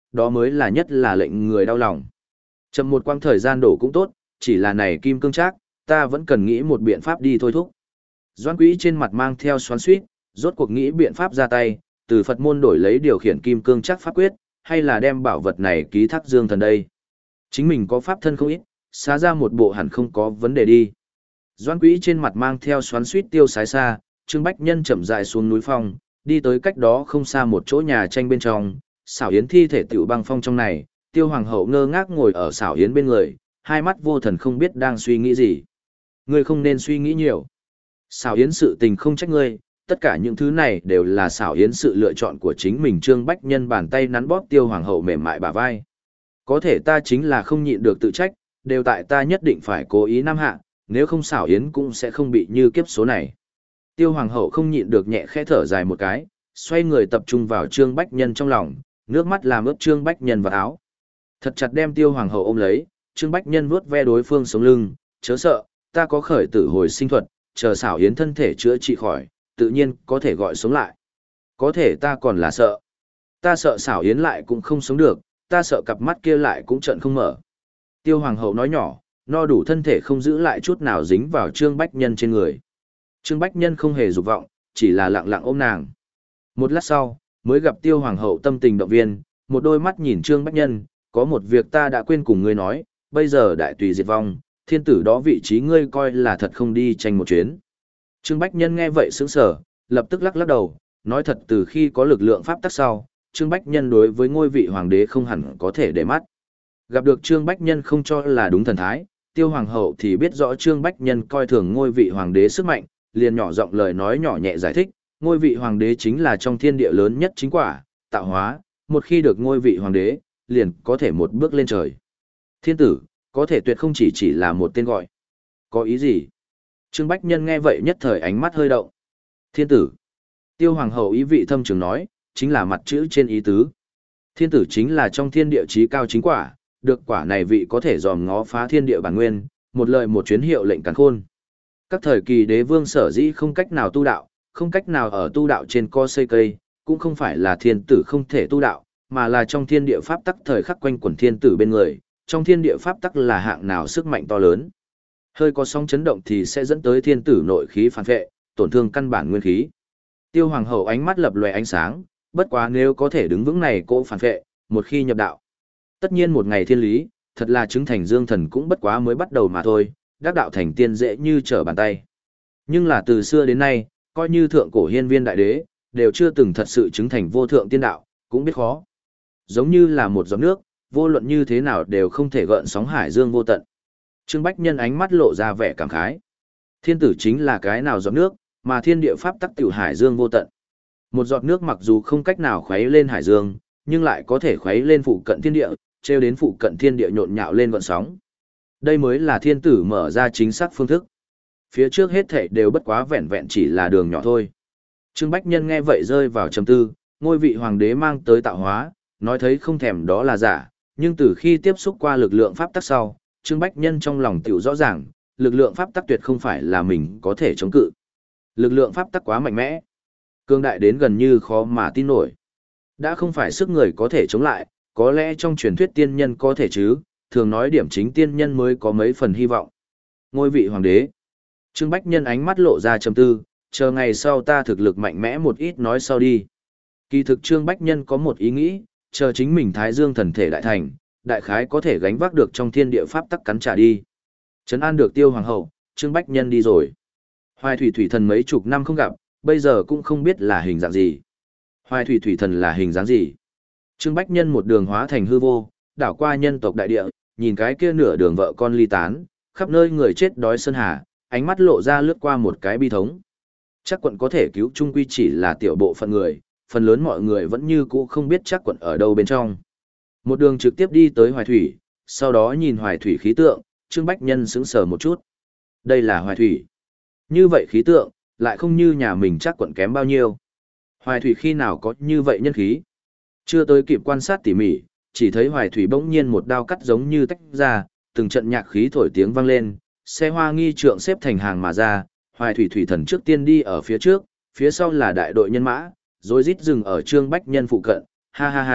đó mới là nhất là lệnh người đau lòng. Chậm một quãng thời gian đổ cũng tốt, chỉ là này kim cương trác, ta vẫn cần nghĩ một biện pháp đi thôi thúc. Doãn Quý trên mặt mang theo xoắn xuýt, rốt cuộc nghĩ biện pháp ra tay, từ Phật môn đổi lấy điều khiển kim cương trác pháp quyết, hay là đem bảo vật này ký thác Dương Thần đây. Chính mình có pháp thân không ít, xá ra một bộ hẳn không có vấn đề đi. Doãn Quý trên mặt mang theo xoắn xuýt tiêu sái xa, Trương Bách Nhân chậm rãi xuống núi phong, đi tới cách đó không xa một chỗ nhà tranh bên trong, xảo yến thi thể tiểu băng phong trong này, Tiêu Hoàng hậu ngơ ngác ngồi ở xảo yến bên người, hai mắt vô thần không biết đang suy nghĩ gì. Ngươi không nên suy nghĩ nhiều. Xảo yến sự tình không trách ngươi, tất cả những thứ này đều là xảo yến sự lựa chọn của chính mình. Trương Bách Nhân bàn tay nắn bóp Tiêu Hoàng hậu mềm mại bả vai. Có thể ta chính là không nhịn được tự trách, đều tại ta nhất định phải cố ý nam hạ, nếu không xảo yến cũng sẽ không bị như kiếp số này. Tiêu Hoàng hậu không nhịn được nhẹ khẽ thở dài một cái, xoay người tập trung vào Trương Bách Nhân trong lòng, nước mắt làm ướt Trương Bách Nhân vào áo. Thật chặt đem Tiêu Hoàng hậu ôm lấy, Trương Bách Nhân vuốt ve đối phương sống lưng, chớ sợ, ta có khởi tử hồi sinh thuật, chờ xảo yến thân thể chữa trị khỏi, tự nhiên có thể gọi sống lại. Có thể ta còn là sợ. Ta sợ xảo yến lại cũng không sống được, ta sợ cặp mắt kia lại cũng trợn không mở. Tiêu Hoàng hậu nói nhỏ, no đủ thân thể không giữ lại chút nào dính vào Trương Bách Nhân trên người. Trương Bách Nhân không hề dục vọng, chỉ là lặng lặng ôm nàng. Một lát sau, mới gặp Tiêu Hoàng hậu tâm tình động viên, một đôi mắt nhìn Trương Bách Nhân, có một việc ta đã quên cùng ngươi nói, bây giờ đại tùy diệt vong, thiên tử đó vị trí ngươi coi là thật không đi tranh một chuyến. Trương Bách Nhân nghe vậy sững sờ, lập tức lắc lắc đầu, nói thật từ khi có lực lượng pháp tắc sau, Trương Bách Nhân đối với ngôi vị hoàng đế không hẳn có thể để mắt. Gặp được Trương Bách Nhân không cho là đúng thần thái, Tiêu Hoàng hậu thì biết rõ Trương Bách Nhân coi thường ngôi vị hoàng đế sức mạnh, liền nhỏ giọng lời nói nhỏ nhẹ giải thích, ngôi vị hoàng đế chính là trong thiên địa lớn nhất chính quả, tạo hóa, một khi được ngôi vị hoàng đế, liền có thể một bước lên trời. Thiên tử, có thể tuyệt không chỉ chỉ là một tên gọi. Có ý gì? Trương Bách Nhân nghe vậy nhất thời ánh mắt hơi động. Thiên tử. Tiêu Hoàng hậu ý vị thâm trường nói, chính là mặt chữ trên ý tứ. Thiên tử chính là trong thiên địa chí cao chính quả, được quả này vị có thể dòm ngó phá thiên địa bản nguyên, một lời một chuyến hiệu lệnh càn khôn. Các thời kỳ đế vương sở dĩ không cách nào tu đạo, không cách nào ở tu đạo trên co xây cây, cũng không phải là thiên tử không thể tu đạo, mà là trong thiên địa pháp tắc thời khắc quanh quẩn thiên tử bên người, trong thiên địa pháp tắc là hạng nào sức mạnh to lớn. Hơi có sóng chấn động thì sẽ dẫn tới thiên tử nội khí phản vệ, tổn thương căn bản nguyên khí. Tiêu Hoàng hậu ánh mắt lập lòe ánh sáng, bất quá nếu có thể đứng vững này cỗ phản vệ, một khi nhập đạo. Tất nhiên một ngày thiên lý, thật là chứng thành dương thần cũng bất quá mới bắt đầu mà thôi, đắc đạo thành tiên dễ như trở bàn tay. Nhưng là từ xưa đến nay, coi như thượng cổ hiên viên đại đế, đều chưa từng thật sự chứng thành vô thượng tiên đạo, cũng biết khó. Giống như là một giọt nước, vô luận như thế nào đều không thể gợn sóng hải dương vô tận. Trương Bách Nhân ánh mắt lộ ra vẻ cảm khái. Thiên tử chính là cái nào giọt nước, mà thiên địa pháp tắc tiểu hải dương vô tận. Một giọt nước mặc dù không cách nào khuấy lên hải dương, nhưng lại có thể khuấy lên phụ cận thiên địa, treo đến phụ cận thiên địa nhộn nhạo lên gợn sóng. Đây mới là thiên tử mở ra chính xác phương thức. Phía trước hết thảy đều bất quá vẹn vẹn chỉ là đường nhỏ thôi. Trương Bách Nhân nghe vậy rơi vào trầm tư, ngôi vị hoàng đế mang tới tạo hóa, nói thấy không thèm đó là giả, nhưng từ khi tiếp xúc qua lực lượng pháp tắc sau, Trương Bách Nhân trong lòng tiểu rõ ràng, lực lượng pháp tắc tuyệt không phải là mình có thể chống cự. Lực lượng pháp tắc quá mạnh mẽ, cương đại đến gần như khó mà tin nổi. Đã không phải sức người có thể chống lại, có lẽ trong truyền thuyết tiên nhân có thể chứ, thường nói điểm chính tiên nhân mới có mấy phần hy vọng. Ngôi vị hoàng đế. Trương Bách Nhân ánh mắt lộ ra trầm tư, chờ ngày sau ta thực lực mạnh mẽ một ít nói sau đi. Kỳ thực Trương Bách Nhân có một ý nghĩ, chờ chính mình Thái Dương thần thể đại thành, đại khái có thể gánh vác được trong thiên địa pháp tắc cắn trả đi. Trấn an được Tiêu Hoàng hậu, Trương Bách Nhân đi rồi. Hoài Thủy Thủy Thần mấy chục năm không gặp, bây giờ cũng không biết là hình dạng gì. Hoài Thủy Thủy Thần là hình dáng gì? Trương Bách Nhân một đường hóa thành hư vô, đảo qua nhân tộc đại địa, nhìn cái kia nửa đường vợ con ly tán, khắp nơi người chết đói sơn hà, ánh mắt lộ ra lướt qua một cái bi thống. Chắc quận có thể cứu trung quy chỉ là tiểu bộ phận người, phần lớn mọi người vẫn như cũ không biết chắc quận ở đâu bên trong. Một đường trực tiếp đi tới Hoài Thủy, sau đó nhìn Hoài Thủy khí tượng, Trương Bách Nhân sững sờ một chút. Đây là Hoài Thủy. Như vậy khí tượng, lại không như nhà mình chắc quận kém bao nhiêu. Hoài Thủy khi nào có như vậy nhân khí? Chưa tới kịp quan sát tỉ mỉ, chỉ thấy Hoài Thủy bỗng nhiên một đao cắt giống như tách ra, từng trận nhạc khí thổi tiếng vang lên, xe hoa nghi trượng xếp thành hàng mà ra, Hoài Thủy Thủy Thần trước tiên đi ở phía trước, phía sau là đại đội nhân mã, rồi rít dừng ở Trương Bách Nhân phụ cận, ha ha ha,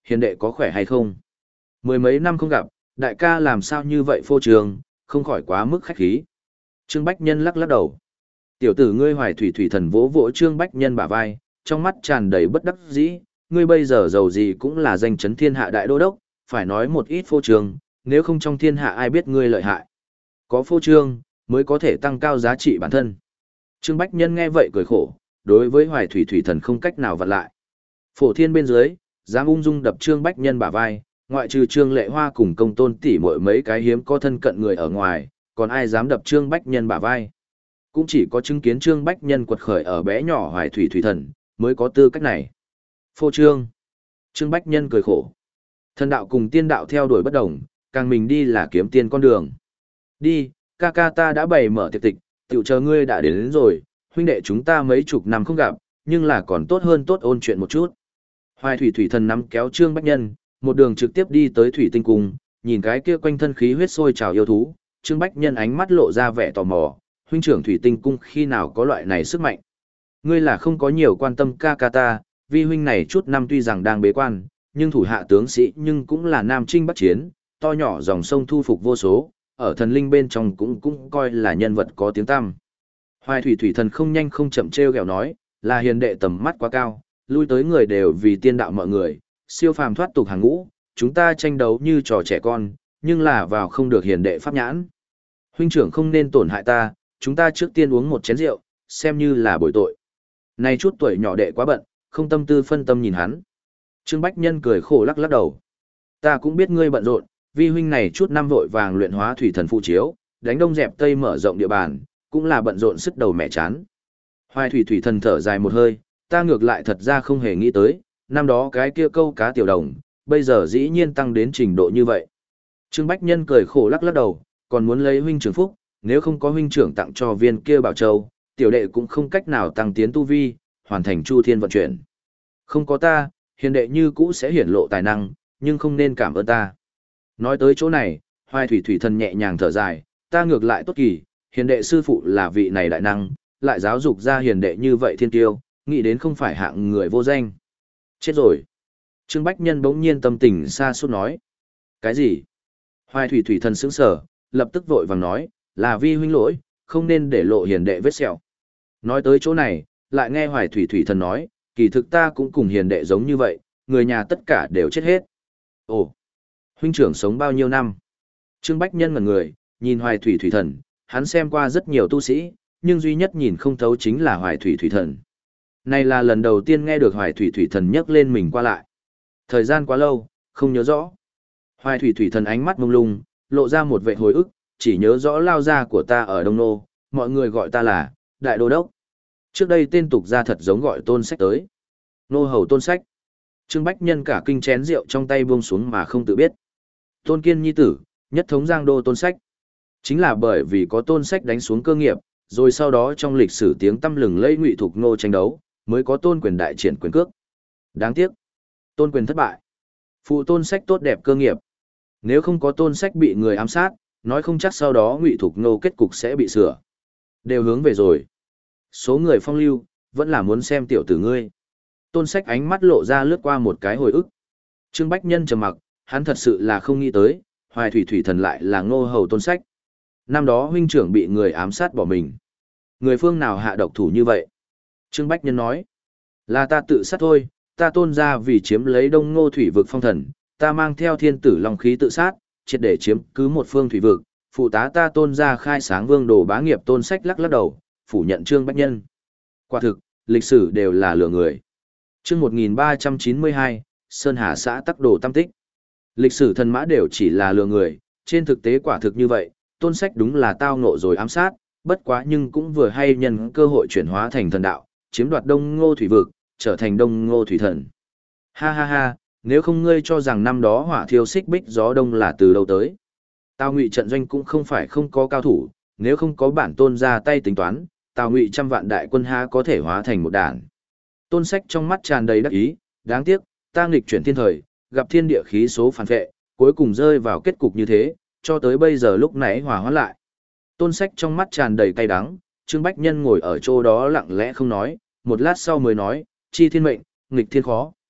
hiền đệ có khỏe hay không? Mười mấy năm không gặp, đại ca làm sao như vậy phô trường, không khỏi quá mức khách khí. Trương Bách Nhân lắc lắc đầu. Tiểu tử ngươi Hoài Thủy Thủy Thần vỗ vỗ Trương Bách Nhân bả vai, trong mắt tràn đầy bất đắc dĩ, ngươi bây giờ giàu gì cũng là danh chấn thiên hạ đại đô đốc, phải nói một ít phô trương, nếu không trong thiên hạ ai biết ngươi lợi hại. Có phô trương, mới có thể tăng cao giá trị bản thân. Trương Bách Nhân nghe vậy cười khổ, đối với Hoài Thủy Thủy Thần không cách nào vặn lại. Phổ thiên bên dưới, dám ung dung đập Trương Bách Nhân bả vai, ngoại trừ Trương Lệ Hoa cùng Công Tôn tỷ muội mấy cái hiếm có thân cận người ở ngoài, còn ai dám đập Trương Bách Nhân bả vai. Cũng chỉ có chứng kiến Trương Bách Nhân quật khởi ở bé nhỏ Hoài Thủy Thủy Thần, mới có tư cách này. Phô trương. Trương Bách Nhân cười khổ. Thần đạo cùng tiên đạo theo đuổi bất đồng, càng mình đi là kiếm tiên con đường. Đi, ca ca ta đã bày mở tiệc tịch, tiểu chờ ngươi đã đến, đến rồi, huynh đệ chúng ta mấy chục năm không gặp, nhưng là còn tốt hơn tốt ôn chuyện một chút. Hoài Thủy Thủy Thần nắm kéo Trương Bách Nhân, một đường trực tiếp đi tới Thủy Tinh Cung, nhìn cái kia quanh thân khí huyết sôi trào yêu thú, Trương Bách Nhân ánh mắt lộ ra vẻ tò mò, huynh trưởng Thủy Tinh Cung khi nào có loại này sức mạnh. Ngươi là không có nhiều quan tâm ca ca ta, vi huynh này chút năm tuy rằng đang bế quan, nhưng thủ hạ tướng sĩ nhưng cũng là nam chinh bắc chiến, to nhỏ dòng sông thu phục vô số, ở thần linh bên trong cũng cũng coi là nhân vật có tiếng tăm. Hoài Thủy Thủy Thần không nhanh không chậm treo gẹo nói, là hiền đệ tầm mắt quá cao, lui tới người đều vì tiên đạo mọi người, siêu phàm thoát tục hàng ngũ, chúng ta tranh đấu như trò trẻ con, nhưng là vào không được hiền đệ pháp nhãn. Huynh trưởng không nên tổn hại ta, chúng ta trước tiên uống một chén rượu, xem như là bồi tội. Này chút tuổi nhỏ đệ quá bận, không tâm tư phân tâm nhìn hắn. Trương Bách Nhân cười khổ lắc lắc đầu. Ta cũng biết ngươi bận rộn, vi huynh này chút năm vội vàng luyện hóa thủy thần phụ chiếu, đánh đông dẹp tây mở rộng địa bàn, cũng là bận rộn sức đầu mẹ chán. Hoài Thủy Thủy Thần thở dài một hơi, ta ngược lại thật ra không hề nghĩ tới, năm đó cái kia câu cá tiểu đồng, bây giờ dĩ nhiên tăng đến trình độ như vậy. Trương Bách Nhân cười khổ lắc lắc đầu, còn muốn lấy huynh trưởng phúc, nếu không có huynh trưởng tặng cho viên kia bảo châu, tiểu đệ cũng không cách nào tăng tiến tu vi, hoàn thành chu thiên vận chuyển. Không có ta, hiền đệ như cũ sẽ hiển lộ tài năng, nhưng không nên cảm ơn ta. Nói tới chỗ này, Hoài Thủy Thủy Thần nhẹ nhàng thở dài, ta ngược lại tốt kỳ, hiền đệ sư phụ là vị này đại năng, lại giáo dục ra hiền đệ như vậy thiên tiêu, nghĩ đến không phải hạng người vô danh. Chết rồi. Trương Bách Nhân bỗng nhiên tâm tình xa suốt nói. Cái gì? Hoài Thủy Thủy Thần sững sờ, lập tức vội vàng nói, là vi huynh lỗi, không nên để lộ hiền đệ vết sẹo. Nói tới chỗ này, lại nghe Hoài Thủy Thủy Thần nói, kỳ thực ta cũng cùng hiền đệ giống như vậy, người nhà tất cả đều chết hết. Ồ, huynh trưởng sống bao nhiêu năm? Trương Bách Nhân ngẩn người, nhìn Hoài Thủy Thủy Thần, hắn xem qua rất nhiều tu sĩ, nhưng duy nhất nhìn không thấu chính là Hoài Thủy Thủy Thần. Này là lần đầu tiên nghe được Hoài Thủy Thủy Thần nhắc lên mình qua lại. Thời gian quá lâu, không nhớ rõ. Hoài Thủy Thủy Thần ánh mắt mông lung, lộ ra một vẻ hồi ức, chỉ nhớ rõ lao gia của ta ở Đông Nô, mọi người gọi ta là Đại Đô Đốc. Trước đây tên tục gia thật giống gọi Tôn Sách tới. Nô hầu Tôn Sách. Trương Bách Nhân cả kinh chén rượu trong tay buông xuống mà không tự biết. Tôn Kiên nhi tử, nhất thống Giang Đô Tôn Sách. Chính là bởi vì có Tôn Sách đánh xuống cơ nghiệp, rồi sau đó trong lịch sử tiếng tăm lừng lẫy Ngụy Thục Nô tranh đấu, mới có Tôn Quyền đại triển quyền cước. Đáng tiếc, Tôn Quyền thất bại. Phụ Tôn Sách tốt đẹp cơ nghiệp. Nếu không có Tôn Sách bị người ám sát, nói không chắc sau đó Ngụy Thục Nô kết cục sẽ bị sửa. Đều hướng về rồi. Số người phong lưu, vẫn là muốn xem tiểu tử ngươi. Tôn Sách ánh mắt lộ ra lướt qua một cái hồi ức. Trương Bách Nhân trầm mặc, hắn thật sự là không nghĩ tới, Hoài Thủy Thủy Thần lại là Ngô hầu Tôn Sách. Năm đó huynh trưởng bị người ám sát bỏ mình. Người phương nào hạ độc thủ như vậy? Trương Bách Nhân nói, là ta tự sát thôi, ta Tôn gia vì chiếm lấy Đông Ngô thủy vực phong thần, ta mang theo thiên tử long khí tự sát, triệt để chiếm cứ một phương thủy vực, phụ tá ta Tôn gia khai sáng vương đồ bá nghiệp. Tôn Sách lắc lắc đầu, phủ nhận Trương Bách Nhân. Quả thực, lịch sử đều là lừa người. Chương một nghìn ba trăm chín mươi hai, Sơn Hà xã tắc đồ tam tích. Lịch sử thần mã đều chỉ là lừa người, trên thực tế quả thực như vậy, Tôn Sách đúng là tao ngộ rồi ám sát, bất quá nhưng cũng vừa hay nhân cơ hội chuyển hóa thành thần đạo, chiếm đoạt Đông Ngô thủy vực, trở thành Đông Ngô thủy thần. Ha ha ha, nếu không ngươi cho rằng năm đó hỏa thiêu xích bích gió đông là từ đâu tới. Tào Ngụy trận doanh cũng không phải không có cao thủ, nếu không có bản Tôn ra tay tính toán, Tào Ngụy trăm vạn đại quân ha có thể hóa thành một đảng. Tôn Sách trong mắt tràn đầy đắc ý, đáng tiếc, ta nghịch chuyển thiên thời, gặp thiên địa khí số phản vệ, cuối cùng rơi vào kết cục như thế, cho tới bây giờ lúc nãy hòa hoãn lại. Tôn Sách trong mắt tràn đầy cay đắng, Trương Bách Nhân ngồi ở chỗ đó lặng lẽ không nói, một lát sau mới nói, chi thiên mệnh, nghịch thiên khó.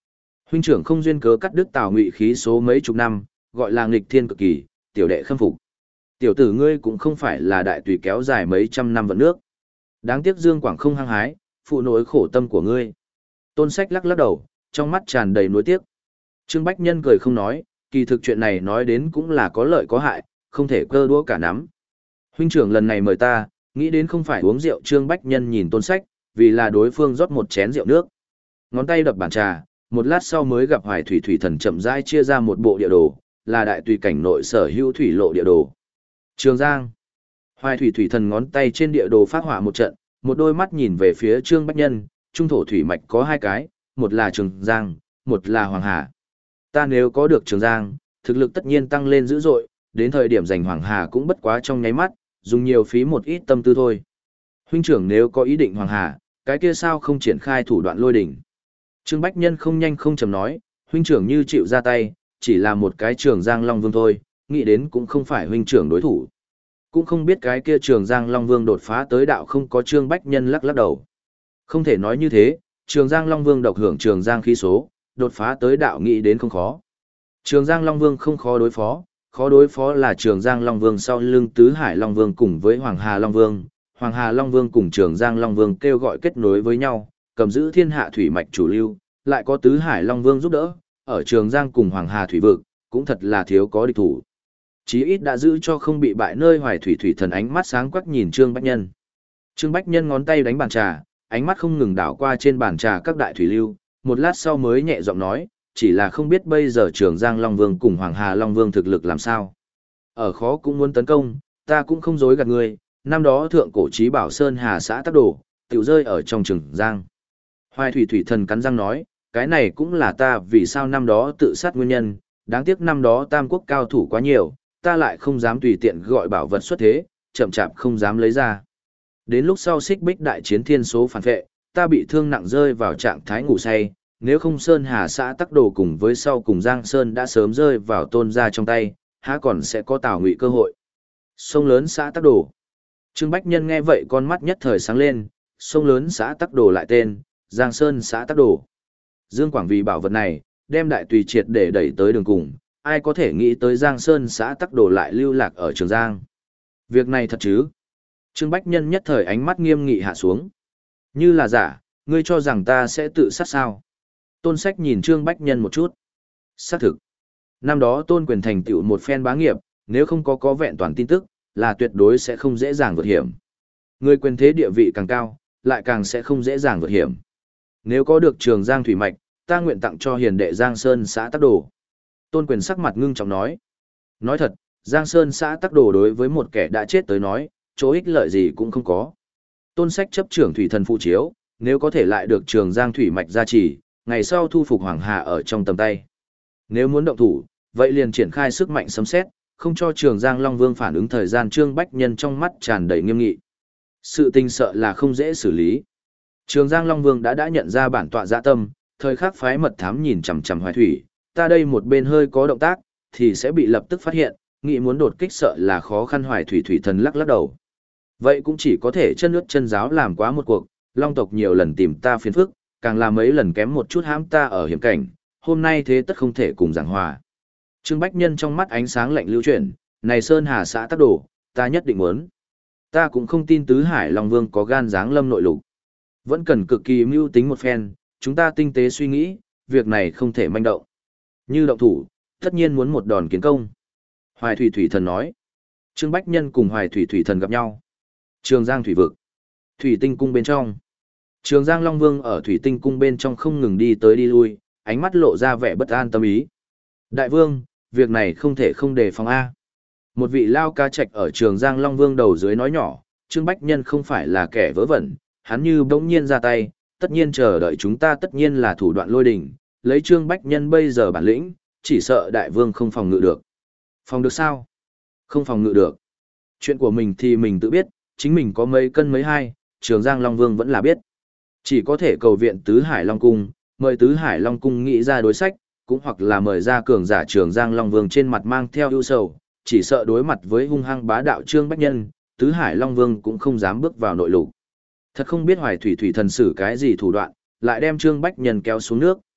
Huynh trưởng không duyên cớ cắt đứt Tào Ngụy khí số mấy chục năm, gọi là nghịch thiên cực kỳ, tiểu đệ khâm phục. Tiểu tử ngươi cũng không phải là đại tùy kéo dài mấy trăm năm vận nước. Đáng tiếc Dương Quảng không hăng hái, phụ nỗi khổ tâm của ngươi. Tôn Sách lắc lắc đầu, trong mắt tràn đầy nuối tiếc. Trương Bách Nhân cười không nói, kỳ thực chuyện này nói đến cũng là có lợi có hại, không thể cơ đũa cả nắm. Huynh trưởng lần này mời ta, nghĩ đến không phải uống rượu. Trương Bách Nhân nhìn Tôn Sách, vì là đối phương rót một chén rượu nước. Ngón tay đập bàn trà, một lát sau mới gặp Hoài Thủy Thủy Thần chậm rãi chia ra một bộ địa đồ, là đại tùy cảnh nội sở hữu thủy lộ địa đồ. Trường Giang. Hoài Thủy Thủy Thần ngón tay trên địa đồ phát họa một trận, một đôi mắt nhìn về phía Trương Bách Nhân, trung thổ thủy mạch có hai cái, một là Trường Giang, một là Hoàng Hà. Ta nếu có được Trường Giang, thực lực tất nhiên tăng lên dữ dội, đến thời điểm giành Hoàng Hà cũng bất quá trong nháy mắt, dùng nhiều phí một ít tâm tư thôi. Huynh trưởng nếu có ý định Hoàng Hà, cái kia sao không triển khai thủ đoạn lôi đỉnh. Trương Bách Nhân không nhanh không chậm nói, huynh trưởng như chịu ra tay, chỉ là một cái Trường Giang Long Vương thôi, nghĩ đến cũng không phải huynh trưởng đối thủ. Cũng không biết cái kia Trường Giang Long Vương đột phá tới đạo không có. Trương Bách Nhân lắc lắc đầu. Không thể nói như thế, Trường Giang Long Vương độc hưởng Trường Giang khí số, đột phá tới đạo nghĩ đến không khó. Trường Giang Long Vương không khó đối phó, khó đối phó là Trường Giang Long Vương sau lưng Tứ Hải Long Vương cùng với Hoàng Hà Long Vương. Hoàng Hà Long Vương cùng Trường Giang Long Vương kêu gọi kết nối với nhau, cầm giữ thiên hạ thủy mạch chủ lưu, lại có Tứ Hải Long Vương giúp đỡ, ở Trường Giang cùng Hoàng Hà thủy vực, cũng thật là thiếu có địch thủ. Chí ít đã giữ cho không bị bại. Nơi Hoài Thủy Thủy Thần ánh mắt sáng quắc nhìn Trương Bách Nhân. Trương Bách Nhân ngón tay đánh bàn trà, ánh mắt không ngừng đảo qua trên bàn trà các đại thủy lưu, một lát sau mới nhẹ giọng nói, chỉ là không biết bây giờ Trường Giang Long Vương cùng Hoàng Hà Long Vương thực lực làm sao. Ở khó cũng muốn tấn công, ta cũng không dối gạt ngươi, năm đó thượng cổ chí bảo Sơn Hà xã Tắc Đồ, tiểu rơi ở trong Trường Giang. Hoài Thủy Thủy Thần cắn răng nói, cái này cũng là ta vì sao năm đó tự sát nguyên nhân, đáng tiếc năm đó Tam Quốc cao thủ quá nhiều, ta lại không dám tùy tiện gọi bảo vật xuất thế, chậm chạp không dám lấy ra. Đến lúc sau Xích Bích đại chiến thiên số phản vệ, ta bị thương nặng rơi vào trạng thái ngủ say, nếu không Sơn Hà xã Tắc Đồ cùng với sau cùng Giang Sơn đã sớm rơi vào Tôn gia trong tay, há còn sẽ có Tào Ngụy cơ hội. Sông lớn xã Tắc Đồ. Trương Bách Nhân nghe vậy con mắt nhất thời sáng lên, sông lớn xã Tắc Đồ lại tên, Giang Sơn xã Tắc Đồ. Dương Quảng vì bảo vật này, đem đại tùy triệt để đẩy tới đường cùng, ai có thể nghĩ tới Giang Sơn xã Tắc Đồ lại lưu lạc ở Trường Giang. Việc này thật chứ? Trương Bách Nhân nhất thời ánh mắt nghiêm nghị hạ xuống. Như là giả, ngươi cho rằng ta sẽ tự sát sao? Tôn Sách nhìn Trương Bách Nhân một chút. Xác thực. Năm đó Tôn Quyền thành tựu một phen bá nghiệp, nếu không có có vẹn toàn tin tức, là tuyệt đối sẽ không dễ dàng vượt hiểm. Người quyền thế địa vị càng cao, lại càng sẽ không dễ dàng vượt hiểm. Nếu có được Trường Giang thủy mạch, ta nguyện tặng cho hiền đệ Giang Sơn xã Tắc Đồ. Tôn Quyền sắc mặt ngưng trọng nói. Nói thật, Giang Sơn xã Tắc Đồ đối với một kẻ đã chết tới nói, chỗ ích lợi gì cũng không có. Tôn Sách chấp trưởng thủy thần phụ chiếu, nếu có thể lại được Trường Giang thủy mạch gia trì, ngày sau thu phục Hoàng Hà ở trong tầm tay. Nếu muốn động thủ, vậy liền triển khai sức mạnh sấm sét, không cho Trường Giang Long Vương phản ứng thời gian. Trương Bách Nhân trong mắt tràn đầy nghiêm nghị. Sự tình sợ là không dễ xử lý. Trường Giang Long Vương đã đã nhận ra bản tọa dạ tâm, thời khắc phái mật thám nhìn chằm chằm Hoài Thủy, ta đây một bên hơi có động tác, thì sẽ bị lập tức phát hiện, nghĩ muốn đột kích sợ là khó khăn. Hoài Thủy Thủy Thần lắc lắc đầu. Vậy cũng chỉ có thể chân ướt chân giáo làm quá một cuộc, Long tộc nhiều lần tìm ta phiền phức, càng là mấy lần kém một chút hãm ta ở hiểm cảnh, hôm nay thế tất không thể cùng giảng hòa. Trương Bách Nhân trong mắt ánh sáng lạnh lưu chuyển, này Sơn Hà xã Tắc Đồ, ta nhất định muốn. Ta cũng không tin Tứ Hải Long Vương có gan giáng lâm nội lục. Vẫn cần cực kỳ mưu tính một phen, chúng ta tinh tế suy nghĩ, việc này không thể manh động. Như động thủ, tất nhiên muốn một đòn kiến công. Hoài Thủy Thủy Thần nói. Trương Bách Nhân cùng Hoài Thủy Thủy Thần gặp nhau. Trường Giang thủy vực. Thủy Tinh cung bên trong. Trường Giang Long Vương ở Thủy Tinh cung bên trong không ngừng đi tới đi lui, ánh mắt lộ ra vẻ bất an tâm ý. Đại vương, việc này không thể không đề phòng A. Một vị lao ca trạch ở Trường Giang Long Vương đầu dưới nói nhỏ, Trương Bách Nhân không phải là kẻ vớ vẩn, hắn như bỗng nhiên ra tay, tất nhiên chờ đợi chúng ta tất nhiên là thủ đoạn lôi đình, lấy Trương Bách Nhân bây giờ bản lĩnh, chỉ sợ đại vương không phòng ngự được. Phòng được sao? Không phòng ngự được. Chuyện của mình thì mình tự biết, chính mình có mấy cân mấy hai, Trường Giang Long Vương vẫn là biết. Chỉ có thể cầu viện Tứ Hải Long Cung, mời Tứ Hải Long Cung nghĩ ra đối sách, cũng hoặc là mời ra cường giả Trường Giang Long Vương trên mặt mang theo ưu sầu, chỉ sợ đối mặt với hung hăng bá đạo Trương Bách Nhân, Tứ Hải Long Vương cũng không dám bước vào nội lục. Thật không biết Hoài Thủy Thủy Thần sử cái gì thủ đoạn, lại đem Trương Bách Nhân kéo xuống nước.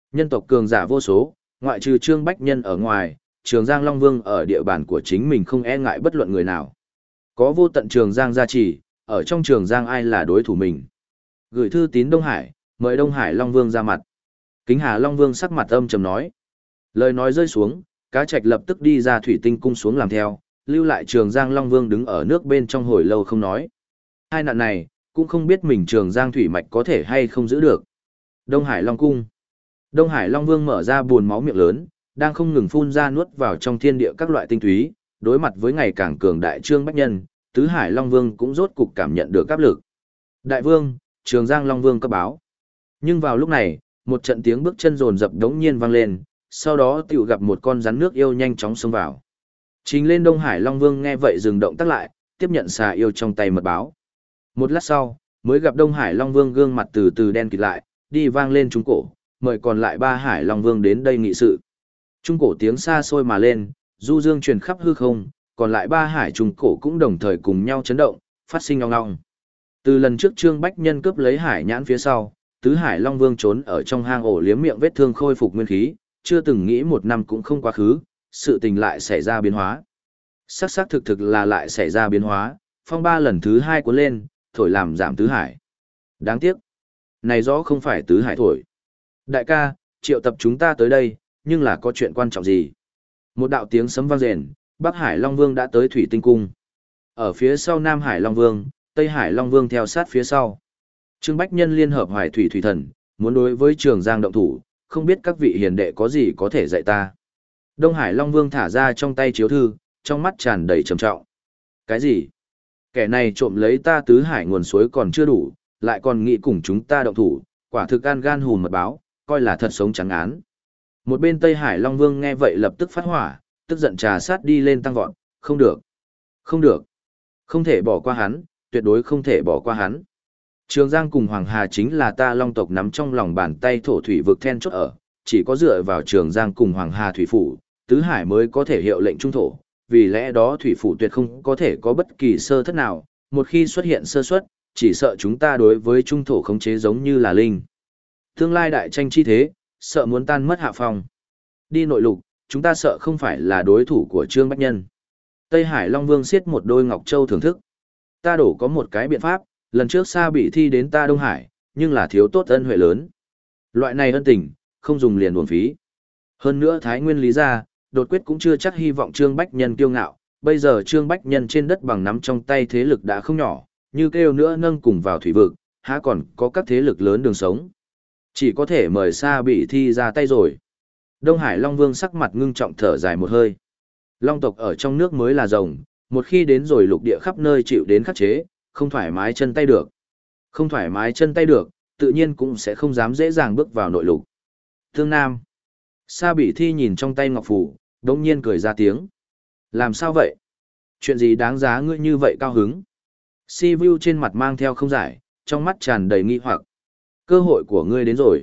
Nhân tộc cường giả vô số, ngoại trừ Trương Bách Nhân ở ngoài, Trường Giang Long Vương ở địa bàn của chính mình không e ngại bất luận người nào. Có vô tận Trường Giang gia trì, ở trong Trường Giang ai là đối thủ mình. Gửi thư tín Đông Hải, mời Đông Hải Long Vương ra mặt. Kính Hà Long Vương sắc mặt âm trầm nói. Lời nói rơi xuống, Cá Trạch lập tức đi ra thủy tinh cung xuống làm theo, lưu lại Trường Giang Long Vương đứng ở nước bên trong hồi lâu không nói. Hai nạn này, cũng không biết mình Trường Giang thủy mạch có thể hay không giữ được. Đông Hải Long Cung. Đông Hải Long Vương mở ra buồn máu miệng lớn, đang không ngừng phun ra nuốt vào trong thiên địa các loại tinh túy, đối mặt với ngày càng cường đại Trương Bách Nhân, Tứ Hải Long Vương cũng rốt cục cảm nhận được áp lực. Đại vương, Trường Giang Long Vương cấp báo. Nhưng vào lúc này, một trận tiếng bước chân rồn rập đống nhiên vang lên, sau đó tiểu gặp một con rắn nước yêu nhanh chóng xông vào. Chính lên Đông Hải Long Vương nghe vậy dừng động tác lại, tiếp nhận xà yêu trong tay mật báo. Một lát sau, mới gặp Đông Hải Long Vương gương mặt từ từ đen kịt lại, đi vang lên trung cổ, mời còn lại ba Hải Long Vương đến đây nghị sự. Trung cổ tiếng xa xôi mà lên, du dương truyền khắp hư không, còn lại ba Hải trung cổ cũng đồng thời cùng nhau chấn động, phát sinh ong ong. Từ lần trước Trương Bách Nhân cướp lấy Hải nhãn phía sau, Tứ Hải Long Vương trốn ở trong hang ổ liếm miệng vết thương khôi phục nguyên khí, chưa từng nghĩ một năm cũng không quá khứ, sự tình lại xảy ra biến hóa. Sắc sắc thực thực là lại xảy ra biến hóa, phong ba lần thứ hai cuốn lên, thổi làm giảm Tứ Hải. Đáng tiếc, này rõ không phải Tứ Hải thổi. Đại ca, triệu tập chúng ta tới đây, nhưng là có chuyện quan trọng gì? Một đạo tiếng sấm vang rền, Bắc Hải Long Vương đã tới Thủy Tinh Cung. Ở phía sau Nam Hải Long Vương, Tây Hải Long Vương theo sát phía sau. Trương Bách Nhân liên hợp Hoài Thủy Thủy Thần, muốn đối với Trường Giang động thủ, không biết các vị hiền đệ có gì có thể dạy ta. Đông Hải Long Vương thả ra trong tay chiếu thư, trong mắt tràn đầy trầm trọng. Cái gì? Kẻ này trộm lấy ta Tứ Hải nguồn suối còn chưa đủ, lại còn nghĩ cùng chúng ta động thủ, quả thực gan gan hùn mật báo, coi là thật sống trắng án. Một bên Tây Hải Long Vương nghe vậy lập tức phát hỏa, tức giận trà sát đi lên tăng vọt, không được, không được, không thể bỏ qua hắn, tuyệt đối không thể bỏ qua hắn. Trường Giang cùng Hoàng Hà chính là ta Long tộc nắm trong lòng bàn tay thổ thủy vực then chốt ở, chỉ có dựa vào Trường Giang cùng Hoàng Hà thủy phủ, Tứ Hải mới có thể hiệu lệnh trung thổ, vì lẽ đó thủy phủ tuyệt không có thể có bất kỳ sơ thất nào, một khi xuất hiện sơ suất, chỉ sợ chúng ta đối với trung thổ khống chế giống như là linh. Tương lai đại tranh chi thế, sợ muốn tan mất hạ phong. Đi nội lục, chúng ta sợ không phải là đối thủ của Trương Bách Nhân. Tây Hải Long Vương siết một đôi ngọc châu thưởng thức. Ta đổ có một cái biện pháp, lần trước Sa bị thi đến ta Đông Hải, nhưng là thiếu tốt ân huệ lớn. Loại này ân tình, không dùng liền uổng phí. Hơn nữa Thái Nguyên lý ra, đột quyết cũng chưa chắc hy vọng Trương Bách Nhân kiêu ngạo, bây giờ Trương Bách Nhân trên đất bằng nắm trong tay thế lực đã không nhỏ, như kêu nữa nâng cùng vào thủy vực, há còn có các thế lực lớn đường sống. Chỉ có thể mời Sa bị thi ra tay rồi. Đông Hải Long Vương sắc mặt ngưng trọng thở dài một hơi. Long tộc ở trong nước mới là rồng, một khi đến rồi lục địa khắp nơi chịu đến khắc chế, không thoải mái chân tay được. Không thoải mái chân tay được, tự nhiên cũng sẽ không dám dễ dàng bước vào nội lục. Thương Nam. Sa bị thi nhìn trong tay ngọc phù, đống nhiên cười ra tiếng. Làm sao vậy? Chuyện gì đáng giá ngươi như vậy cao hứng? Si Vu trên mặt mang theo không giải, trong mắt tràn đầy nghi hoặc. Cơ hội của ngươi đến rồi.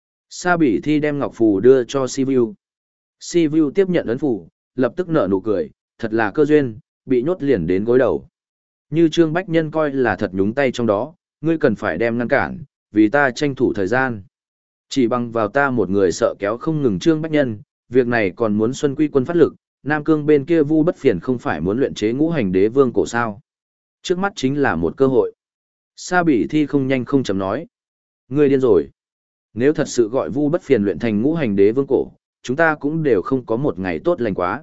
Sa Bỉ Thi đem ngọc phù đưa cho Si Vu. Si Vu tiếp nhận ấn phù, lập tức nở nụ cười, thật là cơ duyên, bị nhốt liền đến gối đầu. Như Trương Bách Nhân coi là thật nhúng tay trong đó, ngươi cần phải đem ngăn cản, vì ta tranh thủ thời gian. Chỉ bằng vào ta một người sợ kéo không ngừng Trương Bách Nhân, việc này còn muốn Xuân Quy quân phát lực, Nam Cương bên kia Vu Bất Phiền không phải muốn luyện chế ngũ hành đế vương cổ sao. Trước mắt chính là một cơ hội. Sa Bỉ Thi không nhanh không chậm nói. Ngươi điên rồi. Nếu thật sự gọi Vu Bất Phiền luyện thành ngũ hành đế vương cổ, chúng ta cũng đều không có một ngày tốt lành quá.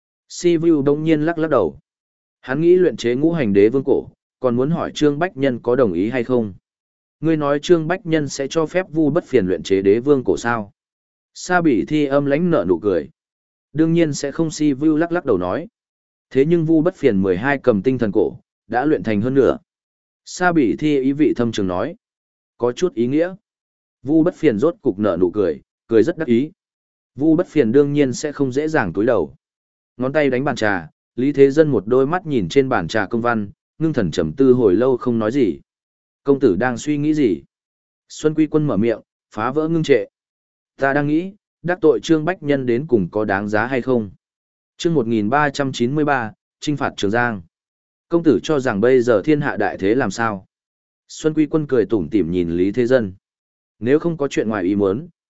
Si Vu đông nhiên lắc lắc đầu. Hắn nghĩ luyện chế ngũ hành đế vương cổ, còn muốn hỏi Trương Bách Nhân có đồng ý hay không. Ngươi nói Trương Bách Nhân sẽ cho phép Vu Bất Phiền luyện chế đế vương cổ sao? Sa Bỉ Thi âm lãnh nở nụ cười. Đương nhiên sẽ không. Si Vu lắc lắc đầu nói. Thế nhưng Vu Bất Phiền mười hai cầm tinh thần cổ, đã luyện thành hơn nửa. Sa Bỉ Thi ý vị thâm trường nói. Có chút ý nghĩa. Vu Bất Phiền rốt cục nở nụ cười, cười rất đắc ý. Vu Bất Phiền đương nhiên sẽ không dễ dàng cúi đầu. Ngón tay đánh bàn trà, Lý Thế Dân một đôi mắt nhìn trên bàn trà công văn, ngưng thần trầm tư hồi lâu không nói gì. Công tử đang suy nghĩ gì? Xuân Quy Quân mở miệng, phá vỡ ngưng trệ. Ta đang nghĩ, đắc tội Trương Bách Nhân đến cùng có đáng giá hay không? Chương một nghìn ba trăm chín mươi ba, Chinh phạt Trường Giang. Công tử cho rằng bây giờ thiên hạ đại thế làm sao? Xuân Quy Quân cười tủm tỉm nhìn Lý Thế Dân. Nếu không có chuyện ngoài ý muốn,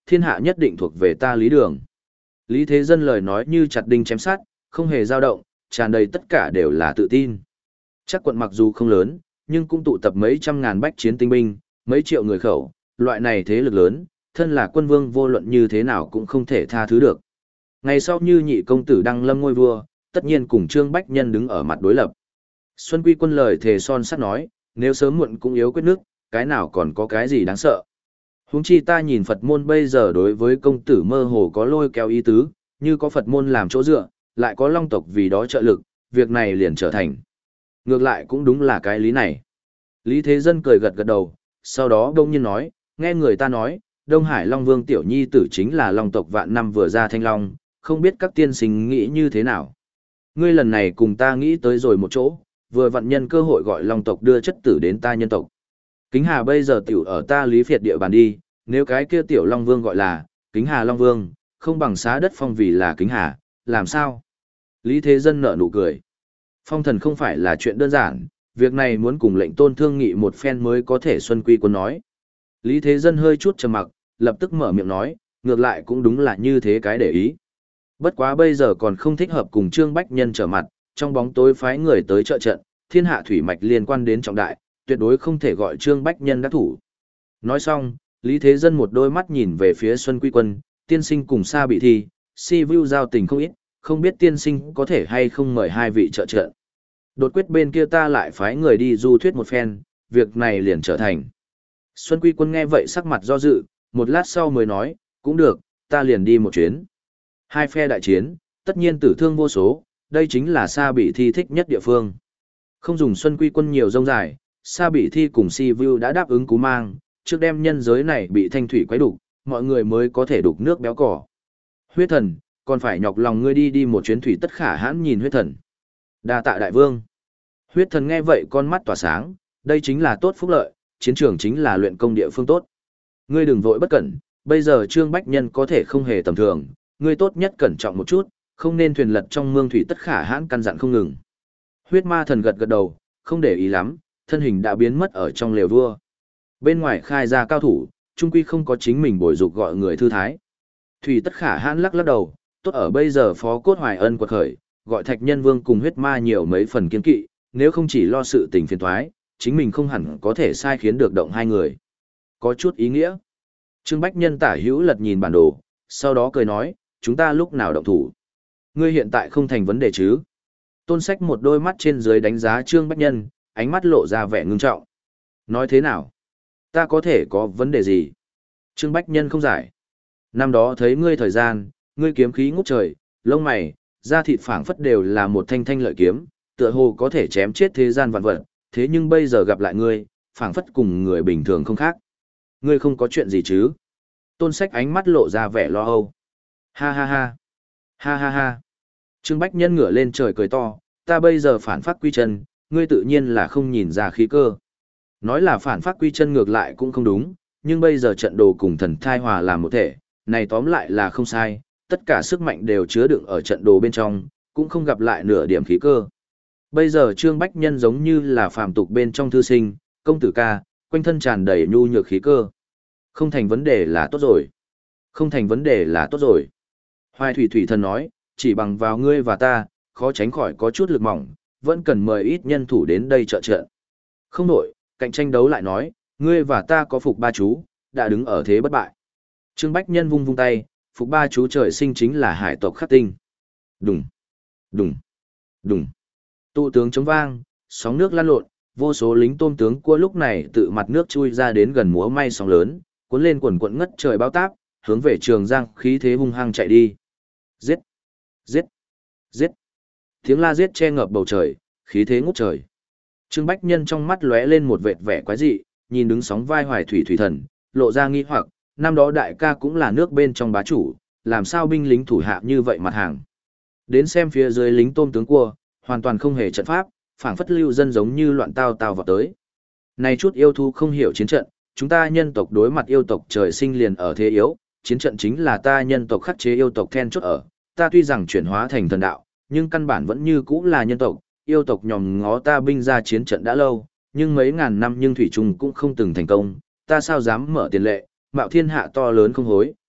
thiên hạ nhất định thuộc về ta Lý Đường. Lý Thế Dân lời nói như chặt đinh chém sắt, không hề dao động, tràn đầy tất cả đều là tự tin. Chắc quận mặc dù không lớn, nhưng cũng tụ tập mấy trăm ngàn bách chiến tinh binh, mấy triệu người khẩu, loại này thế lực lớn, thân là quân vương vô luận như thế nào cũng không thể tha thứ được. Ngày sau như nhị công tử đăng lâm ngôi vua, tất nhiên cùng Trương Bách Nhân đứng ở mặt đối lập. Xuân Quy Quân lời thề son sắt nói, nếu sớm muộn cũng yếu quyết nước, cái nào còn có cái gì đáng sợ. Huống chi ta nhìn Phật môn bây giờ đối với công tử mơ hồ có lôi kéo ý tứ, như có Phật môn làm chỗ dựa, lại có Long tộc vì đó trợ lực, việc này liền trở thành. Ngược lại cũng đúng là cái lý này. Lý Thế Dân cười gật gật đầu, sau đó đông nhiên nói, nghe người ta nói, Đông Hải Long Vương Tiểu Nhi tử chính là Long tộc vạn năm vừa ra thanh long, không biết các tiên sinh nghĩ như thế nào. Ngươi lần này cùng ta nghĩ tới rồi một chỗ, vừa vặn nhân cơ hội gọi Long tộc đưa chất tử đến ta nhân tộc. Kính Hà bây giờ tiểu ở ta Lý Việt địa bàn đi, nếu cái kia Tiểu Long Vương gọi là Kính Hà Long Vương, không bằng xá đất phong vì là Kính Hà, làm sao? Lý Thế Dân nở nụ cười. Phong thần không phải là chuyện đơn giản, việc này muốn cùng lệnh tôn thương nghị một phen mới có thể Xuân Quy Quân nói. Lý Thế Dân hơi chút trầm mặc, lập tức mở miệng nói, ngược lại cũng đúng là như thế cái để ý. Bất quá bây giờ còn không thích hợp cùng Trương Bách Nhân trở mặt, trong bóng tối phái người tới trợ trận, thiên hạ thủy mạch liên quan đến trọng đại, tuyệt đối không thể gọi Trương Bách Nhân đắc thủ. Nói xong, Lý Thế Dân một đôi mắt nhìn về phía Xuân Quy Quân, tiên sinh cùng xa bị thi, si vu giao tình không ít, không biết tiên sinh có thể hay không mời hai vị trợ trận. Đột quyết bên kia ta lại phái người đi du thuyết một phen, việc này liền trở thành. Xuân Quy Quân nghe vậy sắc mặt do dự, một lát sau mới nói, cũng được, ta liền đi một chuyến. Hai phe đại chiến, tất nhiên tử thương vô số, đây chính là Sa Bị Thi thích nhất địa phương. Không dùng Xuân Quy Quân nhiều rông dài, Sa Bị Thi cùng Si Vu đã đáp ứng cú mang, trước đem nhân giới này bị thanh thủy quấy đục, mọi người mới có thể đục nước béo cỏ. Huyết thần, còn phải nhọc lòng ngươi đi đi một chuyến thủy tất khả hãn nhìn huyết thần. Đa tạ đại vương. Huyết thần nghe vậy con mắt tỏa sáng, đây chính là tốt phúc lợi, chiến trường chính là luyện công địa phương tốt. Ngươi đừng vội bất cẩn, bây giờ Trương Bách Nhân có thể không hề tầm thường, ngươi tốt nhất cẩn trọng một chút, không nên thuyền lật trong mương thủy tất khả hãn căn dặn không ngừng. Huyết ma thần gật gật đầu, không để ý lắm, thân hình đã biến mất ở trong lều vua. Bên ngoài khai ra cao thủ, trung quy không có chính mình bồi dục gọi người thư thái. Thủy tất khả hãn lắc lắc đầu, tốt ở bây giờ phó cốt hoài ân quật khởi, gọi thạch nhân vương cùng huyết ma nhiều mấy phần kiên kỵ, nếu không chỉ lo sự tình phiền thoái, chính mình không hẳn có thể sai khiến được động hai người. Có chút ý nghĩa. Trương Bách Nhân tả hữu lật nhìn bản đồ, sau đó cười nói, chúng ta lúc nào động thủ. Ngươi hiện tại không thành vấn đề chứ. Tôn Sách một đôi mắt trên dưới đánh giá Trương Bách Nhân, ánh mắt lộ ra vẻ ngưng trọng. Nói thế nào? Ta có thể có vấn đề gì? Trương Bách Nhân không giải. Năm đó thấy ngươi thời gian, ngươi kiếm khí ngút trời, lông mày, da thịt phảng phất đều là một thanh thanh lợi kiếm, tựa hồ có thể chém chết thế gian vạn vật, thế nhưng bây giờ gặp lại ngươi, phảng phất cùng người bình thường không khác. Ngươi không có chuyện gì chứ? Tôn Sách ánh mắt lộ ra vẻ lo âu. Ha ha ha. Ha ha ha. Trương Bách Nhân ngửa lên trời cười to, ta bây giờ phản phát quy chân, ngươi tự nhiên là không nhìn ra khí cơ. Nói là phản phát quy chân ngược lại cũng không đúng, nhưng bây giờ trận đồ cùng thần thai hòa làm một thể, này tóm lại là không sai, tất cả sức mạnh đều chứa đựng ở trận đồ bên trong, cũng không gặp lại nửa điểm khí cơ. Bây giờ Trương Bách Nhân giống như là phàm tục bên trong thư sinh, công tử ca, quanh thân tràn đầy nhu nhược khí cơ. Không thành vấn đề là tốt rồi. Không thành vấn đề là tốt rồi. Hoài Thủy Thủy Thần nói, chỉ bằng vào ngươi và ta, khó tránh khỏi có chút lực mỏng, vẫn cần mời ít nhân thủ đến đây trợ trợ. Không nổi, cạnh tranh đấu lại nói, ngươi và ta có phục ba chú, đã đứng ở thế bất bại. Trương Bách Nhân vung vung tay, phục ba chú trời sinh chính là hải tộc khắc tinh. Đùng, đùng, đùng. Tụ tướng chống vang, sóng nước lan lộn, vô số lính tôm tướng cua lúc này tự mặt nước chui ra đến gần múa may sóng lớn, cuốn lên quần quận ngất trời bao táp, hướng về Trường Giang khí thế hung hăng chạy đi. Giết! Giết! Giết! Tiếng la giết che ngập bầu trời, khí thế ngút trời. Trương Bách Nhân trong mắt lóe lên một vệt vẻ quái dị, nhìn đứng sóng vai Hoài Thủy Thủy Thần, lộ ra nghi hoặc, năm đó đại ca cũng là nước bên trong bá chủ, làm sao binh lính thủ hạ như vậy mặt hàng. Đến xem phía dưới lính tôm tướng cua, hoàn toàn không hề trận pháp, phảng phất lưu dân giống như loạn tao tao vào tới. Này chút yêu thú không hiểu chiến trận, chúng ta nhân tộc đối mặt yêu tộc trời sinh liền ở thế yếu, chiến trận chính là ta nhân tộc khắc chế yêu tộc then chốt ở, ta tuy rằng chuyển hóa thành thần đạo, nhưng căn bản vẫn như cũ là nhân tộc, yêu tộc nhòm ngó ta binh ra chiến trận đã lâu, nhưng mấy ngàn năm nhưng thủy chung cũng không từng thành công, ta sao dám mở tiền lệ, mạo thiên hạ to lớn không hối,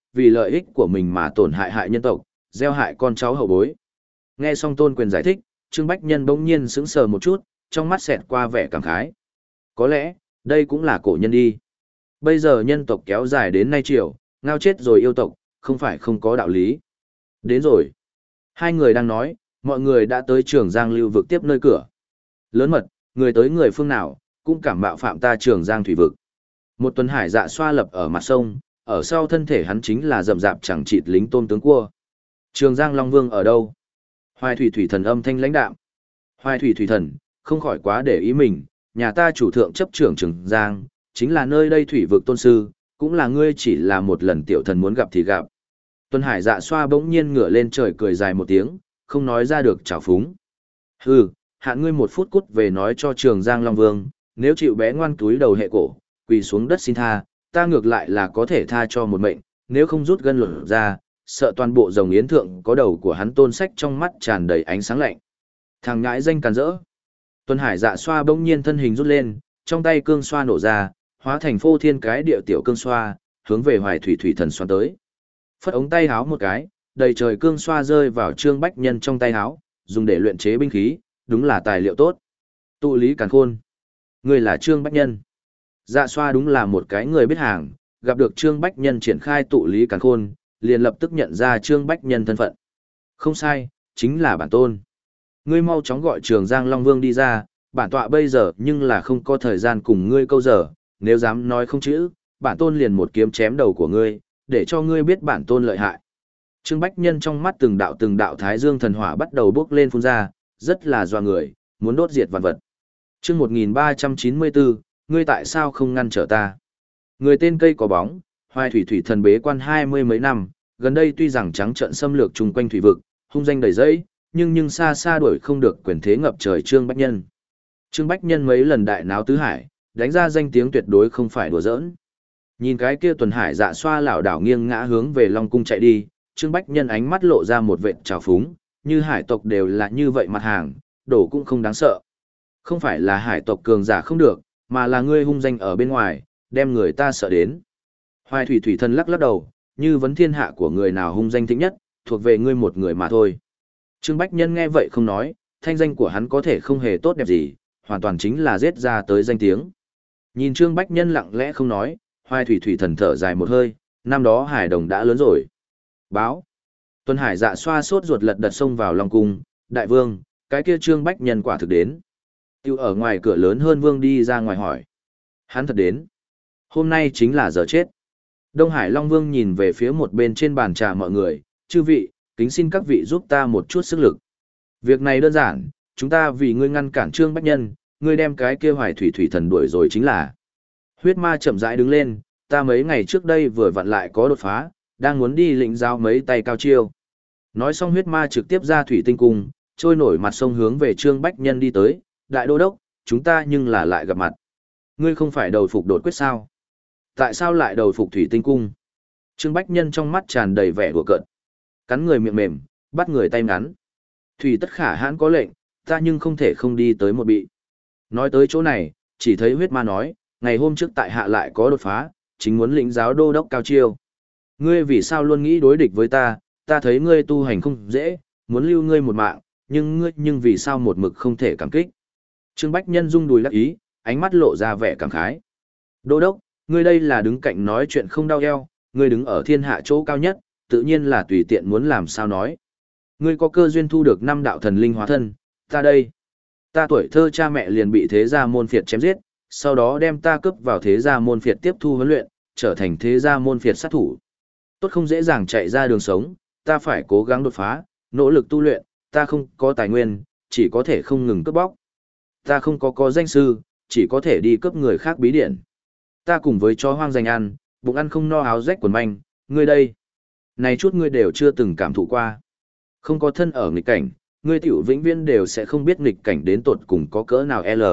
vì lợi ích của mình mà tổn hại hại nhân tộc, gieo hại con cháu hậu bối. Nghe xong Tôn Quyền giải thích, Trương Bách Nhân bỗng nhiên sững sờ một chút, trong mắt xẹt qua vẻ cảm khái. Có lẽ, đây cũng là cổ nhân đi. Bây giờ nhân tộc kéo dài đến nay triều, ngao chết rồi yêu tộc, không phải không có đạo lý. Đến rồi. Hai người đang nói, mọi người đã tới Trường Giang lưu vực tiếp nơi cửa. Lớn mật, người tới người phương nào, cũng cảm mạo phạm ta Trường Giang thủy vực. Một tuần hải dạ xoa lập ở mặt sông, ở sau thân thể hắn chính là rậm rạp chẳng chịt lính tôm tướng cua. Trường Giang Long Vương ở đâu? Hoài Thủy Thủy Thần âm thanh lãnh đạm. Hoài Thủy Thủy Thần, không khỏi quá để ý mình, nhà ta chủ thượng chấp trưởng Trường Giang, chính là nơi đây thủy vực tôn sư, cũng là ngươi chỉ là một lần tiểu thần muốn gặp thì gặp. Tuần hải dạ xoa bỗng nhiên ngửa lên trời cười dài một tiếng, không nói ra được trào phúng. Hừ, hạn ngươi một phút cút về nói cho Trường Giang Long Vương, nếu chịu bé ngoan túi đầu hệ cổ, quỳ xuống đất xin tha, ta ngược lại là có thể tha cho một mệnh, nếu không rút gân luận ra, sợ toàn bộ rồng yến thượng có đầu của hắn tôn sách trong mắt tràn đầy ánh sáng lạnh. Thằng ngãi danh càn rỡ. Tuần hải dạ xoa bỗng nhiên thân hình rút lên, trong tay cương xoa nổ ra, hóa thành phô thiên cái địa tiểu cương xoa, hướng về Hoài Thủy Thủy Thần xoắn tới. Phất ống tay háo một cái, đầy trời cương xoa rơi vào Trương Bách Nhân trong tay háo, dùng để luyện chế binh khí, đúng là tài liệu tốt. Tụ lý càn khôn. Người là Trương Bách Nhân. Dạ xoa đúng là một cái người biết hàng, gặp được Trương Bách Nhân triển khai tụ lý càn khôn, liền lập tức nhận ra Trương Bách Nhân thân phận. Không sai, chính là bản tôn. Ngươi mau chóng gọi Trường Giang Long Vương đi ra, bản tọa bây giờ nhưng là không có thời gian cùng ngươi câu giờ, nếu dám nói không chữ, bản tôn liền một kiếm chém đầu của ngươi, để cho ngươi biết bản tôn lợi hại. Trương Bách Nhân trong mắt từng đạo từng đạo thái dương thần hỏa bắt đầu bốc lên phun ra, rất là doa người, muốn đốt diệt vạn vật. Chương một nghìn ba trăm chín mươi bốn, ngươi tại sao không ngăn trở ta? Người tên cây có bóng, Hoài Thủy Thủy Thần bế quan hai mươi mấy năm, gần đây tuy rằng trắng trợn xâm lược chung quanh thủy vực, hung danh đầy dẫy, nhưng nhưng xa xa đuổi không được quyền thế ngập trời Trương Bách Nhân. Trương Bách Nhân mấy lần đại náo tứ hải, đánh ra danh tiếng tuyệt đối không phải đùa giỡn. Nhìn cái kia tuần hải dạ xoa lảo đảo nghiêng ngã hướng về Long cung chạy đi, Trương Bách Nhân ánh mắt lộ ra một vệt trào phúng, như hải tộc đều là như vậy mặt hàng, đổ cũng không đáng sợ. Không phải là hải tộc cường giả không được, mà là ngươi hung danh ở bên ngoài, đem người ta sợ đến. Hoài Thủy Thủy Thần lắc lắc đầu, như vấn thiên hạ của người nào hung danh thịnh nhất, thuộc về ngươi một người mà thôi. Trương Bách Nhân nghe vậy không nói, thanh danh của hắn có thể không hề tốt đẹp gì, hoàn toàn chính là giết ra tới danh tiếng. Nhìn Trương Bách Nhân lặng lẽ không nói, Hoài Thủy Thủy Thần thở dài một hơi, năm đó hải đồng đã lớn rồi. Báo. Tuần hải dạ xoa sốt ruột lật đật xông vào Long cung, đại vương, cái kia Trương Bách Nhân quả thực đến. Tiêu ở ngoài cửa lớn hơn vương đi ra ngoài hỏi. Hắn thật đến. Hôm nay chính là giờ chết. Đông Hải Long Vương nhìn về phía một bên trên bàn trà mọi người, chư vị, kính xin các vị giúp ta một chút sức lực. Việc này đơn giản, chúng ta vì ngươi ngăn cản Trương Bách Nhân, ngươi đem cái kia Hoài Thủy Thủy Thần đuổi rồi chính là. Huyết ma chậm rãi đứng lên, ta mấy ngày trước đây vừa vặn lại có đột phá, đang muốn đi lĩnh giáo mấy tay cao chiêu. Nói xong huyết ma trực tiếp ra thủy tinh cung, trôi nổi mặt sông hướng về Trương Bách Nhân đi tới, đại đô đốc, chúng ta nhưng là lại gặp mặt. Ngươi không phải đầu phục đột quyết sao? Tại sao lại đầu phục thủy tinh cung? Trương Bách Nhân trong mắt tràn đầy vẻ đùa cợt. Cắn người miệng mềm, bắt người tay ngắn. Thủy tất khả hãn có lệnh, ta nhưng không thể không đi tới một bị. Nói tới chỗ này, chỉ thấy huyết ma nói, ngày hôm trước tại hạ lại có đột phá, chính muốn lĩnh giáo đô đốc cao chiêu. Ngươi vì sao luôn nghĩ đối địch với ta, ta thấy ngươi tu hành không dễ, muốn lưu ngươi một mạng, nhưng ngươi nhưng vì sao một mực không thể cảm kích. Trương Bách Nhân rung đùi đắc ý, ánh mắt lộ ra vẻ cảm khái. Đô đốc, ngươi đây là đứng cạnh nói chuyện không đau eo, ngươi đứng ở thiên hạ chỗ cao nhất, tự nhiên là tùy tiện muốn làm sao nói. Ngươi có cơ duyên thu được năm đạo thần linh hóa thân, ta đây. Ta tuổi thơ cha mẹ liền bị thế gia môn phiệt chém giết, sau đó đem ta cướp vào thế gia môn phiệt tiếp thu huấn luyện, trở thành thế gia môn phiệt sát thủ. Tốt không dễ dàng chạy ra đường sống, ta phải cố gắng đột phá, nỗ lực tu luyện, ta không có tài nguyên, chỉ có thể không ngừng cướp bóc. Ta không có có danh sư, chỉ có thể đi cướp người khác bí điển. Ta cùng với chó hoang dành ăn, bụng ăn không no áo rách quần manh, ngươi đây. Này chút ngươi đều chưa từng cảm thụ qua. Không có thân ở nghịch cảnh, ngươi tiểu vĩnh viễn đều sẽ không biết nghịch cảnh đến tột cùng có cỡ nào L.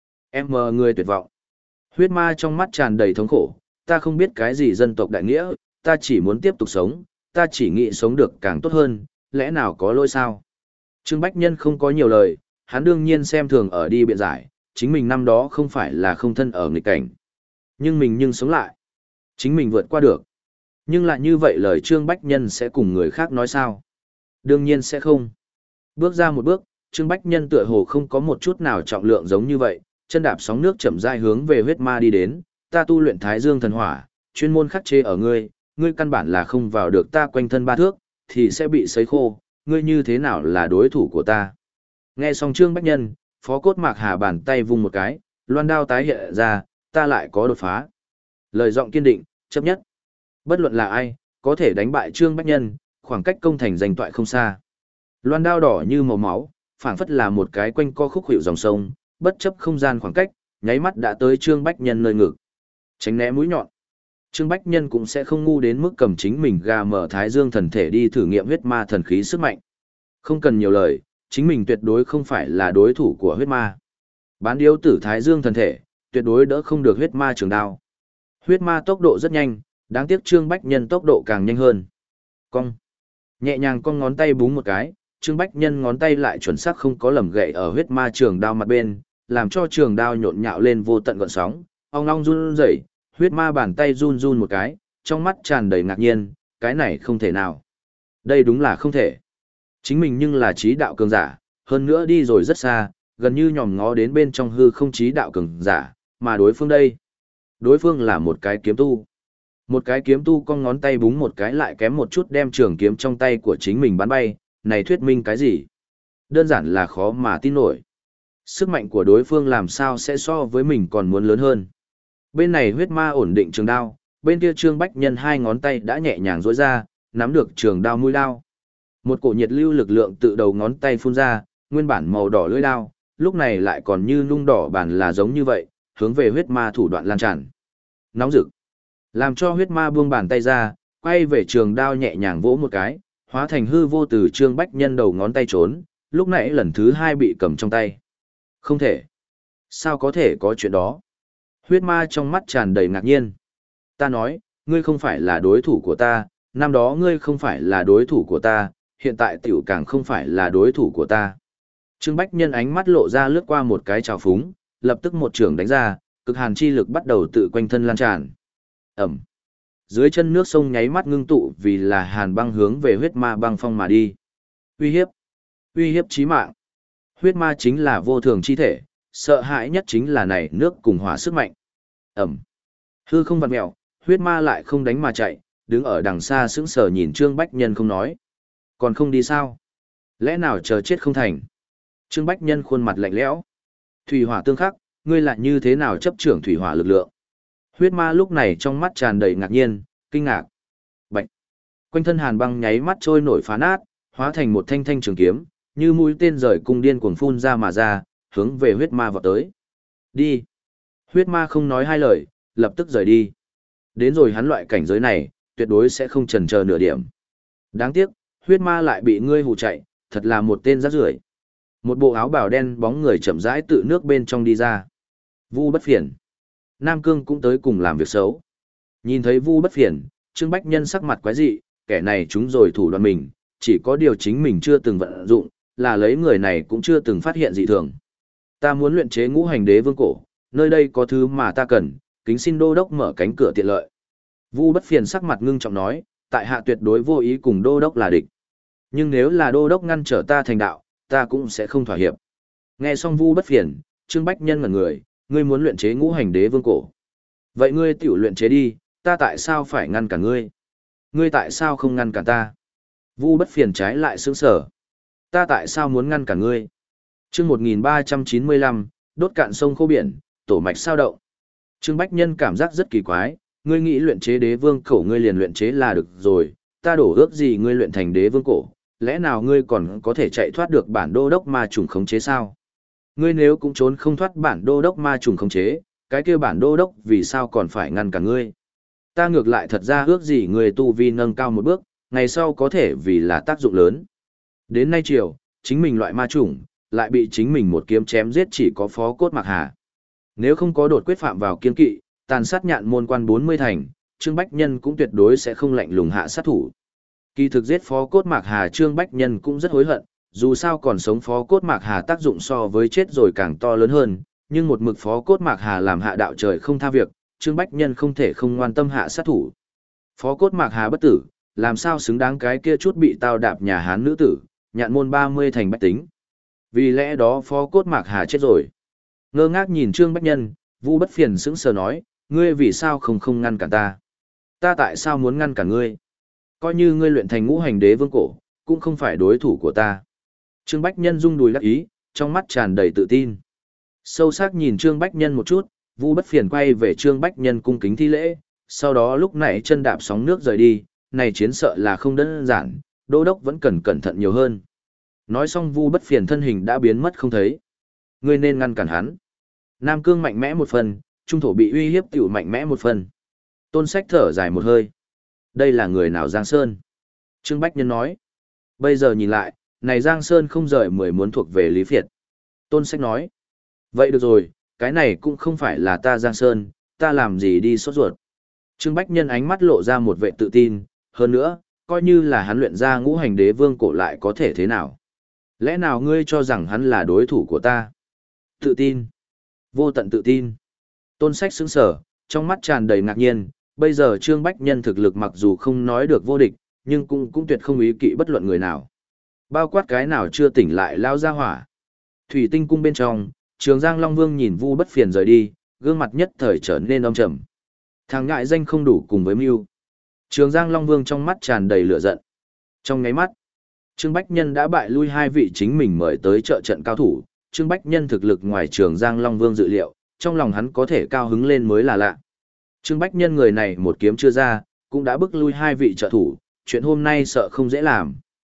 M ngươi tuyệt vọng. Huyết ma trong mắt tràn đầy thống khổ, ta không biết cái gì dân tộc đại nghĩa, ta chỉ muốn tiếp tục sống, ta chỉ nghĩ sống được càng tốt hơn, lẽ nào có lỗi sao? Trương Bách Nhân không có nhiều lời, hắn đương nhiên xem thường ở đi biện giải, chính mình năm đó không phải là không thân ở nghịch cảnh. Nhưng mình nhưng sống lại. Chính mình vượt qua được. Nhưng lại như vậy lời Trương Bách Nhân sẽ cùng người khác nói sao? Đương nhiên sẽ không. Bước ra một bước, Trương Bách Nhân tựa hồ không có một chút nào trọng lượng giống như vậy, chân đạp sóng nước chậm rãi hướng về huyết ma đi đến, ta tu luyện Thái Dương thần hỏa, chuyên môn khắc chế ở ngươi, ngươi căn bản là không vào được ta quanh thân ba thước, thì sẽ bị sấy khô, ngươi như thế nào là đối thủ của ta? Nghe xong Trương Bách Nhân, Phó Cốt Mạc Hà bàn tay vung một cái, loan đao tái hiện ra, ta lại có đột phá. Lời giọng kiên định, chấp nhất. Bất luận là ai, có thể đánh bại Trương Bách Nhân, khoảng cách công thành giành toại không xa. Loan đao đỏ như màu máu, phảng phất là một cái quanh co khúc hiệu dòng sông, bất chấp không gian khoảng cách, nháy mắt đã tới Trương Bách Nhân nơi ngực. Tránh né mũi nhọn. Trương Bách Nhân cũng sẽ không ngu đến mức cầm chính mình gà mở Thái Dương thần thể đi thử nghiệm huyết ma thần khí sức mạnh. Không cần nhiều lời, chính mình tuyệt đối không phải là đối thủ của huyết ma. Bán điếu tử Thái Dương thần thể, tuyệt đối đỡ không được huyết ma trường đao. Huyết ma tốc độ rất nhanh, đáng tiếc Trương Bách Nhân tốc độ càng nhanh hơn. Cong. Nhẹ nhàng cong ngón tay búng một cái, Trương Bách Nhân ngón tay lại chuẩn xác không có lầm gậy ở huyết ma trường đao mặt bên, làm cho trường đao nhộn nhạo lên vô tận gợn sóng, ong ong run rẩy, huyết ma bàn tay run run một cái, trong mắt tràn đầy ngạc nhiên, cái này không thể nào. Đây đúng là không thể. Chính mình nhưng là trí đạo cường giả, hơn nữa đi rồi rất xa, gần như nhòm ngó đến bên trong hư không trí đạo cường giả, mà đối phương đây. Đối phương là một cái kiếm tu. Một cái kiếm tu con ngón tay búng một cái lại kém một chút đem trường kiếm trong tay của chính mình bắn bay, này thuyết minh cái gì? Đơn giản là khó mà tin nổi. Sức mạnh của đối phương làm sao sẽ so với mình còn muốn lớn hơn. Bên này huyết ma ổn định trường đao, bên kia Trương Bách Nhân hai ngón tay đã nhẹ nhàng duỗi ra, nắm được trường đao mũi đao. Một cổ nhiệt lưu lực lượng tự đầu ngón tay phun ra, nguyên bản màu đỏ lưỡi đao, lúc này lại còn như nung đỏ bản là giống như vậy, hướng về huyết ma thủ đoạn lan tràn. Nóng rực. Làm cho huyết ma buông bàn tay ra, quay về trường đao nhẹ nhàng vỗ một cái, hóa thành hư vô từ Trương Bách Nhân đầu ngón tay trốn, lúc nãy lần thứ hai bị cầm trong tay. Không thể. Sao có thể có chuyện đó? Huyết ma trong mắt tràn đầy ngạc nhiên. Ta nói, ngươi không phải là đối thủ của ta, năm đó ngươi không phải là đối thủ của ta, hiện tại tiểu càng không phải là đối thủ của ta. Trương Bách Nhân ánh mắt lộ ra lướt qua một cái trào phúng, lập tức một trường đánh ra, cực hàn chi lực bắt đầu tự quanh thân lan tràn. Ẩm. Dưới chân nước sông nháy mắt ngưng tụ vì là hàn băng hướng về huyết ma băng phong mà đi. Uy hiếp. Uy hiếp chí mạng. Huyết ma chính là vô thường chi thể, sợ hãi nhất chính là này nước cùng hỏa sức mạnh. Ẩm. Hư không vặn mèo, huyết ma lại không đánh mà chạy, đứng ở đằng xa sững sờ nhìn Trương Bách Nhân không nói. Còn không đi sao? Lẽ nào chờ chết không thành? Trương Bách Nhân khuôn mặt lạnh lẽo. Thủy hỏa tương khắc, ngươi lại như thế nào chấp trưởng thủy hỏa lực lượng? Huyết ma lúc này trong mắt tràn đầy ngạc nhiên, kinh ngạc. Bạch. Quanh thân hàn băng nháy mắt trôi nổi phá nát, hóa thành một thanh thanh trường kiếm, như mũi tên rời cung điên cuồng phun ra mà ra, hướng về huyết ma vọt tới. Đi. Huyết ma không nói hai lời, lập tức rời đi. Đến rồi hắn loại cảnh giới này, tuyệt đối sẽ không chần chờ nửa điểm. Đáng tiếc, huyết ma lại bị ngươi hù chạy, thật là một tên rác rưởi. Một bộ áo bào đen bóng người chậm rãi tự nước bên trong đi ra. Vu Bất Phiền. Nam Cương cũng tới cùng làm việc xấu. Nhìn thấy Vu Bất Phiền, Trương Bách Nhân sắc mặt quái dị, kẻ này chúng rồi thủ đoạn mình, chỉ có điều chính mình chưa từng vận dụng, là lấy người này cũng chưa từng phát hiện dị thường. Ta muốn luyện chế ngũ hành đế vương cổ, nơi đây có thứ mà ta cần, kính xin đô đốc mở cánh cửa tiện lợi. Vu Bất Phiền sắc mặt ngưng trọng nói, tại hạ tuyệt đối vô ý cùng đô đốc là địch. Nhưng nếu là đô đốc ngăn trở ta thành đạo, ta cũng sẽ không thỏa hiệp. Nghe xong Vu Bất Phiền, Trương Bách Nhân ngẩn người, ngươi muốn luyện chế ngũ hành đế vương cổ. Vậy ngươi tiểu luyện chế đi, ta tại sao phải ngăn cản ngươi? Ngươi tại sao không ngăn cản ta? Vu Bất Phiền trái lại sững sờ. Ta tại sao muốn ngăn cản ngươi? Chương một nghìn ba trăm chín mươi lăm, đốt cạn sông khô biển, tổ mạch sao động. Trương Bách Nhân cảm giác rất kỳ quái, ngươi nghĩ luyện chế đế vương cổ ngươi liền luyện chế là được rồi, ta đổ ước gì ngươi luyện thành đế vương cổ, lẽ nào ngươi còn có thể chạy thoát được bản đô đốc ma trùng khống chế sao? Ngươi nếu cũng trốn không thoát bản đô đốc ma trùng khống chế, cái kia bản đô đốc vì sao còn phải ngăn cản ngươi? Ta ngược lại thật ra ước gì ngươi tu vi nâng cao một bước, ngày sau có thể vì là tác dụng lớn. Đến nay chiều, chính mình loại ma trùng, lại bị chính mình một kiếm chém giết chỉ có Phó Cốt Mạc Hà. Nếu không có đột quyết phạm vào kiên kỵ, tàn sát nhạn môn quan bốn mươi thành, Trương Bách Nhân cũng tuyệt đối sẽ không lạnh lùng hạ sát thủ. Kỳ thực giết Phó Cốt Mạc Hà Trương Bách Nhân cũng rất hối hận, dù sao còn sống Phó Cốt Mạc Hà tác dụng so với chết rồi càng to lớn hơn, nhưng một mực Phó Cốt Mạc Hà làm hạ đạo trời không tha việc, Trương Bách Nhân không thể không ngoan tâm hạ sát thủ. Phó cốt Mạc Hà bất tử, làm sao xứng đáng cái kia chút bị tao đạp nhà Hán nữ tử, nhạn môn ba mươi thành bách tính. Vì lẽ đó phó cốt Mạc Hà chết rồi. Ngơ ngác nhìn Trương Bách Nhân, Vu Bất Phiền sững sờ nói, ngươi vì sao không không ngăn cản ta? Ta tại sao muốn ngăn cản ngươi? Coi như ngươi luyện thành ngũ hành đế vương cổ, cũng không phải đối thủ của ta. Trương Bách Nhân rung đùi đắc ý, trong mắt tràn đầy tự tin. Sâu sắc nhìn Trương Bách Nhân một chút, Vu Bất Phiền quay về Trương Bách Nhân cung kính thi lễ, sau đó lúc nãy chân đạp sóng nước rời đi, này chiến sợ là không đơn giản, Đô đốc vẫn cần cẩn thận nhiều hơn. Nói xong Vu Bất Phiền thân hình đã biến mất không thấy. Ngươi nên ngăn cản hắn. Nam Cương mạnh mẽ một phần, trung thổ bị uy hiếp tiểu mạnh mẽ một phần. Tôn Sách thở dài một hơi. Đây là người nào Giang Sơn? Trương Bách Nhân nói. Bây giờ nhìn lại, này Giang Sơn không rời mười muốn thuộc về Lý Việt. Tôn Sách nói. Vậy được rồi, cái này cũng không phải là ta Giang Sơn, ta làm gì đi sốt ruột. Trương Bách Nhân ánh mắt lộ ra một vẻ tự tin, hơn nữa, coi như là hắn luyện ra ngũ hành đế vương cổ lại có thể thế nào. Lẽ nào ngươi cho rằng hắn là đối thủ của ta? Tự tin. Vô tận tự tin. Tôn Sách sững sờ, trong mắt tràn đầy ngạc nhiên, bây giờ Trương Bách Nhân thực lực mặc dù không nói được vô địch, nhưng cũng cũng tuyệt không ý kỵ bất luận người nào. Bao quát cái nào chưa tỉnh lại lao ra hỏa. Thủy Tinh cung bên trong, Trường Giang Long Vương nhìn Vu Bất Phiền rời đi, gương mặt nhất thời trở nên âm trầm. Thằng ngại danh không đủ cùng với mưu. Trường Giang Long Vương trong mắt tràn đầy lửa giận. Trong ngáy mắt, Trương Bách Nhân đã bại lui hai vị chính mình mời tới trợ trận cao thủ. Trương Bách Nhân thực lực ngoài Trường Giang Long Vương dự liệu, trong lòng hắn có thể cao hứng lên mới là lạ. Trương Bách Nhân người này một kiếm chưa ra, cũng đã bức lui hai vị trợ thủ, chuyện hôm nay sợ không dễ làm.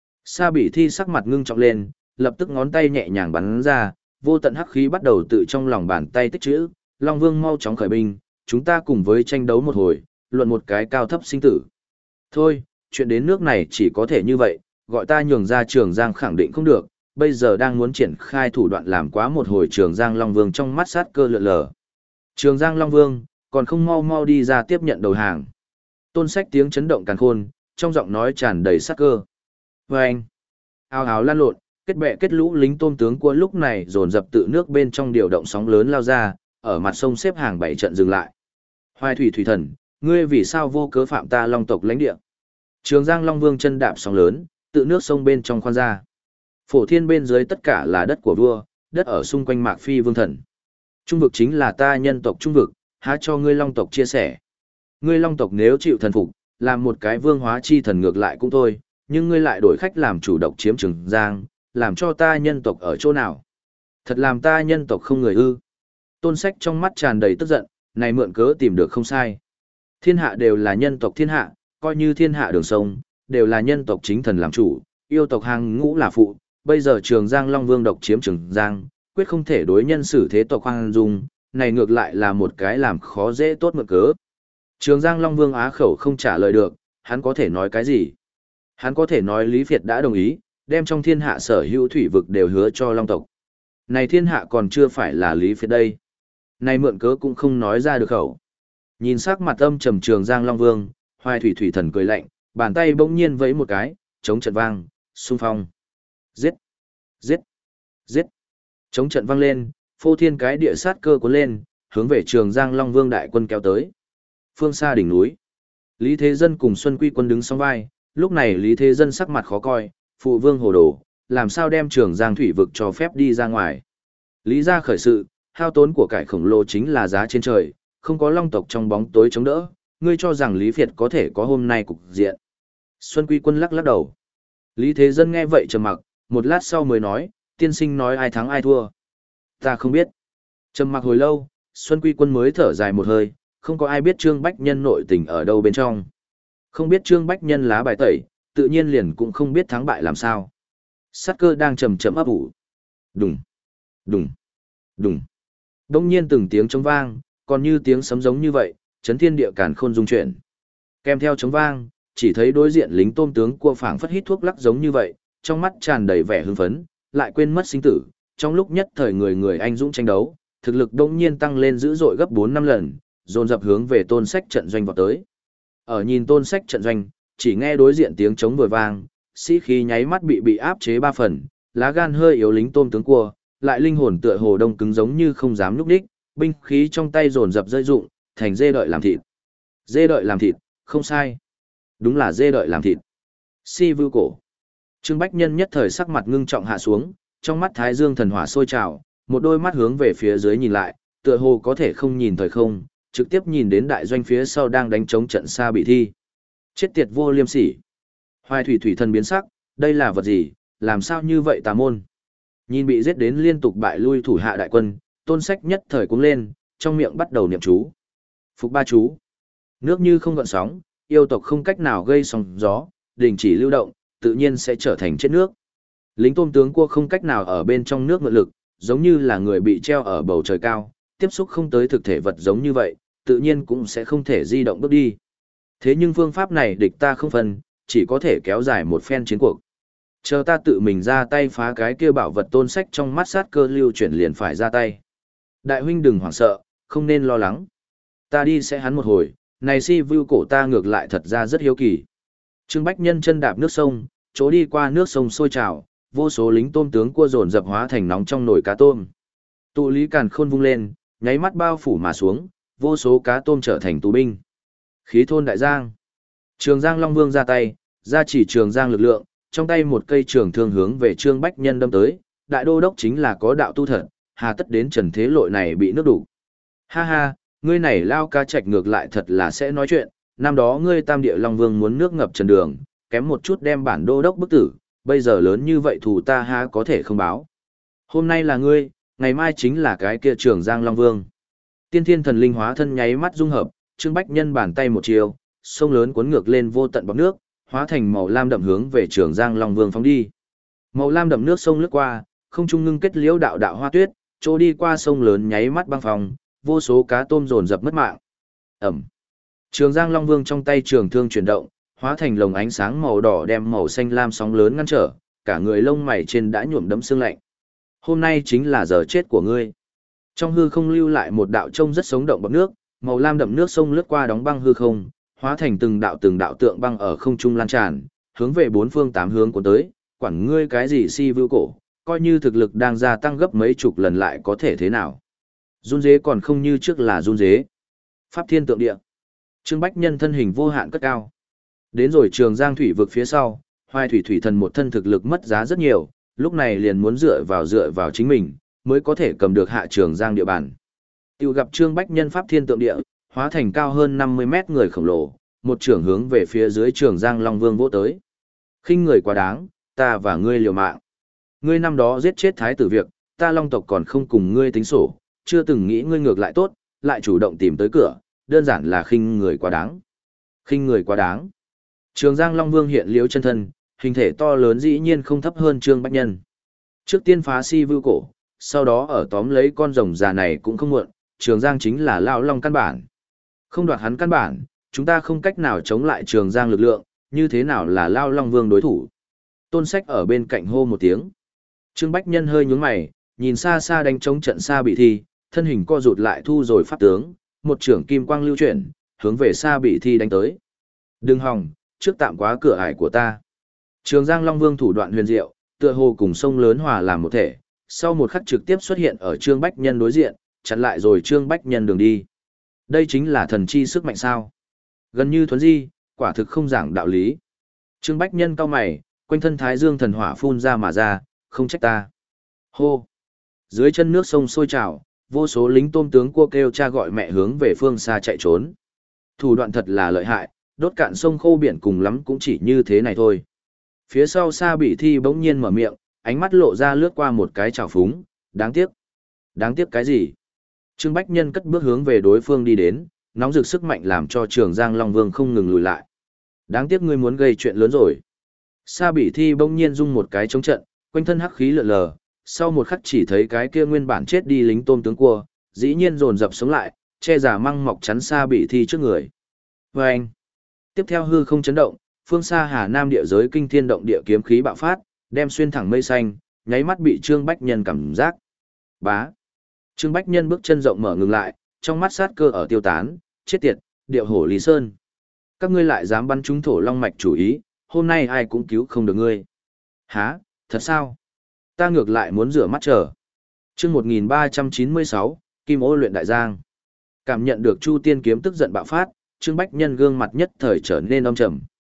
Sa Bỉ Thi sắc mặt ngưng trọng lên, lập tức ngón tay nhẹ nhàng bắn ra, vô tận hắc khí bắt đầu tự trong lòng bàn tay tích trữ, Long Vương mau chóng khởi binh, chúng ta cùng với tranh đấu một hồi, luận một cái cao thấp sinh tử. Thôi, chuyện đến nước này chỉ có thể như vậy, gọi ta nhường ra Trường Giang khẳng định không được, bây giờ đang muốn triển khai thủ đoạn làm quá một hồi. Trường Giang Long Vương trong mắt sát cơ lượn lờ. Trường Giang Long Vương, còn không mau mau đi ra tiếp nhận đầu hàng. Tôn Sách tiếng chấn động càn khôn, trong giọng nói tràn đầy sát cơ. Vâng! Ào ào lan lộn, kết bè kết lũ lính tôm tướng của lúc này dồn dập tự nước bên trong điều động sóng lớn lao ra, ở mặt sông xếp hàng bảy trận dừng lại. Hoài Thủy Thủy Thần, ngươi vì sao vô cớ phạm ta Long tộc lãnh địa? Trường Giang Long Vương chân đạp sóng lớn, tự nước sông bên trong khoan ra. Phổ thiên bên dưới tất cả là đất của vua, đất ở xung quanh Mạc Phi Vương Thần. Trung vực chính là ta nhân tộc trung vực, há cho ngươi Long tộc chia sẻ. Ngươi Long tộc nếu chịu thần phục, làm một cái vương hóa chi thần ngược lại cũng thôi, nhưng ngươi lại đổi khách làm chủ độc chiếm Trường Giang, làm cho ta nhân tộc ở chỗ nào? Thật làm ta nhân tộc không người ư? Tôn Sách trong mắt tràn đầy tức giận, này mượn cớ tìm được không sai. Thiên hạ đều là nhân tộc thiên hạ, coi như thiên hạ đường sông, đều là nhân tộc chính thần làm chủ, yêu tộc hàng ngũ là phụ. Bây giờ Trường Giang Long Vương độc chiếm Trường Giang, quyết không thể đối nhân xử thế tộc hoang dung, này ngược lại là một cái làm khó dễ tốt mượn cớ. Trường Giang Long Vương á khẩu không trả lời được, hắn có thể nói cái gì? Hắn có thể nói Lý Việt đã đồng ý, đem trong thiên hạ sở hữu thủy vực đều hứa cho Long tộc. Này thiên hạ còn chưa phải là Lý Việt đây. Này mượn cớ cũng không nói ra được khẩu. Nhìn sắc mặt âm trầm Trường Giang Long Vương, Hoài Thủy Thủy Thần cười lạnh, bàn tay bỗng nhiên vẫy một cái, chống trận vang, xung phong. Giết! Giết! Giết! Chống trận vang lên, phô thiên cái địa sát cơ cuốn lên, hướng về Trường Giang Long Vương đại quân kéo tới. Phương xa đỉnh núi, Lý Thế Dân cùng Xuân Quy quân đứng song vai, lúc này Lý Thế Dân sắc mặt khó coi, phụ vương hồ đồ, làm sao đem Trường Giang thủy vực cho phép đi ra ngoài. Lý gia khởi sự, hao tốn của cải khổng lồ chính là giá trên trời, không có Long tộc trong bóng tối chống đỡ, ngươi cho rằng Lý Việt có thể có hôm nay cục diện. Xuân Quy quân lắc lắc đầu. Lý Thế Dân nghe vậy trầm mặc, một lát sau mới nói, tiên sinh nói ai thắng ai thua. Ta không biết. Trầm mặc hồi lâu, Xuân Quy quân mới thở dài một hơi, không có ai biết Trương Bách Nhân nội tình ở đâu bên trong. Không biết Trương Bách Nhân lá bài tẩy, tự nhiên liền cũng không biết thắng bại làm sao. Sát cơ đang chầm chậm ấp ủ. Đùng, đùng, đùng. Đông nhiên từng tiếng trống vang, còn như tiếng sấm giống như vậy, chấn thiên địa càn khôn rung chuyển. Kèm theo trống vang, chỉ thấy đối diện lính tôm tướng cua phảng phất hít thuốc lắc giống như vậy, trong mắt tràn đầy vẻ hưng phấn, lại quên mất sinh tử. Trong lúc nhất thời người người anh dũng tranh đấu, thực lực đông nhiên tăng lên dữ dội gấp bốn năm lần, dồn dập hướng về Tôn Sách trận doanh vọt tới. Ở nhìn Tôn Sách trận doanh, chỉ nghe đối diện tiếng trống vừa vang, sĩ khí nháy mắt bị bị áp chế ba phần, lá gan hơi yếu lính tôm tướng cua, lại linh hồn tựa hồ đông cứng giống như không dám nhúc đích, binh khí trong tay dồn dập rơi rụng, thành dê đợi làm thịt. Dê đợi làm thịt, không sai. Đúng là dê đợi làm thịt. Si vưu cổ. Trương Bách Nhân nhất thời sắc mặt ngưng trọng hạ xuống, trong mắt Thái Dương thần hỏa sôi trào, một đôi mắt hướng về phía dưới nhìn lại, tựa hồ có thể không nhìn thời không, trực tiếp nhìn đến đại doanh phía sau đang đánh chống trận xa bị thi. Chết tiệt vô liêm sỉ. Hoài thủy thủy thần biến sắc, đây là vật gì, làm sao như vậy tà môn. Nhìn bị giết đến liên tục bại lui thủ hạ đại quân, Tôn Sách nhất thời cuống lên, trong miệng bắt đầu niệm chú. Phục ba chú. Nước như không gợn sóng, yêu tộc không cách nào gây sóng gió, đình chỉ lưu động, tự nhiên sẽ trở thành chết nước. Lính tôm tướng cua không cách nào ở bên trong nước mượn lực, giống như là người bị treo ở bầu trời cao, tiếp xúc không tới thực thể vật giống như vậy, tự nhiên cũng sẽ không thể di động bước đi. Thế nhưng phương pháp này địch ta không phân, chỉ có thể kéo dài một phen chiến cuộc. Chờ ta tự mình ra tay phá cái kia bảo vật Tôn Sách trong mắt sát cơ lưu chuyển liền phải ra tay. Đại huynh đừng hoảng sợ, không nên lo lắng. Ta đi sẽ hắn một hồi, này si view cổ ta ngược lại thật ra rất hiếu kỳ. Trương Bách Nhân chân đạp nước sông, chỗ đi qua nước sông sôi trào, vô số lính tôm tướng cua dồn dập hóa thành nóng trong nồi cá tôm. Tụ lý càn khôn vung lên, nháy mắt bao phủ mà xuống, vô số cá tôm trở thành tù binh. Khí thôn đại giang. Trường Giang Long Vương ra tay, ra chỉ Trường Giang lực lượng, trong tay một cây trường thương hướng về Trương Bách Nhân đâm tới, đại đô đốc chính là có đạo tu thật, hà tất đến Trần Thế Lội này bị nước đủ. Ha ha, ngươi này lao ca trạch ngược lại thật là sẽ nói chuyện, năm đó ngươi Tam Địa Long Vương muốn nước ngập trần đường, kém một chút đem bản đô đốc bức tử, bây giờ lớn như vậy thù ta ha có thể không báo. Hôm nay là ngươi, ngày mai chính là cái kia Trường Giang Long Vương. Tiên thiên thần linh hóa thân nháy mắt dung hợp, Trương Bách Nhân bàn tay một chiều, sông lớn cuốn ngược lên vô tận bọt nước, hóa thành màu lam đậm hướng về Trường Giang Long Vương phóng đi. Màu lam đậm nước sông lướt qua, không trung ngưng kết liễu đạo đạo hoa tuyết, trôi đi qua sông lớn nháy mắt băng phòng, vô số cá tôm dồn dập mất mạng. Ẩm. Trường Giang Long Vương trong tay trường thương chuyển động, hóa thành lồng ánh sáng màu đỏ đem màu xanh lam sóng lớn ngăn trở, cả người lông mày trên đã nhuộm đẫm sương lạnh. Hôm nay chính là giờ chết của ngươi. Trong hư không lưu lại một đạo trông rất sống động bọt nước, màu lam đậm nước sông lướt qua đóng băng hư không, hóa thành từng đạo từng đạo tượng băng ở không trung lan tràn, hướng về bốn phương tám hướng cuốn tới, quản ngươi cái gì si vưu cổ, coi như thực lực đang gia tăng gấp mấy chục lần lại có thể thế nào. Run dế còn không như trước là run dế. Pháp thiên tượng địa. Trương Bách Nhân thân hình vô hạn cất cao. Đến rồi Trường Giang thủy vực phía sau, Hoài thủy thủy thần một thân thực lực mất giá rất nhiều, lúc này liền muốn dựa vào dựa vào chính mình, mới có thể cầm được hạ Trường Giang địa bàn. Tiêu gặp Trương Bách Nhân pháp thiên tượng địa, hóa thành cao hơn năm mươi mét người khổng lồ, một trưởng hướng về phía dưới Trường Giang Long Vương vỗ tới. Khinh người quá đáng, ta và ngươi liều mạng. Ngươi năm đó giết chết thái tử việc, ta Long tộc còn không cùng ngươi tính sổ, chưa từng nghĩ ngươi ngược lại tốt, lại chủ động tìm tới cửa, đơn giản là khinh người quá đáng. Khinh người quá đáng. Trường Giang Long Vương hiện liếu chân thân, hình thể to lớn dĩ nhiên không thấp hơn Trương Bách Nhân. Trước tiên phá si vưu cổ, sau đó ở tóm lấy con rồng già này cũng không muộn, Trường Giang chính là Lao Long căn bản. Không đoạt hắn căn bản, chúng ta không cách nào chống lại Trường Giang lực lượng, như thế nào là Lao Long Vương đối thủ. Tôn Sách ở bên cạnh hô một tiếng. Trương Bách Nhân hơi nhướng mày, nhìn xa xa đánh trống trận xa bị thi, thân hình co rụt lại thu rồi pháp tướng, một trưởng kim quang lưu chuyển, hướng về xa bị thi đánh tới. Đừng hòng, trước tạm quá cửa ải của ta. Trường Giang Long Vương thủ đoạn huyền diệu, tựa hồ cùng sông lớn hòa làm một thể, sau một khắc trực tiếp xuất hiện ở Trương Bách Nhân đối diện, chặn lại rồi Trương Bách Nhân đường đi. Đây chính là thần chi sức mạnh sao? Gần như thuấn di, quả thực không giảng đạo lý. Trương Bách Nhân cau mày, quanh thân Thái Dương thần hỏa phun ra mà ra, không trách ta. Hô! Dưới chân nước sông sôi trào, vô số lính tôm tướng cua kêu cha gọi mẹ hướng về phương xa chạy trốn. Thủ đoạn thật là lợi hại, đốt cạn sông khô biển cùng lắm cũng chỉ như thế này thôi. Phía sau xa bị thi bỗng nhiên mở miệng, ánh mắt lộ ra lướt qua một cái trào phúng, đáng tiếc. Đáng tiếc cái gì? Trương Bách Nhân cất bước hướng về đối phương đi đến, nóng rực sức mạnh làm cho Trường Giang Long Vương không ngừng lùi lại. Đáng tiếc ngươi muốn gây chuyện lớn rồi. Sa bị thi bỗng nhiên rung một cái chống trận, quanh thân hắc khí lượn lờ, sau một khắc chỉ thấy cái kia nguyên bản chết đi lính tôm tướng cua, dĩ nhiên dồn dập sống lại, che giả măng mọc chắn Sa bị thi trước người. Và anh, tiếp theo hư không chấn động, phương xa Hà Nam địa giới kinh thiên động địa kiếm khí bạo phát, đem xuyên thẳng mây xanh, nháy mắt bị Trương Bách Nhân cảm giác. Bá. Trương Bách Nhân bước chân rộng mở ngừng lại, trong mắt sát cơ ở tiêu tán, chết tiệt, điệu hổ Lý Sơn. Các ngươi lại dám bắn trúng thổ long mạch chủ ý, hôm nay ai cũng cứu không được ngươi. Hả, thật sao? Ta ngược lại muốn rửa mắt chờ. Chương một nghìn ba trăm chín mươi sáu, Kim Ô luyện đại giang. Cảm nhận được Chu Tiên kiếm tức giận bạo phát, Trương Bách Nhân gương mặt nhất thời trở nên âm trầm.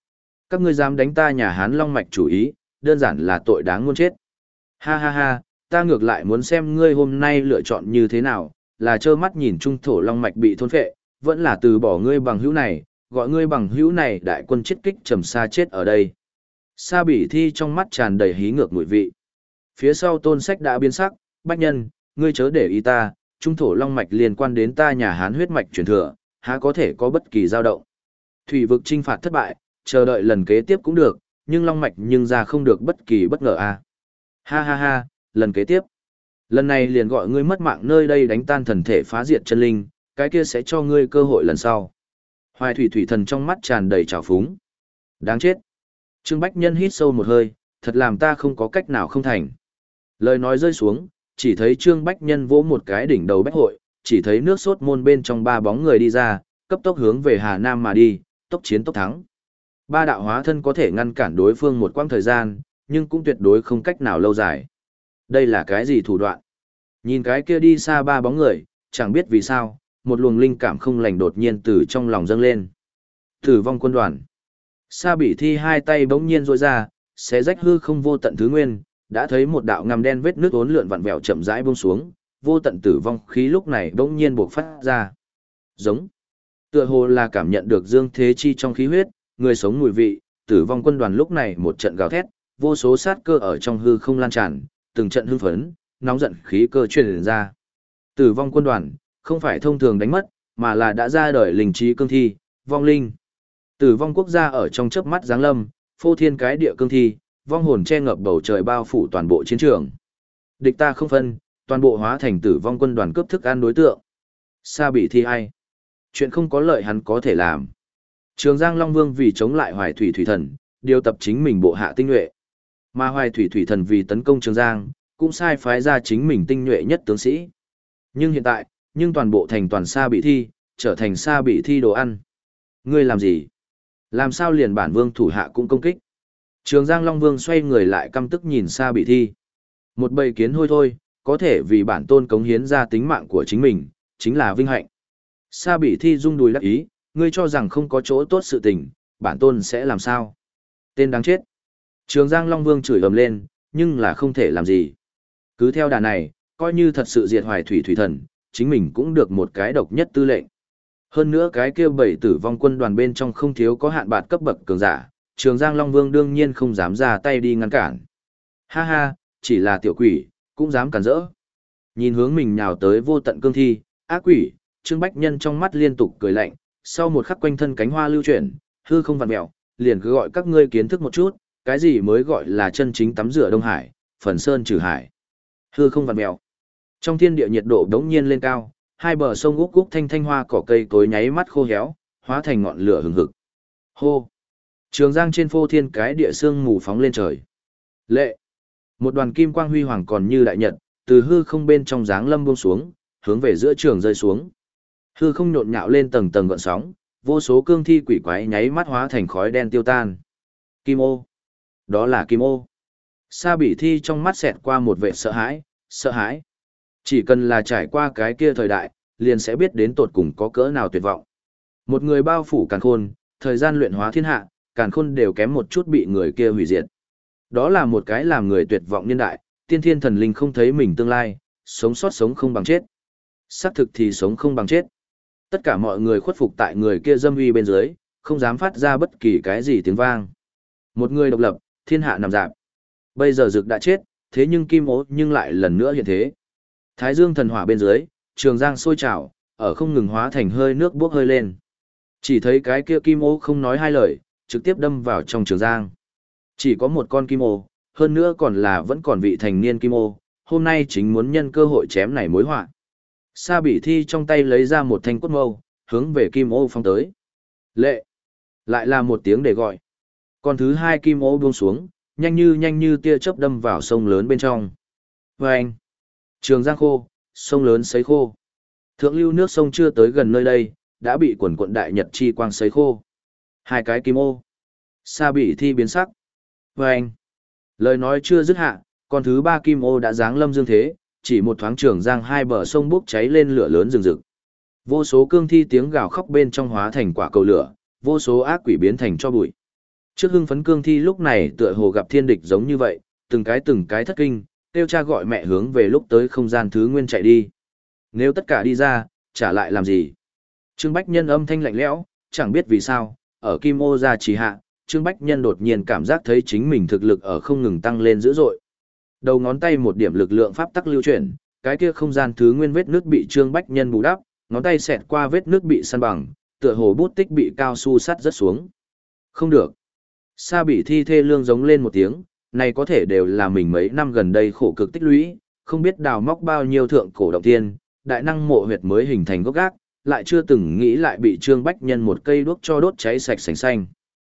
Các ngươi dám đánh ta nhà Hán Long Mạch chủ ý, đơn giản là tội đáng muôn chết. Ha ha ha, ta ngược lại muốn xem ngươi hôm nay lựa chọn như thế nào, là trơ mắt nhìn trung thổ Long Mạch bị thôn phệ, vẫn là từ bỏ ngươi bằng hữu này, gọi ngươi bằng hữu này đại quân chết kích trầm xa chết ở đây. Sa Bỉ Thi trong mắt tràn đầy hí ngược mùi vị. Phía sau Tôn Sách đã biến sắc, Bách Nhân, ngươi chớ để ý ta, trung thổ Long Mạch liên quan đến ta nhà Hán huyết mạch truyền thừa, há có thể có bất kỳ dao động. Thủy vực trinh phạt thất bại, chờ đợi lần kế tiếp cũng được, nhưng Long Mạch nhưng ra không được bất kỳ bất ngờ a. Ha ha ha, lần kế tiếp. Lần này liền gọi ngươi mất mạng nơi đây đánh tan thần thể phá diệt chân linh, cái kia sẽ cho ngươi cơ hội lần sau. Hoài Thủy Thủy Thần trong mắt tràn đầy trào phúng. Đáng chết. Trương Bách Nhân hít sâu một hơi, thật làm ta không có cách nào không thành. Lời nói rơi xuống, chỉ thấy Trương Bách Nhân vỗ một cái đỉnh đầu bách hội, chỉ thấy nước sốt môn bên trong ba bóng người đi ra, cấp tốc hướng về Hà Nam mà đi, tốc chiến tốc thắng. Ba đạo hóa thân có thể ngăn cản đối phương một quãng thời gian, nhưng cũng tuyệt đối không cách nào lâu dài. Đây là cái gì thủ đoạn? Nhìn cái kia đi xa ba bóng người, chẳng biết vì sao, một luồng linh cảm không lành đột nhiên từ trong lòng dâng lên. Tử vong quân đoàn. Sa Bỉ Thi hai tay bỗng nhiên rỗi ra, xé rách hư không vô tận thứ nguyên, đã thấy một đạo ngăm đen vết nước uốn lượn vặn vẹo chậm rãi buông xuống, vô tận tử vong khí lúc này bỗng nhiên bộc phát ra. Giống. Tựa hồ là cảm nhận được dương thế chi trong khí huyết, người sống mùi vị, tử vong quân đoàn lúc này một trận gào thét, vô số sát cơ ở trong hư không lan tràn, từng trận hưng phấn, nóng giận khí cơ truyền ra. Tử vong quân đoàn, không phải thông thường đánh mất, mà là đã ra đời linh trí cương thi, vong linh. Tử vong quốc gia ở trong chớp mắt giáng lâm, phô thiên cái địa cương thi, vong hồn che ngập bầu trời bao phủ toàn bộ chiến trường. Địch ta không phân, toàn bộ hóa thành tử vong quân đoàn cướp thức ăn đối tượng. Sa Bỉ Thi ai? Chuyện không có lợi hắn có thể làm. Trường Giang Long Vương vì chống lại Hoài Thủy Thủy Thần, điều tập chính mình bộ hạ tinh nhuệ. Mà Hoài Thủy Thủy Thần vì tấn công Trường Giang, cũng sai phái ra chính mình tinh nhuệ nhất tướng sĩ. Nhưng hiện tại, nhưng toàn bộ thành toàn Sa Bỉ Thi, trở thành Sa Bỉ Thi đồ ăn. Ngươi làm gì? Làm sao liền bản vương thủ hạ cũng công kích? Trường Giang Long Vương xoay người lại căm tức nhìn Sa Bỉ Thi. Một bầy kiến hôi thôi, có thể vì bản tôn cống hiến ra tính mạng của chính mình, chính là vinh hạnh. Sa Bỉ Thi rung đùi đắc ý, ngươi cho rằng không có chỗ tốt sự tình, bản tôn sẽ làm sao? Tên đáng chết. Trường Giang Long Vương chửi ầm lên, nhưng là không thể làm gì. Cứ theo đà này, coi như thật sự diệt Hoài Thủy Thủy Thần, chính mình cũng được một cái độc nhất tư lệnh. Hơn nữa cái kia bảy tử vong quân đoàn bên trong không thiếu có hạn bạt cấp bậc cường giả, Trường Giang Long Vương đương nhiên không dám ra tay đi ngăn cản. Ha ha, chỉ là tiểu quỷ, cũng dám cản rỡ. Nhìn hướng mình nhào tới vô tận cương thi, ác quỷ, Trương Bách Nhân trong mắt liên tục cười lạnh, sau một khắc quanh thân cánh hoa lưu chuyển, hư không vặn mèo, liền cứ gọi các ngươi kiến thức một chút, cái gì mới gọi là chân chính tắm rửa Đông Hải, phần sơn trừ hải. Hư không vặn mèo. Trong thiên địa nhiệt độ đống nhiên lên cao, hai bờ sông úc úc thanh thanh hoa cỏ cây cối nháy mắt khô héo, hóa thành ngọn lửa hừng hực. Hô. Trường Giang trên phô thiên cái địa sương mù phóng lên trời. Lệ. Một đoàn kim quang huy hoàng còn như đại nhật, từ hư không bên trong dáng lâm buông xuống, hướng về giữa trường rơi xuống. Hư không nhộn nhạo lên tầng tầng gợn sóng, vô số cương thi quỷ quái nháy mắt hóa thành khói đen tiêu tan. Kim ô. Đó là Kim ô. Sa Bỉ Thi trong mắt xẹt qua một vẻ sợ hãi, sợ hãi. Chỉ cần là trải qua cái kia thời đại, liền sẽ biết đến tột cùng có cỡ nào tuyệt vọng. Một người bao phủ càn khôn, thời gian luyện hóa thiên hạ, càn khôn đều kém một chút bị người kia hủy diệt. Đó là một cái làm người tuyệt vọng niên đại, tiên thiên thần linh không thấy mình tương lai, sống sót sống không bằng chết. Xác thực thì sống không bằng chết. Tất cả mọi người khuất phục tại người kia dâm uy bên dưới, không dám phát ra bất kỳ cái gì tiếng vang. Một người độc lập, thiên hạ nằm dạp. Bây giờ Dực đã chết, thế nhưng Kim Ô nhưng lại lần nữa hiện thế. Thái Dương thần hỏa bên dưới, Trường Giang sôi trào, ở không ngừng hóa thành hơi nước bốc hơi lên. Chỉ thấy cái kia Kim Ô không nói hai lời, trực tiếp đâm vào trong Trường Giang. Chỉ có một con Kim Ô, hơn nữa còn là vẫn còn vị thành niên Kim Ô, hôm nay chính muốn nhân cơ hội chém này mối họa. Sa Bỉ Thi trong tay lấy ra một thanh cốt mâu, hướng về Kim Ô phong tới. Lệ! Lại là một tiếng để gọi. Còn thứ hai Kim Ô buông xuống, nhanh như nhanh như tia chớp đâm vào sông lớn bên trong. Vâng! Trường Giang khô, sông lớn sấy khô. Thượng lưu nước sông chưa tới gần nơi đây, đã bị quần quận đại nhật chi quang sấy khô. Hai cái Kim Ô. Sa Bỉ Thi biến sắc. Vâng! Lời nói chưa dứt hạ, con thứ ba Kim Ô đã giáng lâm dương thế, chỉ một thoáng Trường Giang hai bờ sông bốc cháy lên lửa lớn rừng rực. Vô số cương thi tiếng gào khóc bên trong hóa thành quả cầu lửa, vô số ác quỷ biến thành cho bụi. Trước hưng phấn cương thi lúc này tựa hồ gặp thiên địch giống như vậy, từng cái từng cái thất kinh, kêu cha gọi mẹ hướng về lúc tới không gian thứ nguyên chạy đi. Nếu tất cả đi ra, trả lại làm gì? Trương Bách Nhân âm thanh lạnh lẽo, chẳng biết vì sao, ở Kim Ô gia trì hạ, Trương Bách Nhân đột nhiên cảm giác thấy chính mình thực lực ở không ngừng tăng lên dữ dội. Đầu ngón tay một điểm lực lượng pháp tắc lưu chuyển, cái kia không gian thứ nguyên vết nước bị Trương Bách Nhân bù đắp, ngón tay xẹt qua vết nước bị săn bằng, tựa hồ bút tích bị cao su sắt rất xuống. Không được. Sa Bỉ Thi thê lương giống lên một tiếng, này có thể đều là mình mấy năm gần đây khổ cực tích lũy, không biết đào móc bao nhiêu thượng cổ động tiên, đại năng mộ huyệt mới hình thành gốc gác, lại chưa từng nghĩ lại bị Trương Bách Nhân một cây đuốc cho đốt cháy sạch sành xanh.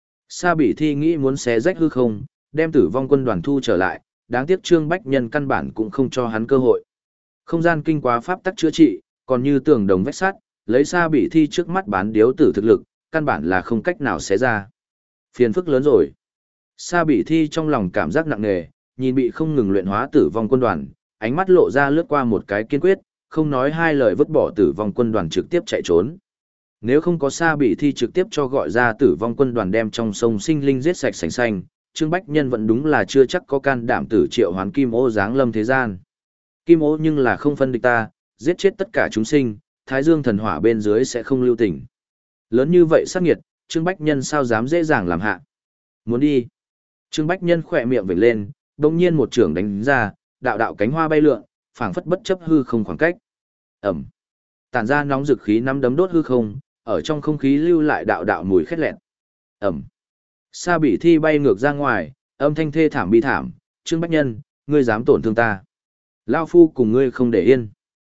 Sa Bỉ Thi nghĩ muốn xé rách hư không, đem Tử Vong Quân đoàn thu trở lại, đáng tiếc Trương Bách Nhân căn bản cũng không cho hắn cơ hội. Không gian kinh quá pháp tắc chữa trị, còn như tường đồng vách sắt, lấy Sa Bỉ Thi trước mắt bán điếu tử thực lực, căn bản là không cách nào xé ra. Phiền phức lớn rồi. Sa Bỉ Thi trong lòng cảm giác nặng nề, nhìn bị không ngừng luyện hóa Tử Vong Quân đoàn, ánh mắt lộ ra lướt qua một cái kiên quyết, không nói hai lời vứt bỏ Tử Vong Quân đoàn trực tiếp chạy trốn. Nếu không có Sa Bỉ Thi trực tiếp cho gọi ra Tử Vong Quân đoàn đem trong sông sinh linh giết sạch sành xanh, Trương Bách Nhân vẫn đúng là chưa chắc có can đảm tử triệu hoán Kim Ô giáng lâm thế gian. Kim Ô nhưng là không phân địch ta, giết chết tất cả chúng sinh, Thái Dương thần hỏa bên dưới sẽ không lưu tình. Lớn như vậy sát nghiệt, Trương Bách Nhân sao dám dễ dàng làm hạ. Muốn đi. Trương Bách Nhân khỏe miệng vểnh lên, đồng nhiên một trường đánh ra, đạo đạo cánh hoa bay lượn, phảng phất bất chấp hư không khoảng cách. Ẩm. Tản ra nóng dực khí nắm đấm đốt hư không, ở trong không khí lưu lại đạo đạo mùi khét lẹt. Ẩm. Sa Bỉ Thi bay ngược ra ngoài, âm thanh thê thảm bi thảm, Trương Bách Nhân, ngươi dám tổn thương ta. Lao phu cùng ngươi không để yên.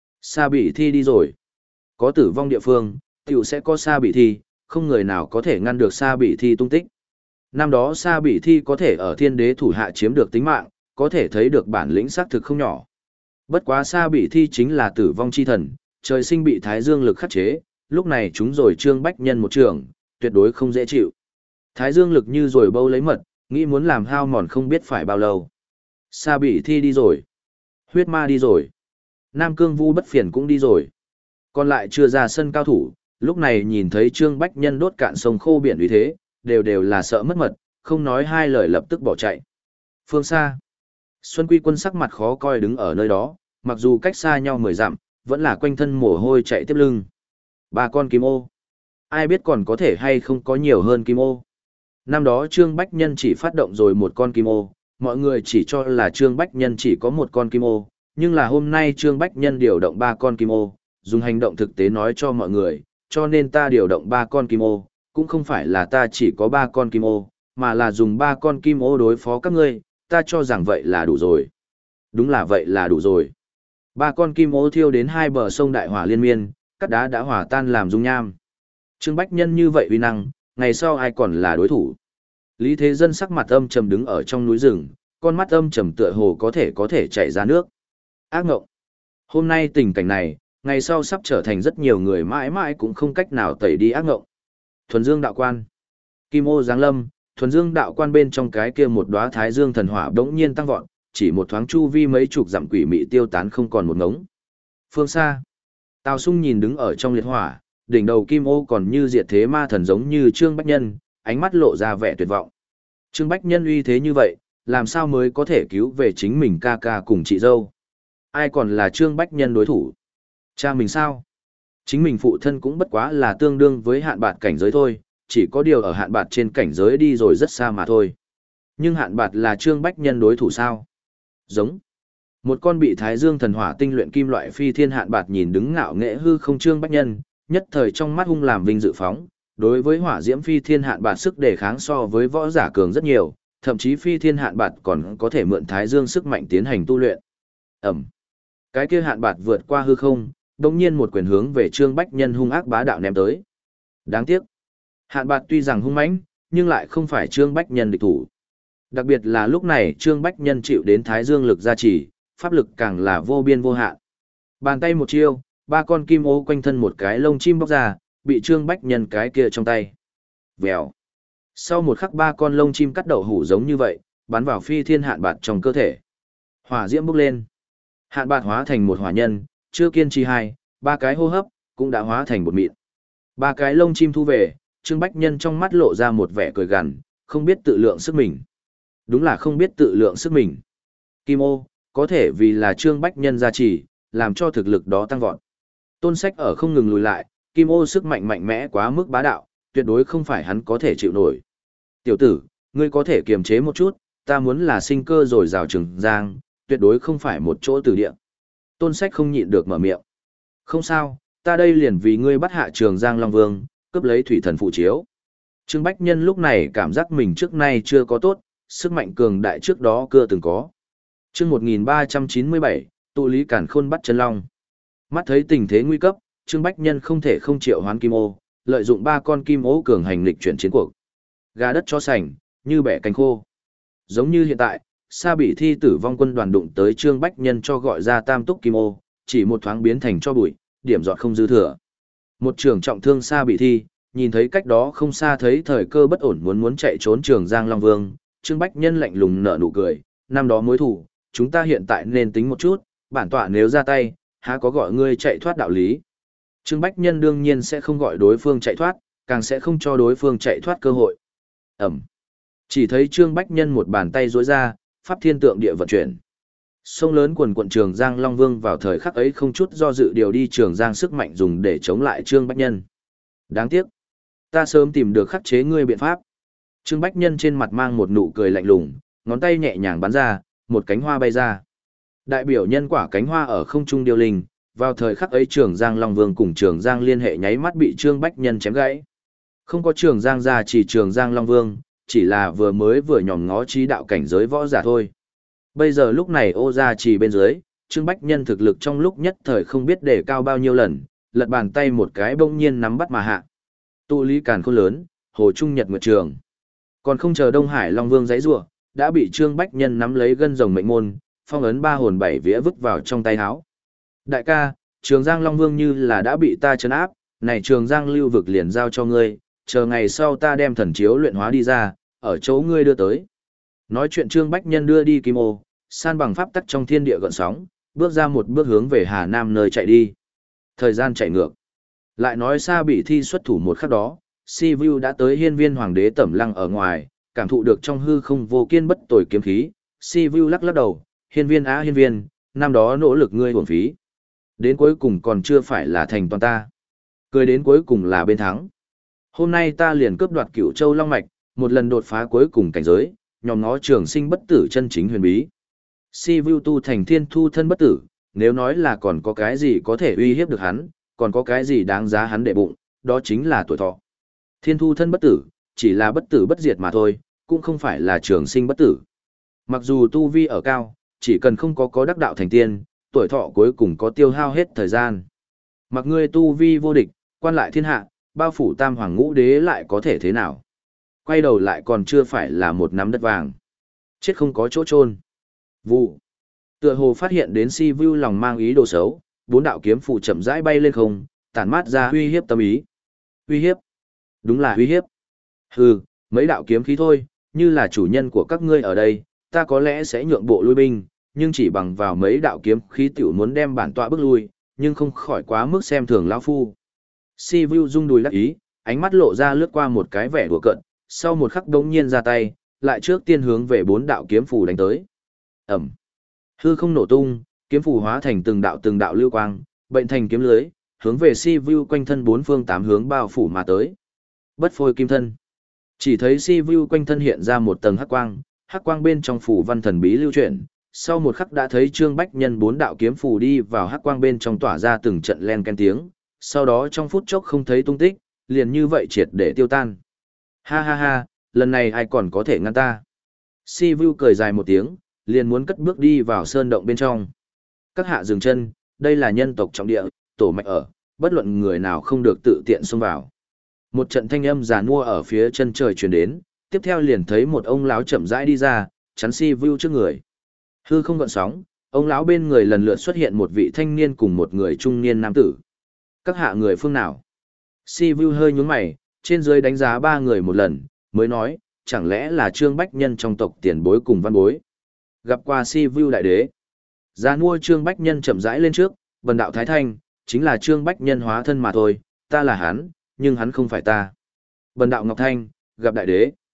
Sa Bỉ Thi đi rồi. Có tử vong địa phương, tiểu sẽ có Sa Bỉ Thi, không người nào có thể ngăn được Sa Bỉ Thi tung tích. Năm đó Sa Bỉ Thi có thể ở thiên đế thủ hạ chiếm được tính mạng, có thể thấy được bản lĩnh xác thực không nhỏ. Bất quá Sa Bỉ Thi chính là tử vong chi thần, trời sinh bị Thái Dương lực khắc chế, lúc này chúng rồi Trương Bách Nhân một trường, tuyệt đối không dễ chịu. Thái Dương lực như rồi bâu lấy mật, nghĩ muốn làm hao mòn không biết phải bao lâu. Sa Bỉ Thi đi rồi. Huyết Ma đi rồi. Nam Cương Vu Bất Phiền cũng đi rồi. Còn lại chưa ra sân cao thủ, lúc này nhìn thấy Trương Bách Nhân đốt cạn sông khô biển uy thế, đều đều là sợ mất mật, không nói hai lời lập tức bỏ chạy. Phương xa, Xuân Quy Quân sắc mặt khó coi đứng ở nơi đó, mặc dù cách xa nhau mười dặm, vẫn là quanh thân mồ hôi chạy tiếp lưng. Ba con kim ô. Ai biết còn có thể hay không có nhiều hơn kim ô. Năm đó Trương Bách Nhân chỉ phát động rồi một con kim ô, mọi người chỉ cho là Trương Bách Nhân chỉ có một con kim ô, nhưng là hôm nay Trương Bách Nhân điều động ba con kim ô, dùng hành động thực tế nói cho mọi người, cho nên ta điều động ba con kim ô, cũng không phải là ta chỉ có ba con kim ô, mà là dùng ba con kim ô đối phó các ngươi, ta cho rằng vậy là đủ rồi. Đúng là vậy là đủ rồi. Ba con kim ô thiêu đến hai bờ sông đại hỏa liên miên, cát đá đã hòa tan làm dung nham. Trương Bách Nhân như vậy uy năng, ngày sau ai còn là đối thủ. Lý Thế Dân sắc mặt âm trầm đứng ở trong núi rừng, con mắt âm trầm tựa hồ có thể có thể chảy ra nước. Ác ngộng. Hôm nay tình cảnh này, ngày sau sắp trở thành rất nhiều người mãi mãi cũng không cách nào tẩy đi ác ngộng. Thuần Dương đạo quan. Kim ô giáng lâm, Thuần Dương đạo quan bên trong cái kia một đóa Thái Dương thần hỏa bỗng nhiên tăng vọt, chỉ một thoáng chu vi mấy chục dặm quỷ mị tiêu tán không còn một ngống. Phương xa, Tào Sung nhìn đứng ở trong liệt hỏa, đỉnh đầu kim ô còn như diệt thế ma thần giống như Trương Bách Nhân, ánh mắt lộ ra vẻ tuyệt vọng. Trương Bách Nhân uy thế như vậy, làm sao mới có thể cứu về chính mình ca ca cùng chị dâu? Ai còn là Trương Bách Nhân đối thủ? Cha mình sao? Chính mình phụ thân cũng bất quá là tương đương với hạn bạt cảnh giới thôi, chỉ có điều ở hạn bạt trên cảnh giới đi rồi rất xa mà thôi. Nhưng hạn bạt là Trương Bách Nhân đối thủ sao? Giống. Một con bị Thái Dương thần hỏa tinh luyện kim loại phi thiên hạn bạt nhìn đứng ngạo nghễ hư không Trương Bách Nhân, nhất thời trong mắt hung làm vinh dự phóng, đối với hỏa diễm phi thiên hạn bạt sức đề kháng so với võ giả cường rất nhiều, thậm chí phi thiên hạn bạt còn có thể mượn Thái Dương sức mạnh tiến hành tu luyện. Ẩm. Cái kia hạn bạt vượt qua hư không, đồng nhiên một quyền hướng về Trương Bách Nhân hung ác bá đạo ném tới. Đáng tiếc. Hạn bạt tuy rằng hung mãnh, nhưng lại không phải Trương Bách Nhân địch thủ. Đặc biệt là lúc này Trương Bách Nhân chịu đến Thái Dương lực gia trì, pháp lực càng là vô biên vô hạn. Bàn tay một chiêu, ba con kim ô quanh thân một cái lông chim bóc ra, bị Trương Bách Nhân cái kia trong tay. Vèo. Sau một khắc ba con lông chim cắt đậu hủ giống như vậy, bắn vào phi thiên hạn bạt trong cơ thể. Hỏa diễm bốc lên. Hạn bạt hóa thành một hỏa nhân, chưa kiên trì hai, ba cái hô hấp, cũng đã hóa thành bột mịn. Ba cái lông chim thu về, Trương Bách Nhân trong mắt lộ ra một vẻ cười gằn, không biết tự lượng sức mình. Đúng là không biết tự lượng sức mình. Kim ô, có thể vì là Trương Bách Nhân gia trì, làm cho thực lực đó tăng vọt. Tôn Sách ở không ngừng lùi lại, Kim ô sức mạnh mạnh mẽ quá mức bá đạo, tuyệt đối không phải hắn có thể chịu nổi. Tiểu tử, ngươi có thể kiềm chế một chút, ta muốn là sinh cơ rồi rào Trường Giang, tuyệt đối không phải một chỗ tử địa. Tôn Sách không nhịn được mở miệng. Không sao, ta đây liền vì ngươi bắt hạ Trường Giang Long Vương, cướp lấy thủy thần phụ chiếu. Trương Bách Nhân lúc này cảm giác mình trước nay chưa có tốt, sức mạnh cường đại trước đó chưa từng có. Chương một nghìn ba trăm chín mươi bảy, tụ lý cản khôn bắt chân long. Mắt thấy tình thế nguy cấp, Trương Bách Nhân không thể không triệu hoán kim ô, lợi dụng ba con kim ô cường hành lịch chuyển chiến cuộc. Gà đất cho sành, như bẻ cánh khô. Giống như hiện tại, Sa Bỉ Thi tử vong quân đoàn đụng tới Trương Bách Nhân cho gọi ra tam túc kim ô, chỉ một thoáng biến thành cho bụi, điểm giọt không dư thừa. Một trường trọng thương Sa Bỉ Thi, nhìn thấy cách đó không xa thấy thời cơ bất ổn muốn muốn chạy trốn Trường Giang Long Vương, Trương Bách Nhân lạnh lùng nở nụ cười, năm đó mối thủ, chúng ta hiện tại nên tính một chút, bản tọa nếu ra tay, há có gọi ngươi chạy thoát đạo lý. Trương Bách Nhân đương nhiên sẽ không gọi đối phương chạy thoát, càng sẽ không cho đối phương chạy thoát cơ hội. Ẩm. Chỉ thấy Trương Bách Nhân một bàn tay duỗi ra, pháp thiên tượng địa vận chuyển. Sông lớn quần quận Trường Giang Long Vương vào thời khắc ấy không chút do dự điều đi Trường Giang sức mạnh dùng để chống lại Trương Bách Nhân. Đáng tiếc, ta sớm tìm được khắc chế ngươi biện pháp. Trương Bách Nhân trên mặt mang một nụ cười lạnh lùng, ngón tay nhẹ nhàng bắn ra, một cánh hoa bay ra. Đại biểu nhân quả cánh hoa ở không trung điêu linh, vào thời khắc ấy Trường Giang Long Vương cùng Trường Giang liên hệ nháy mắt bị Trương Bách Nhân chém gãy. Không có Trường Giang ra chỉ Trường Giang Long Vương, chỉ là vừa mới vừa nhòm ngó trí đạo cảnh giới võ giả thôi. Bây giờ lúc này ô ra chỉ bên dưới, Trương Bách Nhân thực lực trong lúc nhất thời không biết để cao bao nhiêu lần, lật bàn tay một cái bỗng nhiên nắm bắt mà hạ. Tụ lý càn khôn lớn, hồ trung nhật nguyệt trường. Còn không chờ Đông Hải Long Vương giãy giụa, đã bị Trương Bách Nhân nắm lấy gân rồng mệnh môn, phong ấn ba hồn bảy vía vứt vào trong tay áo. Đại ca, Trường Giang Long Vương như là đã bị ta trấn áp, này Trường Giang lưu vực liền giao cho ngươi, chờ ngày sau ta đem thần chiếu luyện hóa đi ra, ở chỗ ngươi đưa tới. Nói chuyện Trương Bách Nhân đưa đi kim ô, san bằng pháp tắc trong thiên địa gợn sóng, bước ra một bước hướng về Hà Nam nơi chạy đi. Thời gian chạy ngược. Lại nói Sa Bỉ Thi xuất thủ một khắc đó, Si Vu đã tới hiên viên hoàng đế tẩm lăng ở ngoài, cảm thụ được trong hư không vô kiên bất tồi kiếm khí, Si Vu lắc lắc đầu, hiên viên á hiên viên, năm đó nỗ lực ngươi uổng phí. Đến cuối cùng còn chưa phải là thành toàn ta. Cười đến cuối cùng là bên thắng. Hôm nay ta liền cướp đoạt Cửu Châu Long Mạch, một lần đột phá cuối cùng cảnh giới, nhòm ngó trường sinh bất tử chân chính huyền bí. Si Vu tu thành thiên thu thân bất tử, nếu nói là còn có cái gì có thể uy hiếp được hắn, còn có cái gì đáng giá hắn để bụng, đó chính là tuổi thọ. Thiên thu thân bất tử, chỉ là bất tử bất diệt mà thôi, cũng không phải là trường sinh bất tử. Mặc dù tu vi ở cao, chỉ cần không có có đắc đạo thành tiên, tuổi thọ cuối cùng có tiêu hao hết thời gian. Mặc ngươi tu vi vô địch, quan lại thiên hạ, bao phủ tam hoàng ngũ đế lại có thể thế nào? Quay đầu lại còn chưa phải là một nắm đất vàng. Chết không có chỗ chôn. Vụ. Tựa hồ phát hiện đến Si Vu lòng mang ý đồ xấu, bốn đạo kiếm phụ chậm rãi bay lên không, tản mát ra uy hiếp tâm ý. Uy hiếp? Đúng là uy hiếp. Hừ, mấy đạo kiếm khí thôi, như là chủ nhân của các ngươi ở đây, ta có lẽ sẽ nhượng bộ lui binh, nhưng chỉ bằng vào mấy đạo kiếm khí tiểu muốn đem bản tọa bước lui, nhưng không khỏi quá mức xem thường lão phu. Si Vu rung đùi đắc ý, ánh mắt lộ ra lướt qua một cái vẻ đùa cợt, sau một khắc đống nhiên ra tay, lại trước tiên hướng về bốn đạo kiếm phù đánh tới. Ẩm. Hư không nổ tung, kiếm phù hóa thành từng đạo từng đạo lưu quang, bệnh thành kiếm lưới, hướng về Si Vu quanh thân bốn phương tám hướng bao phủ mà tới. Bất phôi kim thân. Chỉ thấy Si Vu quanh thân hiện ra một tầng hắc quang, hắc quang bên trong phủ văn thần bí lưu chuyển, sau một khắc đã thấy Trương Bách Nhân bốn đạo kiếm phù đi vào hắc quang bên trong tỏa ra từng trận len ken tiếng, sau đó trong phút chốc không thấy tung tích, liền như vậy triệt để tiêu tan. Ha ha ha, lần này ai còn có thể ngăn ta? Si Vu cười dài một tiếng, liền muốn cất bước đi vào sơn động bên trong. Các hạ dừng chân, đây là nhân tộc trọng địa, tổ mạch ở, bất luận người nào không được tự tiện xông vào. Một trận thanh âm giàn mua ở phía chân trời truyền đến, tiếp theo liền thấy một ông lão chậm rãi đi ra, chắn Si Vu trước người. Hư không gợn sóng, ông lão bên người lần lượt xuất hiện một vị thanh niên cùng một người trung niên nam tử. Các hạ người phương nào? Si Vu hơi nhướng mày, trên dưới đánh giá ba người một lần, mới nói, chẳng lẽ là Trương Bách Nhân trong tộc tiền bối cùng văn bối. Gặp qua Si Vu đại đế. Giá mua Trương Bách Nhân chậm rãi lên trước, bần đạo Thái Thanh, chính là Trương Bách Nhân hóa thân mà thôi, ta là hắn, nhưng hắn không phải ta. Bần đạo Ngọc Thanh, gặp đại đế.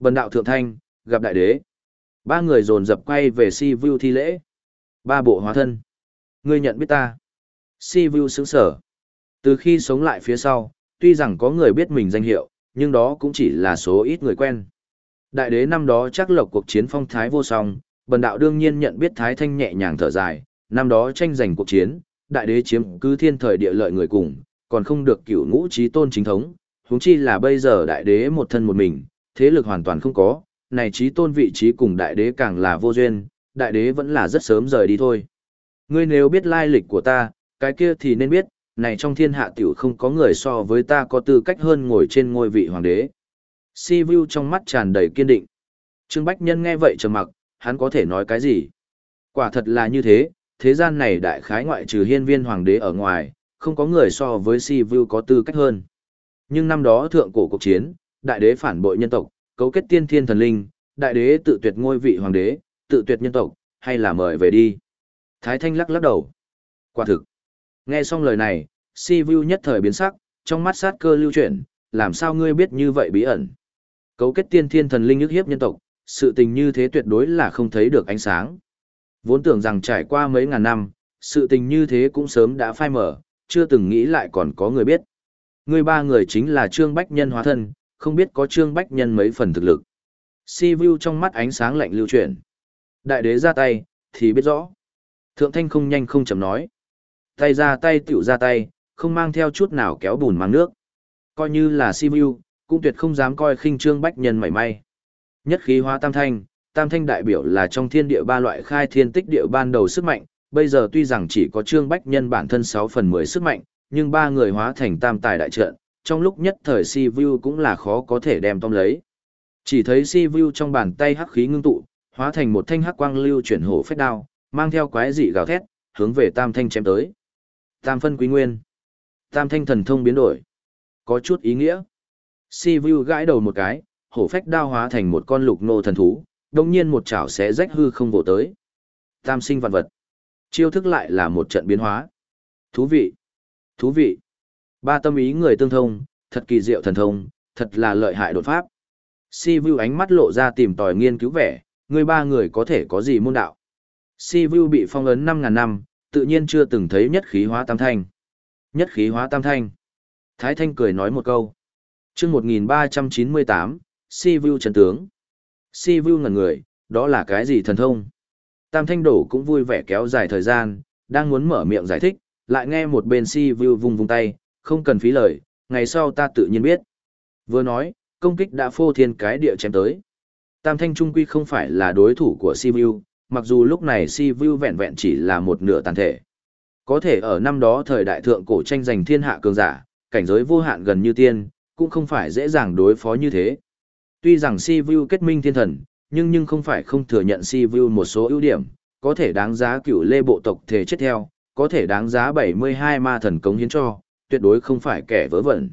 Bần đạo thượng thanh, gặp đại đế. Ba người dồn dập quay về Si Vu thi lễ. Ba bộ hóa thân. Ngươi nhận biết ta. Si Vu sững sở. Từ khi sống lại phía sau, tuy rằng có người biết mình danh hiệu, nhưng đó cũng chỉ là số ít người quen. Đại đế năm đó chắc lộc cuộc chiến phong thái vô song, bần đạo đương nhiên nhận biết Thái Thanh nhẹ nhàng thở dài, năm đó tranh giành cuộc chiến, đại đế chiếm cứ thiên thời địa lợi người cùng, còn không được cửu ngũ chí tôn chính thống, huống chi là bây giờ đại đế một thân một mình, thế lực hoàn toàn không có, này chí tôn vị trí cùng đại đế càng là vô duyên, đại đế vẫn là rất sớm rời đi thôi. Ngươi nếu biết lai lịch của ta, cái kia thì nên biết, này trong thiên hạ tiểu không có người so với ta có tư cách hơn ngồi trên ngôi vị hoàng đế. Si Vu trong mắt tràn đầy kiên định. Trương Bách Nhân nghe vậy trầm mặc, hắn có thể nói cái gì? Quả thật là như thế, thế gian này đại khái ngoại trừ hiên viên hoàng đế ở ngoài, không có người so với Si Vu có tư cách hơn. Nhưng năm đó thượng cổ cuộc chiến, đại đế phản bội nhân tộc, cấu kết tiên thiên thần linh, đại đế tự tuyệt ngôi vị hoàng đế, tự tuyệt nhân tộc, hay là mời về đi. Thái Thanh lắc lắc đầu. Quả thực. Nghe xong lời này, Si Vu nhất thời biến sắc, trong mắt sát cơ lưu chuyển, làm sao ngươi biết như vậy bí ẩn? Cấu kết tiên thiên thần linh ức hiếp nhân tộc, sự tình như thế tuyệt đối là không thấy được ánh sáng. Vốn tưởng rằng trải qua mấy ngàn năm, sự tình như thế cũng sớm đã phai mở, chưa từng nghĩ lại còn có người biết. Ngươi ba người chính là Trương Bách Nhân hóa thân, không biết có Trương Bách Nhân mấy phần thực lực. Si Vu trong mắt ánh sáng lạnh lưu chuyển. Đại đế ra tay, thì biết rõ. Thượng Thanh không nhanh không chậm nói. Tay ra tay tiểu ra tay, không mang theo chút nào kéo bùn mang nước. Coi như là Si Vu, cũng tuyệt không dám coi khinh Trương Bách Nhân mảy may. Nhất khí hóa tam thanh, tam thanh đại biểu là trong thiên địa ba loại khai thiên tích địa ban đầu sức mạnh, bây giờ tuy rằng chỉ có Trương Bách Nhân bản thân sáu phần mười sức mạnh, nhưng ba người hóa thành tam tài đại trận, trong lúc nhất thời Si Vu cũng là khó có thể đem tóm lấy. Chỉ thấy Si Vu trong bàn tay hắc khí ngưng tụ, hóa thành một thanh hắc quang lưu chuyển hổ phách đao, mang theo quái dị gào thét, hướng về tam thanh chém tới. Tam phân quý nguyên. Tam thanh thần thông biến đổi. Có chút ý nghĩa. Si Vu gãi đầu một cái, hổ phách đao hóa thành một con lục nô thần thú, đồng nhiên một chảo xé rách hư không vỗ tới. Tam sinh vạn vật. Chiêu thức lại là một trận biến hóa. Thú vị. Thú vị. Ba tâm ý người tương thông, thật kỳ diệu thần thông, thật là lợi hại đột pháp. Si Vu ánh mắt lộ ra tìm tòi nghiên cứu vẻ, người ba người có thể có gì môn đạo. Si Vu bị phong ấn năm ngàn năm, tự nhiên chưa từng thấy nhất khí hóa tam thanh. Nhất khí hóa tam thanh. Thái Thanh cười nói một câu. Chương một nghìn ba trăm chín mươi tám, Si Vu trấn tướng. Si Vu ngẩn người, đó là cái gì thần thông? Tam Thanh Đổ cũng vui vẻ kéo dài thời gian, đang muốn mở miệng giải thích, lại nghe một bên Si Vu vung vung tay, không cần phí lời, ngày sau ta tự nhiên biết. Vừa nói, công kích đã phô thiên cái địa chém tới. Tam Thanh trung quy không phải là đối thủ của Si Vu, mặc dù lúc này Si Vu vẹn vẹn chỉ là một nửa tàn thể. Có thể ở năm đó thời đại thượng cổ tranh giành thiên hạ cường giả, cảnh giới vô hạn gần như tiên, cũng không phải dễ dàng đối phó như thế. Tuy rằng Si Vu kết minh thiên thần, nhưng nhưng không phải không thừa nhận Si Vu một số ưu điểm, có thể đáng giá cửu lê bộ tộc thể chết theo, có thể đáng giá bảy mươi hai ma thần cống hiến cho, tuyệt đối không phải kẻ vớ vẩn.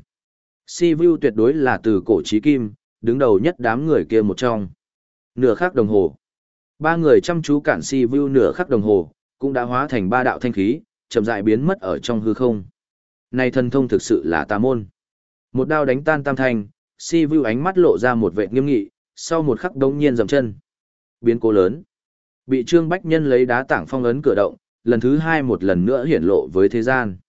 Si Vu tuyệt đối là từ cổ chí kim, đứng đầu nhất đám người kia một trong. Nửa khắc đồng hồ. Ba người chăm chú cản Si Vu nửa khắc đồng hồ, cũng đã hóa thành ba đạo thanh khí, chậm rãi biến mất ở trong hư không. Này thần thông thực sự là tà môn. Một đao đánh tan tam thanh, Si Vu ánh mắt lộ ra một vẻ nghiêm nghị, sau một khắc đống nhiên dậm chân. Biến cố lớn. Bị Trương Bách Nhân lấy đá tảng phong ấn cửa động, lần thứ hai một lần nữa hiển lộ với thế gian.